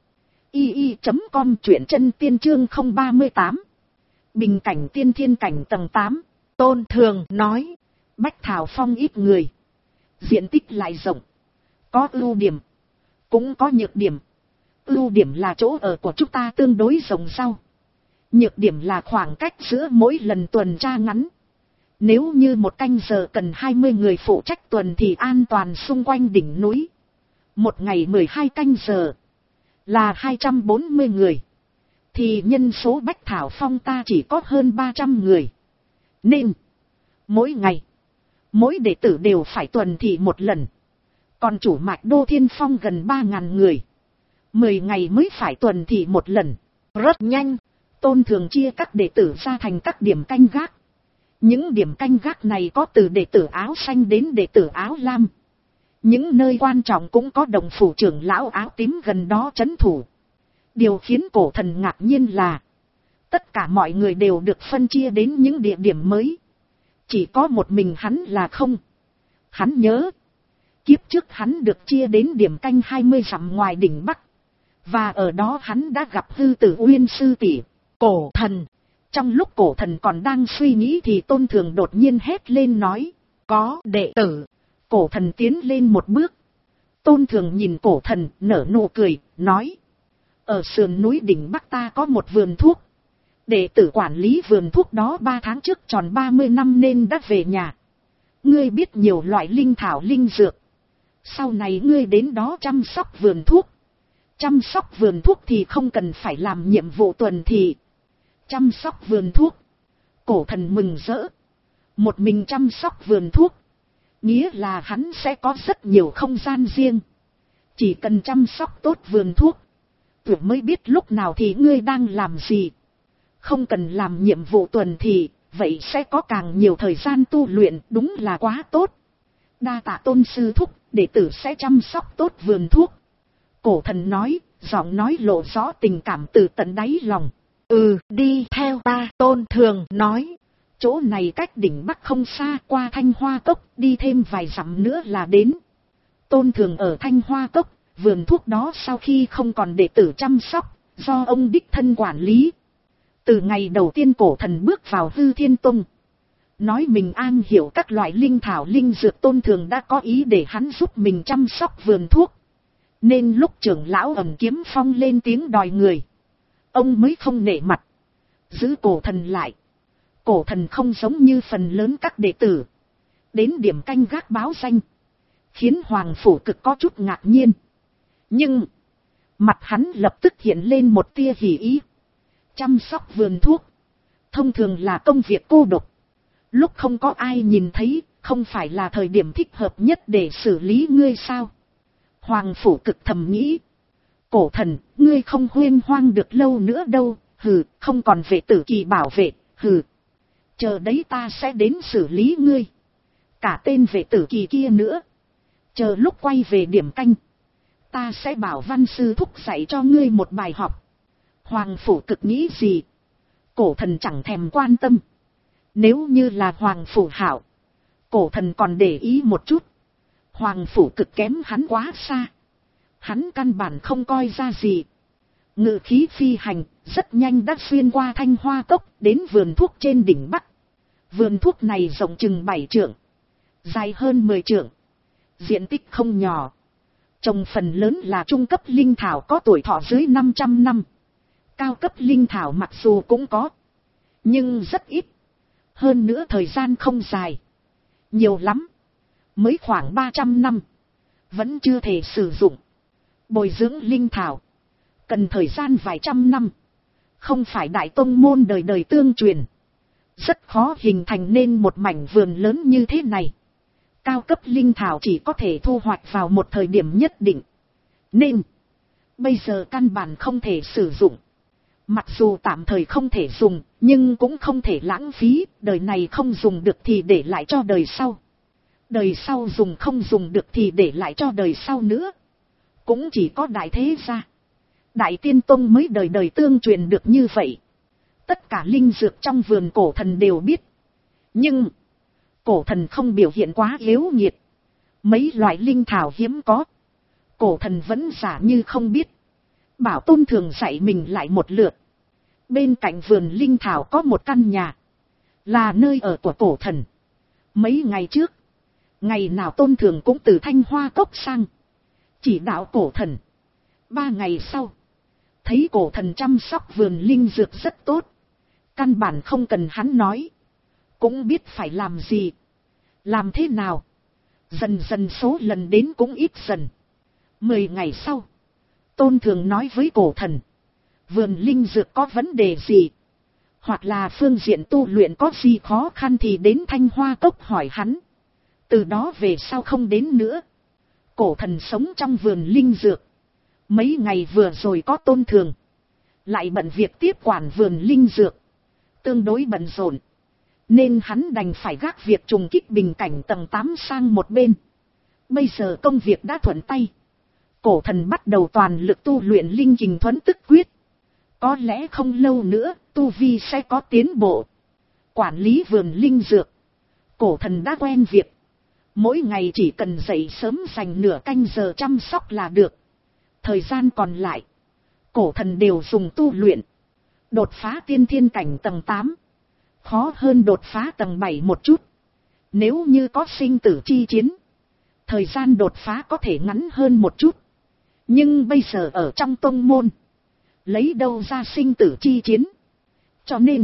i i chấm com, truyện chân tiên chương không ba mươi tám. Bình cảnh tiên thiên cảnh tầng tám. Tôn Thường nói, Bách Thảo Phong ít người, diện tích lại rộng, có ưu điểm, cũng có nhược điểm. Ưu điểm là chỗ ở của chúng ta tương đối rộng rau. Nhược điểm là khoảng cách giữa mỗi lần tuần tra ngắn. Nếu như một canh giờ cần hai mươi người phụ trách tuần thì an toàn xung quanh đỉnh núi. Một ngày mười hai canh giờ, là hai trăm bốn mươi người. Thì nhân số Bách Thảo Phong ta chỉ có hơn ba trăm người. Nên, mỗi ngày, mỗi đệ tử đều phải tuần thị một lần. Còn chủ mạch Đô Thiên Phong gần ba ngàn người. Mười ngày mới phải tuần thị một lần. Rất nhanh, Tôn Thường chia các đệ tử ra thành các điểm canh gác. Những điểm canh gác này có từ đệ tử áo xanh đến đệ tử áo lam. Những nơi quan trọng cũng có đồng phủ trưởng lão áo tím gần đó trấn thủ. Điều khiến cổ thần ngạc nhiên là, tất cả mọi người đều được phân chia đến những địa điểm mới. Chỉ có một mình hắn là không. Hắn nhớ, kiếp trước hắn được chia đến điểm canh hai mươi dặm ngoài đỉnh Bắc. Và ở đó hắn đã gặp Hư Tử Uyên sư tỷ, cổ thần. Trong lúc cổ thần còn đang suy nghĩ thì Tôn Thường đột nhiên hét lên nói, có đệ tử. Cổ thần tiến lên một bước. Tôn Thường nhìn cổ thần nở nụ cười, nói, ở sườn núi đỉnh Bắc ta có một vườn thuốc. Đệ tử quản lý vườn thuốc đó ba tháng trước tròn ba mươi năm nên đã về nhà. Ngươi biết nhiều loại linh thảo linh dược. Sau này ngươi đến đó chăm sóc vườn thuốc. Chăm sóc vườn thuốc thì không cần phải làm nhiệm vụ tuần thị. Chăm sóc vườn thuốc. Cổ thần mừng rỡ. Một mình chăm sóc vườn thuốc, nghĩa là hắn sẽ có rất nhiều không gian riêng. Chỉ cần chăm sóc tốt vườn thuốc, tôi mới biết lúc nào thì ngươi đang làm gì. Không cần làm nhiệm vụ tuần thị, vậy sẽ có càng nhiều thời gian tu luyện, đúng là quá tốt. Đa tạ Tôn sư thúc, đệ tử sẽ chăm sóc tốt vườn thuốc. Cổ thần nói, giọng nói lộ rõ tình cảm từ tận đáy lòng. Ừ, đi theo ta. Tôn Thường nói, chỗ này cách đỉnh Bắc không xa, qua Thanh Hoa Cốc, đi thêm vài dặm nữa là đến. Tôn Thường ở Thanh Hoa Cốc, vườn thuốc đó sau khi không còn đệ tử chăm sóc, do ông đích thân quản lý. Từ ngày đầu tiên cổ thần bước vào Hư Thiên Tông, nói mình am hiểu các loại linh thảo linh dược, Tôn Thường đã có ý để hắn giúp mình chăm sóc vườn thuốc. Nên lúc trưởng lão Ẩm Kiếm Phong lên tiếng đòi người, ông mới không nể mặt, giữ cổ thần lại. Cổ thần không giống như phần lớn các đệ tử, Đến điểm canh gác báo danh, khiến Hoàng Phủ Cực có chút ngạc nhiên. Nhưng, mặt hắn lập tức hiện lên một tia hỉ ý. Chăm sóc vườn thuốc, thông thường là công việc cô độc. Lúc không có ai nhìn thấy, không phải là thời điểm thích hợp nhất để xử lý ngươi sao? Hoàng Phủ Cực thầm nghĩ. Cổ thần, ngươi không huyên hoang được lâu nữa đâu, hừ, không còn vệ tử kỳ bảo vệ, hừ. Chờ đấy ta sẽ đến xử lý ngươi. Cả tên vệ tử kỳ kia nữa. Chờ lúc quay về điểm canh, ta sẽ bảo văn sư thúc dạy cho ngươi một bài học. Hoàng Phủ Cực nghĩ gì? Cổ thần chẳng thèm quan tâm. Nếu như là Hoàng Phủ Hạo, cổ thần còn để ý một chút. Hoàng Phủ Cực kém hắn quá xa. Hắn căn bản không coi ra gì. Ngự khí phi hành, rất nhanh đã xuyên qua Thanh Hoa Cốc, đến vườn thuốc trên đỉnh Bắc. Vườn thuốc này rộng chừng bảy trượng, dài hơn mười trượng, diện tích không nhỏ. Trồng phần lớn là trung cấp linh thảo có tuổi thọ dưới năm trăm năm. Cao cấp linh thảo mặc dù cũng có, nhưng rất ít. Hơn nữa thời gian không dài. Nhiều lắm, mới khoảng ba trăm năm, vẫn chưa thể sử dụng. Bồi dưỡng linh thảo, cần thời gian vài trăm năm. Không phải đại tông môn đời đời tương truyền. Rất khó hình thành nên một mảnh vườn lớn như thế này. Cao cấp linh thảo chỉ có thể thu hoạch vào một thời điểm nhất định. Nên, bây giờ căn bản không thể sử dụng. Mặc dù tạm thời không thể dùng, nhưng cũng không thể lãng phí. Đời này không dùng được thì để lại cho đời sau. Đời sau dùng không dùng được thì để lại cho đời sau nữa. Cũng chỉ có đại thế gia, Đại Tiên Tông mới đời đời tương truyền được như vậy. Tất cả linh dược trong vườn cổ thần đều biết. Nhưng, cổ thần không biểu hiện quá yếu nhiệt. Mấy loại linh thảo hiếm có, cổ thần vẫn giả như không biết. Bảo Tôn thường dạy mình lại một lượt. Bên cạnh vườn linh thảo có một căn nhà, là nơi ở của cổ thần. Mấy ngày trước, ngày nào Tôn thường cũng từ Thanh Hoa Cốc sang chỉ đạo cổ thần. Ba ngày sau, thấy cổ thần chăm sóc vườn linh dược rất tốt. Căn bản không cần hắn nói, cũng biết phải làm gì, làm thế nào. Dần dần số lần đến cũng ít dần. Mười ngày sau, Tôn thường nói với cổ thần, vườn linh dược có vấn đề gì, hoặc là phương diện tu luyện có gì khó khăn thì đến Thanh Hoa Cốc hỏi hắn. Từ đó về sau không đến nữa. Cổ thần sống trong vườn linh dược. Mấy ngày vừa rồi có Tôn thường, lại bận việc tiếp quản vườn linh dược, tương đối bận rộn, nên hắn đành phải gác việc trùng kích bình cảnh tầng tám sang một bên. Bây giờ công việc đã thuận tay. Cổ thần bắt đầu toàn lực tu luyện linh kình thuẫn tức quyết. Có lẽ không lâu nữa, tu vi sẽ có tiến bộ. Quản lý vườn linh dược, cổ thần đã quen việc. Mỗi ngày chỉ cần dậy sớm dành nửa canh giờ chăm sóc là được. Thời gian còn lại, cổ thần đều dùng tu luyện. Đột phá tiên thiên cảnh tầng tám, khó hơn đột phá tầng bảy một chút. Nếu như có sinh tử chi chiến, thời gian đột phá có thể ngắn hơn một chút. Nhưng bây giờ ở trong tông môn, lấy đâu ra sinh tử chi chiến. Cho nên,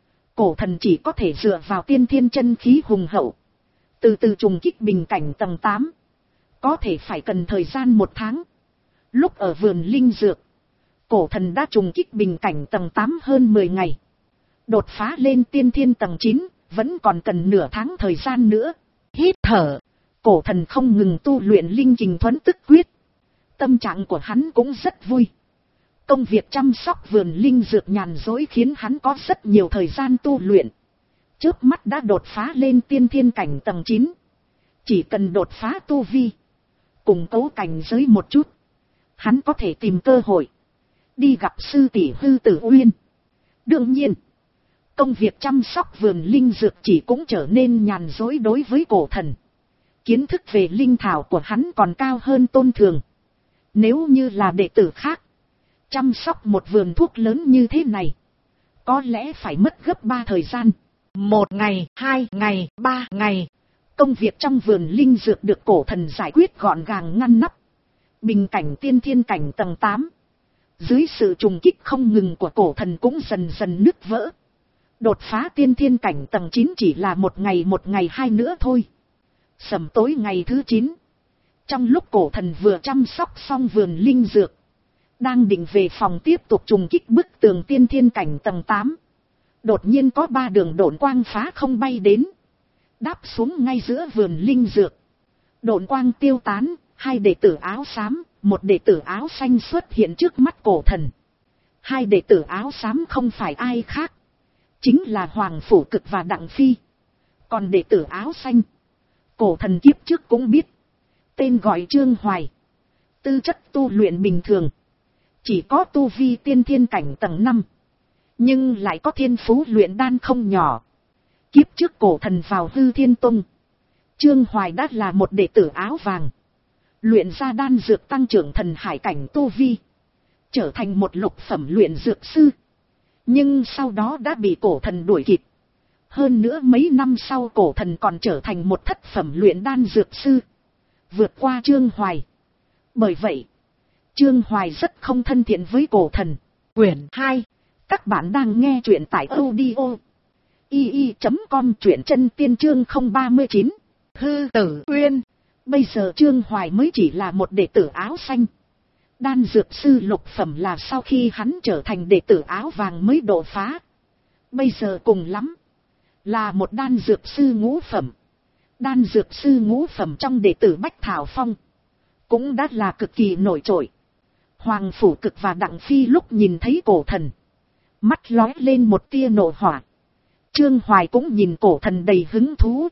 cổ thần chỉ có thể dựa vào tiên thiên chân khí hùng hậu, từ từ trùng kích bình cảnh tầng tám. Có thể phải cần thời gian một tháng. Lúc ở vườn linh dược, cổ thần đã trùng kích bình cảnh tầng tám hơn mười ngày. Đột phá lên tiên thiên tầng chín, vẫn còn cần nửa tháng thời gian nữa. Hít thở, cổ thần không ngừng tu luyện linh kình thuẫn tức quyết. Tâm trạng của hắn cũng rất vui. Công việc chăm sóc vườn linh dược nhàn rỗi khiến hắn có rất nhiều thời gian tu luyện. Chớp mắt đã đột phá lên tiên thiên cảnh tầng chín. Chỉ cần đột phá tu vi, củng cố cảnh giới một chút, hắn có thể tìm cơ hội đi gặp sư tỷ Hư Tử Uyên. Đương nhiên, công việc chăm sóc vườn linh dược chỉ cũng trở nên nhàn rỗi đối với cổ thần. Kiến thức về linh thảo của hắn còn cao hơn Tôn thường. Nếu như là đệ tử khác, chăm sóc một vườn thuốc lớn như thế này, có lẽ phải mất gấp ba thời gian. Một ngày, hai ngày, ba ngày. Công việc trong vườn linh dược được cổ thần giải quyết gọn gàng ngăn nắp. Bình cảnh tiên thiên cảnh tầng tám. Dưới sự trùng kích không ngừng của cổ thần cũng dần dần nứt vỡ. Đột phá tiên thiên cảnh tầng chín chỉ là một ngày một ngày hai nữa thôi. Sầm tối ngày thứ chín. Trong lúc cổ thần vừa chăm sóc xong vườn linh dược, đang định về phòng tiếp tục trùng kích bức tường tiên thiên cảnh tầng tám. Đột nhiên có ba đường độn quang phá không bay đến, đáp xuống ngay giữa vườn linh dược. Độn quang tiêu tán, hai đệ tử áo xám, một đệ tử áo xanh xuất hiện trước mắt cổ thần. Hai đệ tử áo xám không phải ai khác, chính là Hoàng Phủ Cực và Đặng Phi. Còn đệ tử áo xanh, cổ thần kiếp trước cũng biết, tên gọi Trương Hoài. Tư chất tu luyện bình thường, chỉ có tu vi tiên thiên cảnh tầng năm, nhưng lại có thiên phú luyện đan không nhỏ. Kiếp trước cổ thần vào Hư Thiên Tông, Trương Hoài đã là một đệ tử áo vàng, luyện ra đan dược tăng trưởng thần hải cảnh tu vi, trở thành một lục phẩm luyện dược sư. Nhưng sau đó đã bị cổ thần đuổi kịp. Hơn nữa mấy năm sau cổ thần còn trở thành một thất phẩm luyện đan dược sư, vượt qua Trương Hoài. Bởi vậy, Trương Hoài rất không thân thiện với cổ thần. Quyển hai. Các bạn đang nghe truyện tại audio i i chấm com, truyện chân tiên chương không ba mươi chín. Hư Tử Uyên. Bây giờ Trương Hoài mới chỉ là một đệ tử áo xanh. Đan dược sư lục phẩm là sau khi hắn trở thành đệ tử áo vàng mới đột phá. Bây giờ cùng lắm là một đan dược sư ngũ phẩm. Đan dược sư ngũ phẩm trong đệ tử Bách Thảo Phong cũng đã là cực kỳ nổi trội. Hoàng Phủ Cực và Đặng Phi lúc nhìn thấy cổ thần, mắt lóe lên một tia nộ hỏa. Trương Hoài cũng nhìn cổ thần đầy hứng thú,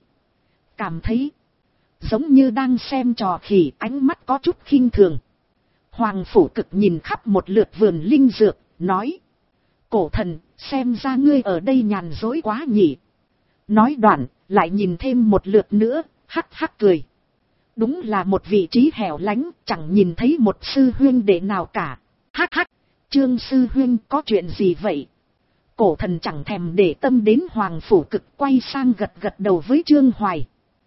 cảm thấy giống như đang xem trò khỉ, ánh mắt có chút khinh thường. Hoàng Phủ Cực nhìn khắp một lượt vườn linh dược, nói: cổ thần, xem ra ngươi ở đây nhàn dối quá nhỉ. Nói đoạn, lại nhìn thêm một lượt nữa, hắc hắc cười. Đúng là một vị trí hẻo lánh, chẳng nhìn thấy một sư huynh đệ nào cả. Hắc hắc, Trương sư huynh có chuyện gì vậy? Cổ thần chẳng thèm để tâm đến Hoàng Phủ Cực, quay sang gật gật đầu với Trương Hoài.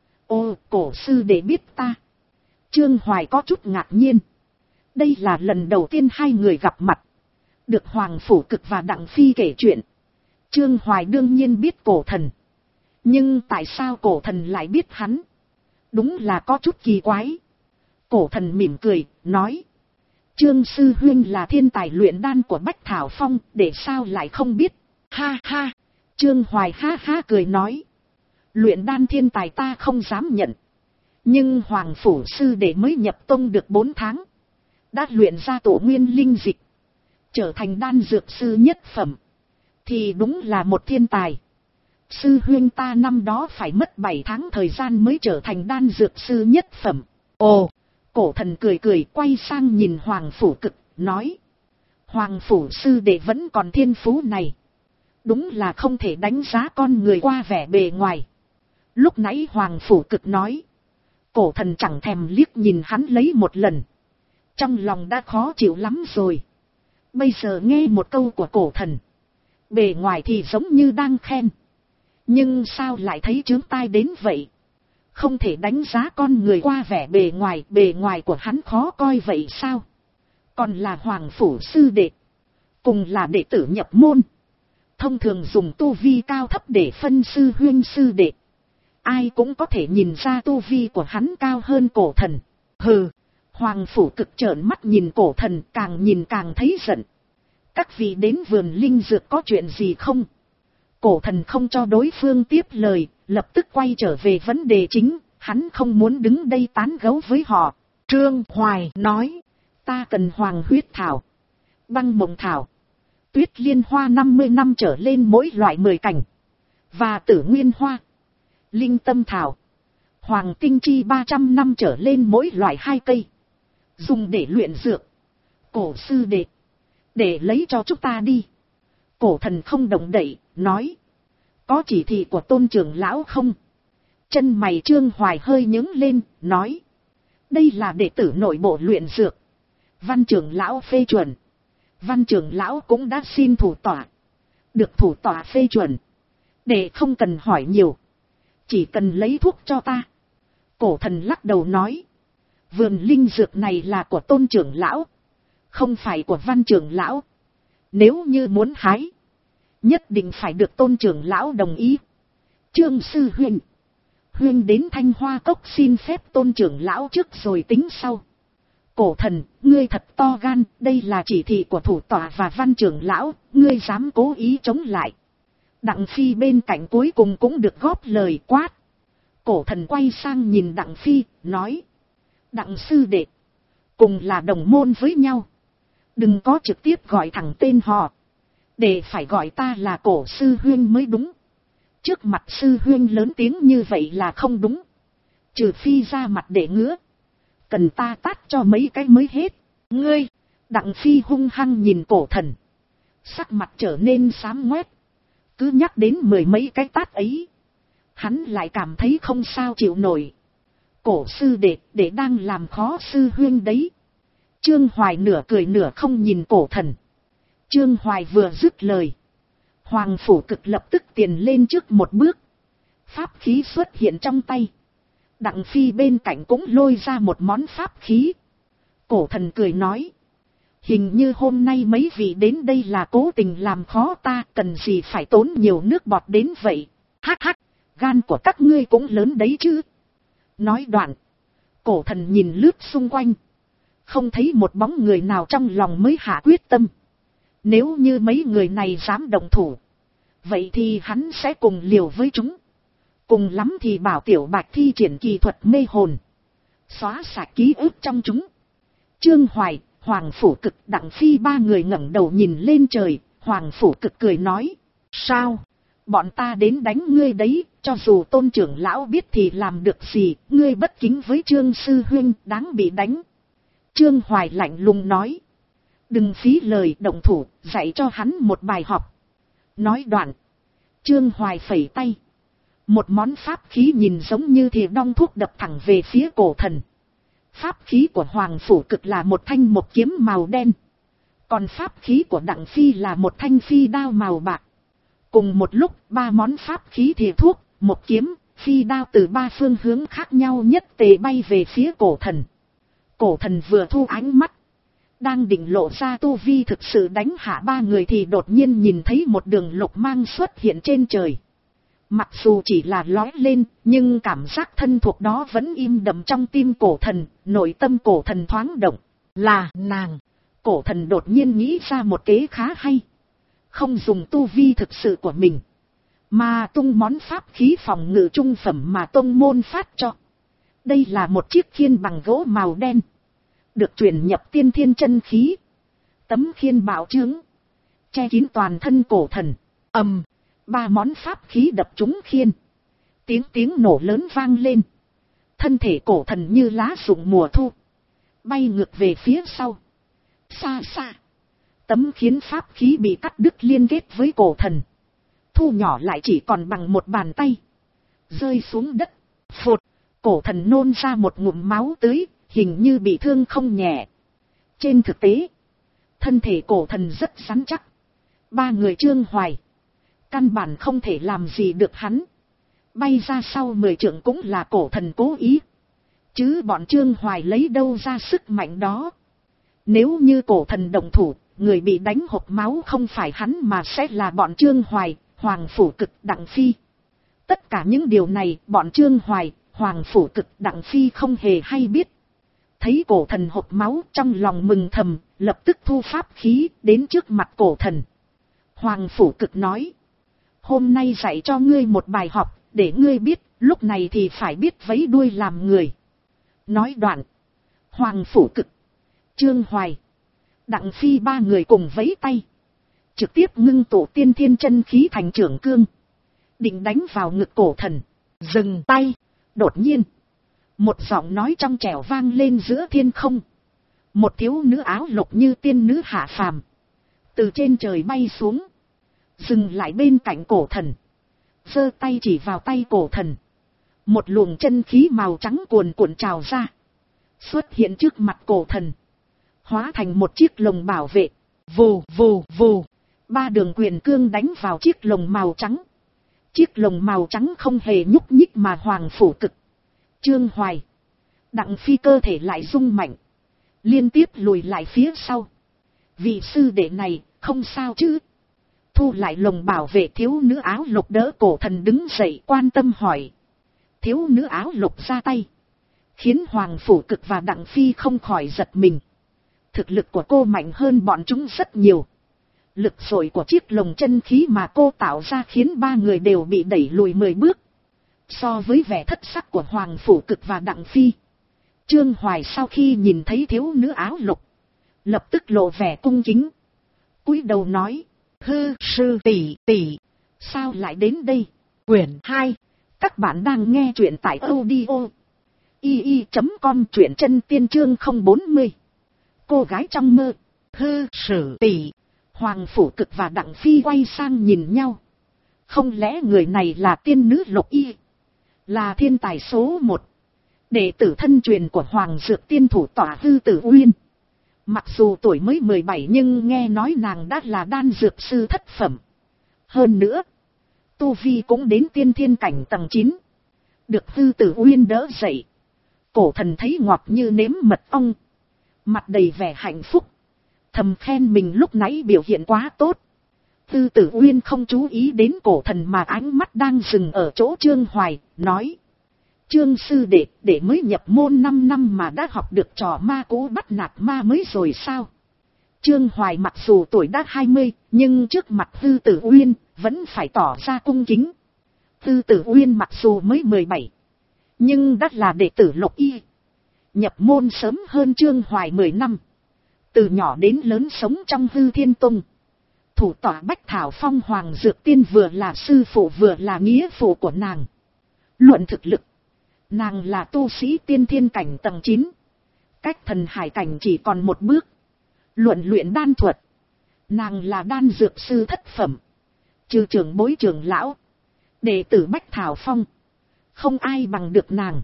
Ô, cổ sư đệ biết ta. Trương Hoài có chút ngạc nhiên. Đây là lần đầu tiên hai người gặp mặt. Được Hoàng Phủ Cực và Đặng Phi kể chuyện, Trương Hoài đương nhiên biết cổ thần. Nhưng tại sao cổ thần lại biết hắn? Đúng là có chút kỳ quái. Cổ thần mỉm cười, nói: Trương sư huynh là thiên tài luyện đan của Bách Thảo Phong, để sao lại không biết? Ha ha! Trương Hoài ha ha cười nói: luyện đan thiên tài ta không dám nhận. Nhưng Hoàng Phủ sư đệ mới nhập tông được bốn tháng, đã luyện ra tổ nguyên linh dịch, trở thành đan dược sư nhất phẩm, thì đúng là một thiên tài. Sư huynh ta năm đó phải mất bảy tháng thời gian mới trở thành đan dược sư nhất phẩm. Ồ, cổ thần cười cười quay sang nhìn Hoàng Phủ Cực, nói: Hoàng Phủ sư đệ vẫn còn thiên phú này. Đúng là không thể đánh giá con người qua vẻ bề ngoài. Lúc nãy Hoàng Phủ Cực nói, cổ thần chẳng thèm liếc nhìn hắn lấy một lần, trong lòng đã khó chịu lắm rồi. Bây giờ nghe một câu của cổ thần, bề ngoài thì giống như đang khen, nhưng sao lại thấy chướng tai đến vậy? Không thể đánh giá con người qua vẻ bề ngoài, bề ngoài của hắn khó coi vậy sao? Còn là Hoàng Phủ sư đệ, cùng là đệ tử nhập môn, thông thường dùng tu vi cao thấp để phân sư huynh sư đệ. Ai cũng có thể nhìn ra tu vi của hắn cao hơn cổ thần. Hừ! Hoàng Phủ Cực trợn mắt nhìn cổ thần, càng nhìn càng thấy giận. Các vị đến vườn linh dược có chuyện gì không? Cổ thần không cho đối phương tiếp lời, lập tức quay trở về vấn đề chính. Hắn không muốn đứng đây tán gẫu với họ. Trương Hoài nói: ta cần hoàng huyết thảo, băng mộng thảo, tuyết liên hoa năm mươi năm trở lên mỗi loại mười cành, và tử nguyên hoa, linh tâm thảo, hoàng tinh chi ba trăm năm trở lên mỗi loại hai cây, dùng để luyện dược. Cổ sư đệ, để lấy cho chúng ta đi. Cổ thần không động đậy, nói: có chỉ thị của Tôn trưởng lão không? Chân mày Trương Hoài hơi nhướng lên, nói: đây là đệ tử nội bộ luyện dược, Văn trưởng lão phê chuẩn. Văn trưởng lão cũng đã xin thủ tọa, được thủ tọa phê chuẩn, để không cần hỏi nhiều, chỉ cần lấy thuốc cho ta. Cổ thần lắc đầu nói: vườn linh dược này là của Tôn trưởng lão, không phải của Văn trưởng lão. Nếu như muốn hái, nhất định phải được Tôn trưởng lão đồng ý. Trương sư huynh, Huyên đến Thanh Hoa Cốc xin phép Tôn trưởng lão trước rồi tính sau. Cổ thần, ngươi thật to gan, đây là chỉ thị của thủ tọa và Văn trưởng lão, ngươi dám cố ý chống lại. Đặng Phi bên cạnh cuối cùng cũng được góp lời quát. Cổ thần quay sang nhìn Đặng Phi, nói. Đặng sư đệ, cùng là đồng môn với nhau. Đừng có trực tiếp gọi thẳng tên họ. Để phải gọi ta là Cổ sư huyên mới đúng. Trước mặt sư huyên lớn tiếng như vậy là không đúng. Trừ phi ra mặt để ngứa. Cần ta tát cho mấy cái mới hết. Ngươi, Đặng Phi hung hăng nhìn cổ thần. Sắc mặt trở nên xám ngoét. Cứ nhắc đến mười mấy cái tát ấy. Hắn lại cảm thấy không sao chịu nổi. Cổ sư đệ, để đang làm khó sư huyên đấy. Trương Hoài nửa cười nửa không nhìn cổ thần. Trương Hoài vừa dứt lời. Hoàng Phủ Cực lập tức tiền lên trước một bước. Pháp khí xuất hiện trong tay. Đặng Phi bên cạnh cũng lôi ra một món pháp khí. Cổ thần cười nói. Hình như hôm nay mấy vị đến đây là cố tình làm khó ta, cần gì phải tốn nhiều nước bọt đến vậy. Hắc hắc, gan của các ngươi cũng lớn đấy chứ. Nói đoạn, cổ thần nhìn lướt xung quanh. Không thấy một bóng người nào trong lòng mới hạ quyết tâm. Nếu như mấy người này dám động thủ, vậy thì hắn sẽ cùng liều với chúng. Cùng lắm thì bảo Tiểu Bạch thi triển kỳ thuật mê hồn, xóa sạch ký ức trong chúng. Trương Hoài, Hoàng Phủ Cực, Đặng Phi ba người ngẩng đầu nhìn lên trời. Hoàng Phủ Cực cười nói. Sao? Bọn ta đến đánh ngươi đấy. Cho dù Tôn trưởng lão biết thì làm được gì. Ngươi bất kính với Trương sư huynh, đáng bị đánh. Trương Hoài lạnh lùng nói. Đừng phí lời, động thủ, dạy cho hắn một bài học. Nói đoạn, Trương Hoài phẩy tay. Một món pháp khí nhìn giống như thì đong thuốc đập thẳng về phía cổ thần. Pháp khí của Hoàng Phủ Cực là một thanh một kiếm màu đen. Còn pháp khí của Đặng Phi là một thanh phi đao màu bạc. Cùng một lúc, ba món pháp khí thì thuốc, một kiếm, phi đao từ ba phương hướng khác nhau nhất tề bay về phía cổ thần. Cổ thần vừa thu ánh mắt, đang định lộ ra tu vi thực sự đánh hạ ba người thì đột nhiên nhìn thấy một đường lục mang xuất hiện trên trời. Mặc dù chỉ là lói lên, nhưng cảm giác thân thuộc đó vẫn im đậm trong tim cổ thần, nội tâm cổ thần thoáng động. Là nàng. Cổ thần đột nhiên nghĩ ra một kế khá hay. Không dùng tu vi thực sự của mình, mà tung món pháp khí phòng ngự trung phẩm mà tông môn phát cho. Đây là một chiếc khiên bằng gỗ màu đen, được truyền nhập tiên thiên chân khí. Tấm khiên bảo chướng, che kín toàn thân cổ thần. Ầm, ba món pháp khí đập trúng khiên. Tiếng tiếng nổ lớn vang lên. Thân thể cổ thần như lá rụng mùa thu, bay ngược về phía sau. Xa xa, tấm khiên pháp khí bị cắt đứt liên kết với cổ thần. Thu nhỏ lại chỉ còn bằng một bàn tay. Rơi xuống đất. Phụt, cổ thần nôn ra một ngụm máu tươi, hình như bị thương không nhẹ. Trên thực tế, thân thể cổ thần rất rắn chắc. Ba người Trương Hoài căn bản không thể làm gì được hắn. Bay ra sau mười trượng cũng là cổ thần cố ý. Chứ bọn Trương Hoài lấy đâu ra sức mạnh đó. Nếu như cổ thần động thủ, người bị đánh hộc máu không phải hắn mà sẽ là bọn Trương Hoài, Hoàng Phủ Cực, Đặng Phi. Tất cả những điều này bọn Trương Hoài, Hoàng Phủ Cực, Đặng Phi không hề hay biết. Thấy cổ thần hộc máu trong lòng mừng thầm, lập tức thu pháp khí đến trước mặt cổ thần. Hoàng Phủ Cực nói. Hôm nay dạy cho ngươi một bài học, để ngươi biết, lúc này thì phải biết vẫy đuôi làm người. Nói đoạn, Hoàng Phủ Cực, Trương Hoài, Đặng Phi ba người cùng vẫy tay. Trực tiếp ngưng tụ tiên thiên chân khí thành trưởng cương. Định đánh vào ngực cổ thần. Dừng tay. Đột nhiên, một giọng nói trong trẻo vang lên giữa thiên không. Một thiếu nữ áo lục như tiên nữ hạ phàm, từ trên trời bay xuống, dừng lại bên cạnh cổ thần. Giơ tay chỉ vào tay cổ thần. Một luồng chân khí màu trắng cuồn cuộn trào ra, xuất hiện trước mặt cổ thần, hóa thành một chiếc lồng bảo vệ. Vù vù vù, ba đường quyền cương đánh vào chiếc lồng màu trắng. Chiếc lồng màu trắng không hề nhúc nhích mà Hoàng Phủ Cực, Trương Hoài, Đặng Phi cơ thể lại rung mạnh, liên tiếp lùi lại phía sau. Vị sư đệ này không sao chứ? Thu lại lồng bảo vệ, thiếu nữ áo lục đỡ cổ thần đứng dậy quan tâm hỏi. Thiếu nữ áo lục ra tay, khiến Hoàng Phủ Cực và Đặng Phi không khỏi giật mình. Thực lực của cô mạnh hơn bọn chúng rất nhiều. Lực dội của chiếc lồng chân khí mà cô tạo ra khiến ba người đều bị đẩy lùi mười bước. So với vẻ thất sắc của Hoàng Phủ Cực và Đặng Phi, Trương Hoài sau khi nhìn thấy thiếu nữ áo lục, lập tức lộ vẻ cung kính, cúi đầu nói: Hư sư tỷ tỷ, sao lại đến đây? Quyển hai. Các bạn đang nghe truyện tại audio i i chấm com, truyện chân tiên chương không bốn mươi. Cô gái trong mơ. Hư sư tỷ. Hoàng Phủ Cực và Đặng Phi quay sang nhìn nhau. Không lẽ người này là tiên nữ Lục Y, là thiên tài số một, đệ tử thân truyền của Hoàng Dược Tiên thủ tọa Hư Tử Uyên. Mặc dù tuổi mới mười bảy nhưng nghe nói nàng đã là đan dược sư thất phẩm. Hơn nữa, tu vi cũng đến tiên thiên cảnh tầng chín. Được Hư Tử Uyên đỡ dậy, cổ thần thấy ngọt như nếm mật ong, mặt đầy vẻ hạnh phúc, thầm khen mình lúc nãy biểu hiện quá tốt. Hư Tử Uyên không chú ý đến cổ thần mà ánh mắt đang dừng ở chỗ Trương Hoài, nói: Trương sư đệ, đệ mới nhập môn năm năm mà đã học được trò ma cũ bắt nạt ma mới rồi sao? Trương Hoài mặc dù tuổi đã hai mươi, nhưng trước mặt Hư Tử Uyên vẫn phải tỏ ra cung kính. Hư Tử Uyên mặc dù mới mười bảy, nhưng đã là đệ tử Lục Y, nhập môn sớm hơn Trương Hoài mười năm. Từ nhỏ đến lớn sống trong Hư Thiên Tông. Thủ tọa Bách Thảo Phong Hoàng Dược Tiên vừa là sư phụ vừa là nghĩa phụ của nàng. Luận thực lực, nàng là tu sĩ tiên thiên cảnh tầng chín, cách thần hải cảnh chỉ còn một bước. Luận luyện đan thuật, nàng là đan dược sư thất phẩm. Trừ trưởng bối trưởng lão, đệ tử Bách Thảo Phong, không ai bằng được nàng.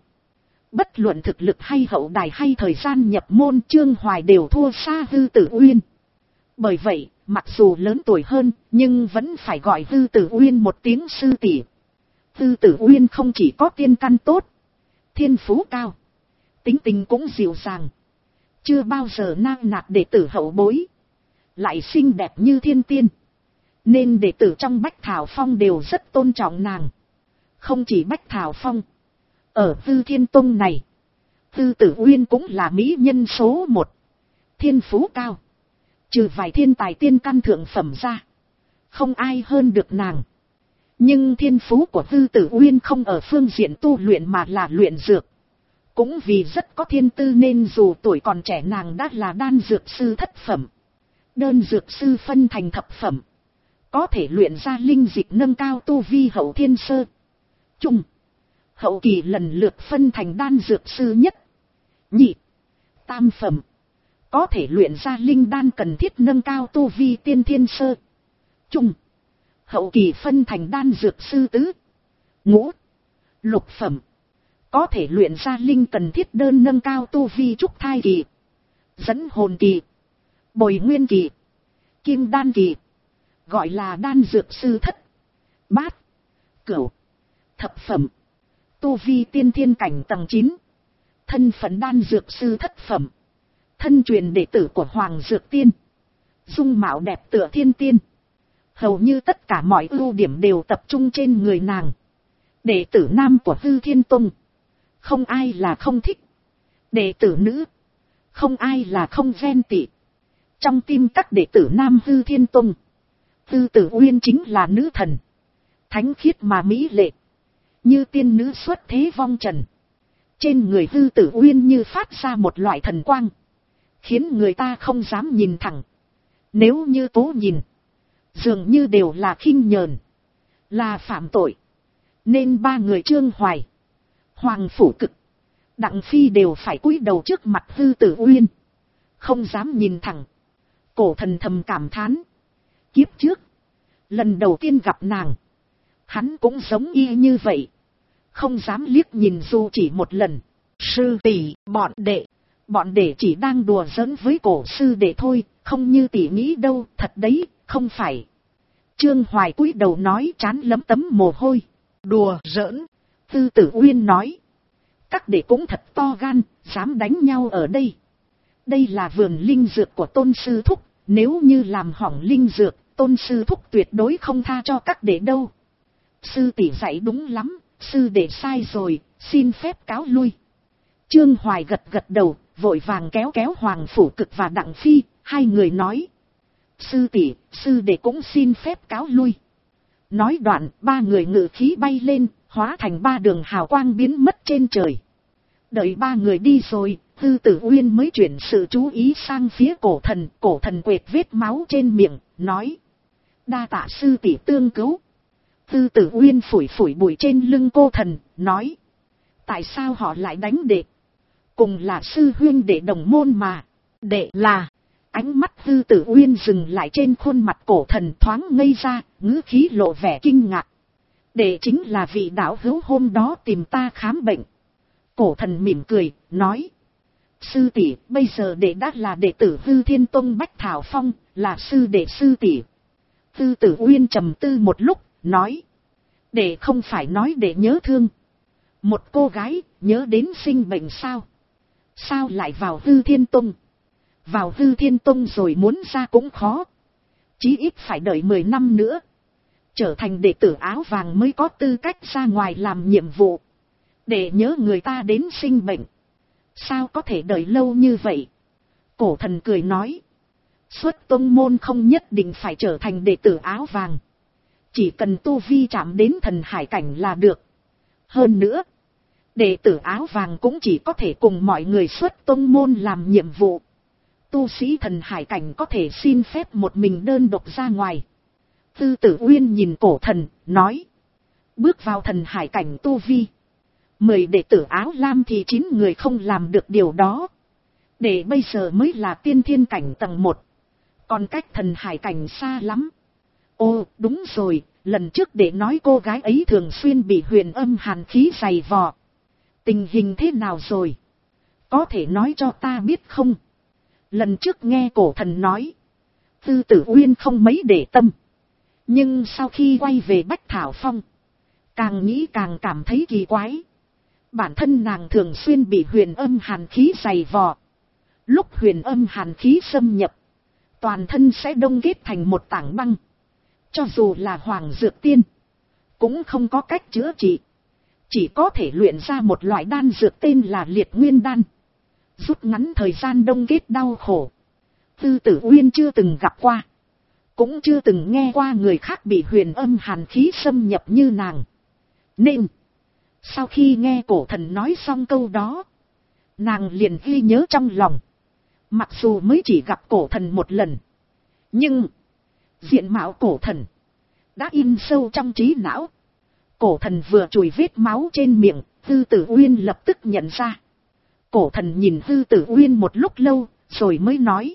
Bất luận thực lực hay hậu đài hay thời gian nhập môn, Trương Hoài đều thua xa Hư Tử Uyên. Bởi vậy, mặc dù lớn tuổi hơn, nhưng vẫn phải gọi Hư Tử Uyên một tiếng sư tỷ. Hư Tử Uyên không chỉ có tiên căn tốt, thiên phú cao, tính tình cũng dịu dàng, chưa bao giờ nang nạt đệ tử hậu bối, lại xinh đẹp như thiên tiên, nên đệ tử trong Bách Thảo Phong đều rất tôn trọng nàng. Không chỉ Bách Thảo Phong, ở Hư Thiên Tông này, Hư Tử Uyên cũng là mỹ nhân số một, thiên phú cao, trừ vài thiên tài tiên căn thượng phẩm ra, không ai hơn được nàng. Nhưng thiên phú của Hư Tử Uyên không ở phương diện tu luyện mà là luyện dược. Cũng vì rất có thiên tư nên dù tuổi còn trẻ nàng đã là đan dược sư thất phẩm. Đơn dược sư phân thành thập phẩm, có thể luyện ra linh dịch nâng cao tu vi hậu thiên sơ, trung, hậu kỳ lần lượt phân thành đan dược sư nhất, nhị, tam phẩm, có thể luyện ra linh đan cần thiết nâng cao tu vi tiên thiên sơ, trung, hậu kỳ phân thành đan dược sư tứ, ngũ, lục phẩm, có thể luyện ra linh cần thiết đơn nâng cao tu vi trúc thai kỳ, dẫn hồn kỳ, bồi nguyên kỳ, kim đan kỳ, gọi là đan dược sư thất, bát, cửu, thập phẩm, tu vi tiên thiên cảnh tầng chín, thân phận đan dược sư thất phẩm, thân truyền đệ tử của Hoàng Dược Tiên, dung mạo đẹp tựa thiên tiên. Hầu như tất cả mọi ưu điểm đều tập trung trên người nàng. Đệ tử nam của Hư Thiên Tông, không ai là không thích. Đệ tử nữ, không ai là không ghen tị. Trong tim các đệ tử nam Hư Thiên Tông, Hư Tử Uyên chính là nữ thần, thánh khiết mà mỹ lệ, như tiên nữ xuất thế vong trần. Trên người Hư Tử Uyên như phát ra một loại thần quang, khiến người ta không dám nhìn thẳng. Nếu như cố nhìn, dường như đều là khinh nhờn, là phạm tội. Nên ba người Trương Hoài, Hoàng Phủ Cực, Đặng Phi đều phải cúi đầu trước mặt Hư Tử Uyên, không dám nhìn thẳng. Cổ thần thầm cảm thán, kiếp trước, lần đầu tiên gặp nàng, hắn cũng giống y như vậy, không dám liếc nhìn dù chỉ một lần. Sư tỷ, bọn đệ, bọn đệ chỉ đang đùa giỡn với cổ sư đệ thôi, không như tỷ nghĩ đâu, thật đấy, không phải. Trương Hoài cúi đầu nói, trán lấm tấm mồ hôi. Đùa giỡn. Hư Tử Uyên nói, các đệ cũng thật to gan, dám đánh nhau ở đây. Đây là vườn linh dược của Tôn sư thúc, nếu như làm hỏng linh dược, Tôn sư thúc tuyệt đối không tha cho các đệ đâu. Sư tỷ dạy đúng lắm, sư đệ sai rồi, xin phép cáo lui. Trương Hoài gật gật đầu, vội vàng kéo kéo Hoàng Phủ Cực và Đặng Phi, hai người nói. Sư tỷ, sư đệ cũng xin phép cáo lui. Nói đoạn, ba người ngự khí bay lên, hóa thành ba đường hào quang biến mất trên trời. Đợi ba người đi rồi, Tư Tử Uyên mới chuyển sự chú ý sang phía cổ thần, cổ thần quệt vết máu trên miệng, nói. Đa tạ sư tỷ tương cứu. Tư Tử Uyên phủi phủi bụi trên lưng cô thần, nói. Tại sao họ lại đánh đệ? Cùng là sư huynh đệ đồng môn mà. Đệ là... Ánh mắt Tư Tử Uyên dừng lại trên khuôn mặt cổ thần thoáng ngây ra, ngữ khí lộ vẻ kinh ngạc. Đệ chính là vị đạo hữu hôm đó tìm ta khám bệnh. Cổ thần mỉm cười, nói. Sư tỷ, bây giờ đệ đã là đệ tử Hư Thiên Tông Bách Thảo Phong, là sư đệ sư tỷ. Tư Tử Uyên trầm tư một lúc, nói. Đệ không phải nói đệ nhớ thương. Một cô gái, nhớ đến sinh bệnh sao? Sao lại vào Hư Thiên Tông? Vào Hư Thiên Tông rồi muốn ra cũng khó. Chí ít phải đợi mười năm nữa. Trở thành đệ tử áo vàng mới có tư cách ra ngoài làm nhiệm vụ. Để nhớ người ta đến sinh bệnh. Sao có thể đợi lâu như vậy? Cổ thần cười nói. Xuất tông môn không nhất định phải trở thành đệ tử áo vàng. Chỉ cần tu vi chạm đến thần hải cảnh là được. Hơn nữa, đệ tử áo vàng cũng chỉ có thể cùng mọi người xuất tông môn làm nhiệm vụ. Tu sĩ thần hải cảnh có thể xin phép một mình đơn độc ra ngoài. Tư Tử Uyên nhìn cổ thần, nói. Bước vào thần hải cảnh tu vi. Mười đệ tử áo lam thì chín người không làm được điều đó. Để bây giờ mới là tiên thiên cảnh tầng một. Còn cách thần hải cảnh xa lắm. Ô, đúng rồi, lần trước để nói cô gái ấy thường xuyên bị huyền âm hàn khí dày vò. Tình hình thế nào rồi? Có thể nói cho ta biết không? Lần trước nghe cổ thần nói. Tư Tử Uyên không mấy để tâm. Nhưng sau khi quay về Bách Thảo Phong. Càng nghĩ càng cảm thấy kỳ quái. Bản thân nàng thường xuyên bị huyền âm hàn khí dày vò. Lúc huyền âm hàn khí xâm nhập. Toàn thân sẽ đông kết thành một tảng băng. Cho dù là hoàng dược tiên. Cũng không có cách chữa trị. Chỉ có thể luyện ra một loại đan dược tên là liệt nguyên đan. Rút ngắn thời gian đông kết đau khổ. Tư Tử Uyên chưa từng gặp qua. Cũng chưa từng nghe qua người khác bị huyền âm hàn khí xâm nhập như nàng. Nên, sau khi nghe cổ thần nói xong câu đó, nàng liền ghi nhớ trong lòng. Mặc dù mới chỉ gặp cổ thần một lần. Nhưng, diện mạo cổ thần đã in sâu trong trí não. Cổ thần vừa chùi vết máu trên miệng, Tư Tử Uyên lập tức nhận ra. Cổ thần nhìn Tư Tử Uyên một lúc lâu, rồi mới nói.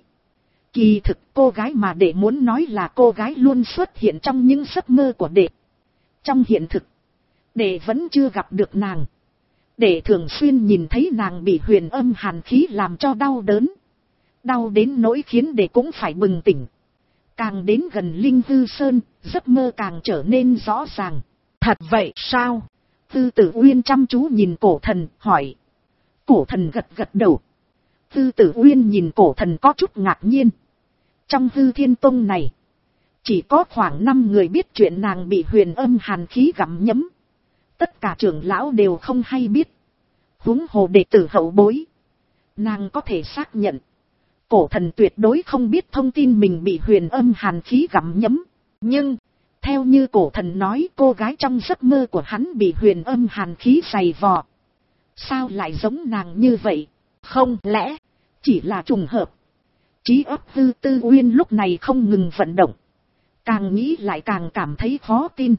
Kỳ thực cô gái mà đệ muốn nói là cô gái luôn xuất hiện trong những giấc mơ của đệ. Trong hiện thực, đệ vẫn chưa gặp được nàng. Đệ thường xuyên nhìn thấy nàng bị huyền âm hàn khí làm cho đau đớn. Đau đến nỗi khiến đệ cũng phải bừng tỉnh. Càng đến gần Linh Hư Sơn, giấc mơ càng trở nên rõ ràng. Thật vậy sao? Tư Tử Uyên chăm chú nhìn cổ thần, hỏi. Cổ thần gật gật đầu. Tư Tử Uyên nhìn cổ thần có chút ngạc nhiên. Trong Hư Thiên Tông này, chỉ có khoảng năm người biết chuyện nàng bị huyền âm hàn khí gặm nhấm. Tất cả trưởng lão đều không hay biết. Huống hồ đệ tử hậu bối. Nàng có thể xác nhận. Cổ thần tuyệt đối không biết thông tin mình bị huyền âm hàn khí gặm nhấm. Nhưng, theo như cổ thần nói, cô gái trong giấc mơ của hắn bị huyền âm hàn khí dày vò. Sao lại giống nàng như vậy? Không lẽ, chỉ là trùng hợp? Trí óc Tư Tư Uyên lúc này không ngừng vận động. Càng nghĩ lại càng cảm thấy khó tin.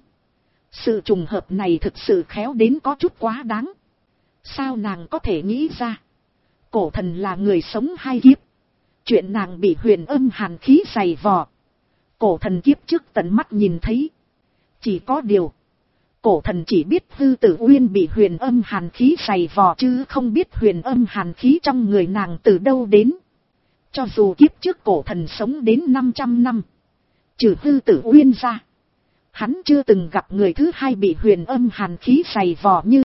Sự trùng hợp này thực sự khéo đến có chút quá đáng. Sao nàng có thể nghĩ ra? Cổ thần là người sống hai kiếp. Chuyện nàng bị huyền âm hàn khí dày vò. Cổ thần kiếp trước tận mắt nhìn thấy. Chỉ có điều. Cổ thần chỉ biết Tư Tử Uyên bị huyền âm hàn khí dày vò chứ không biết huyền âm hàn khí trong người nàng từ đâu đến. Cho dù kiếp trước cổ thần sống đến năm trăm năm. Trừ Tư Tử Uyên ra. Hắn chưa từng gặp người thứ hai bị huyền âm hàn khí dày vò như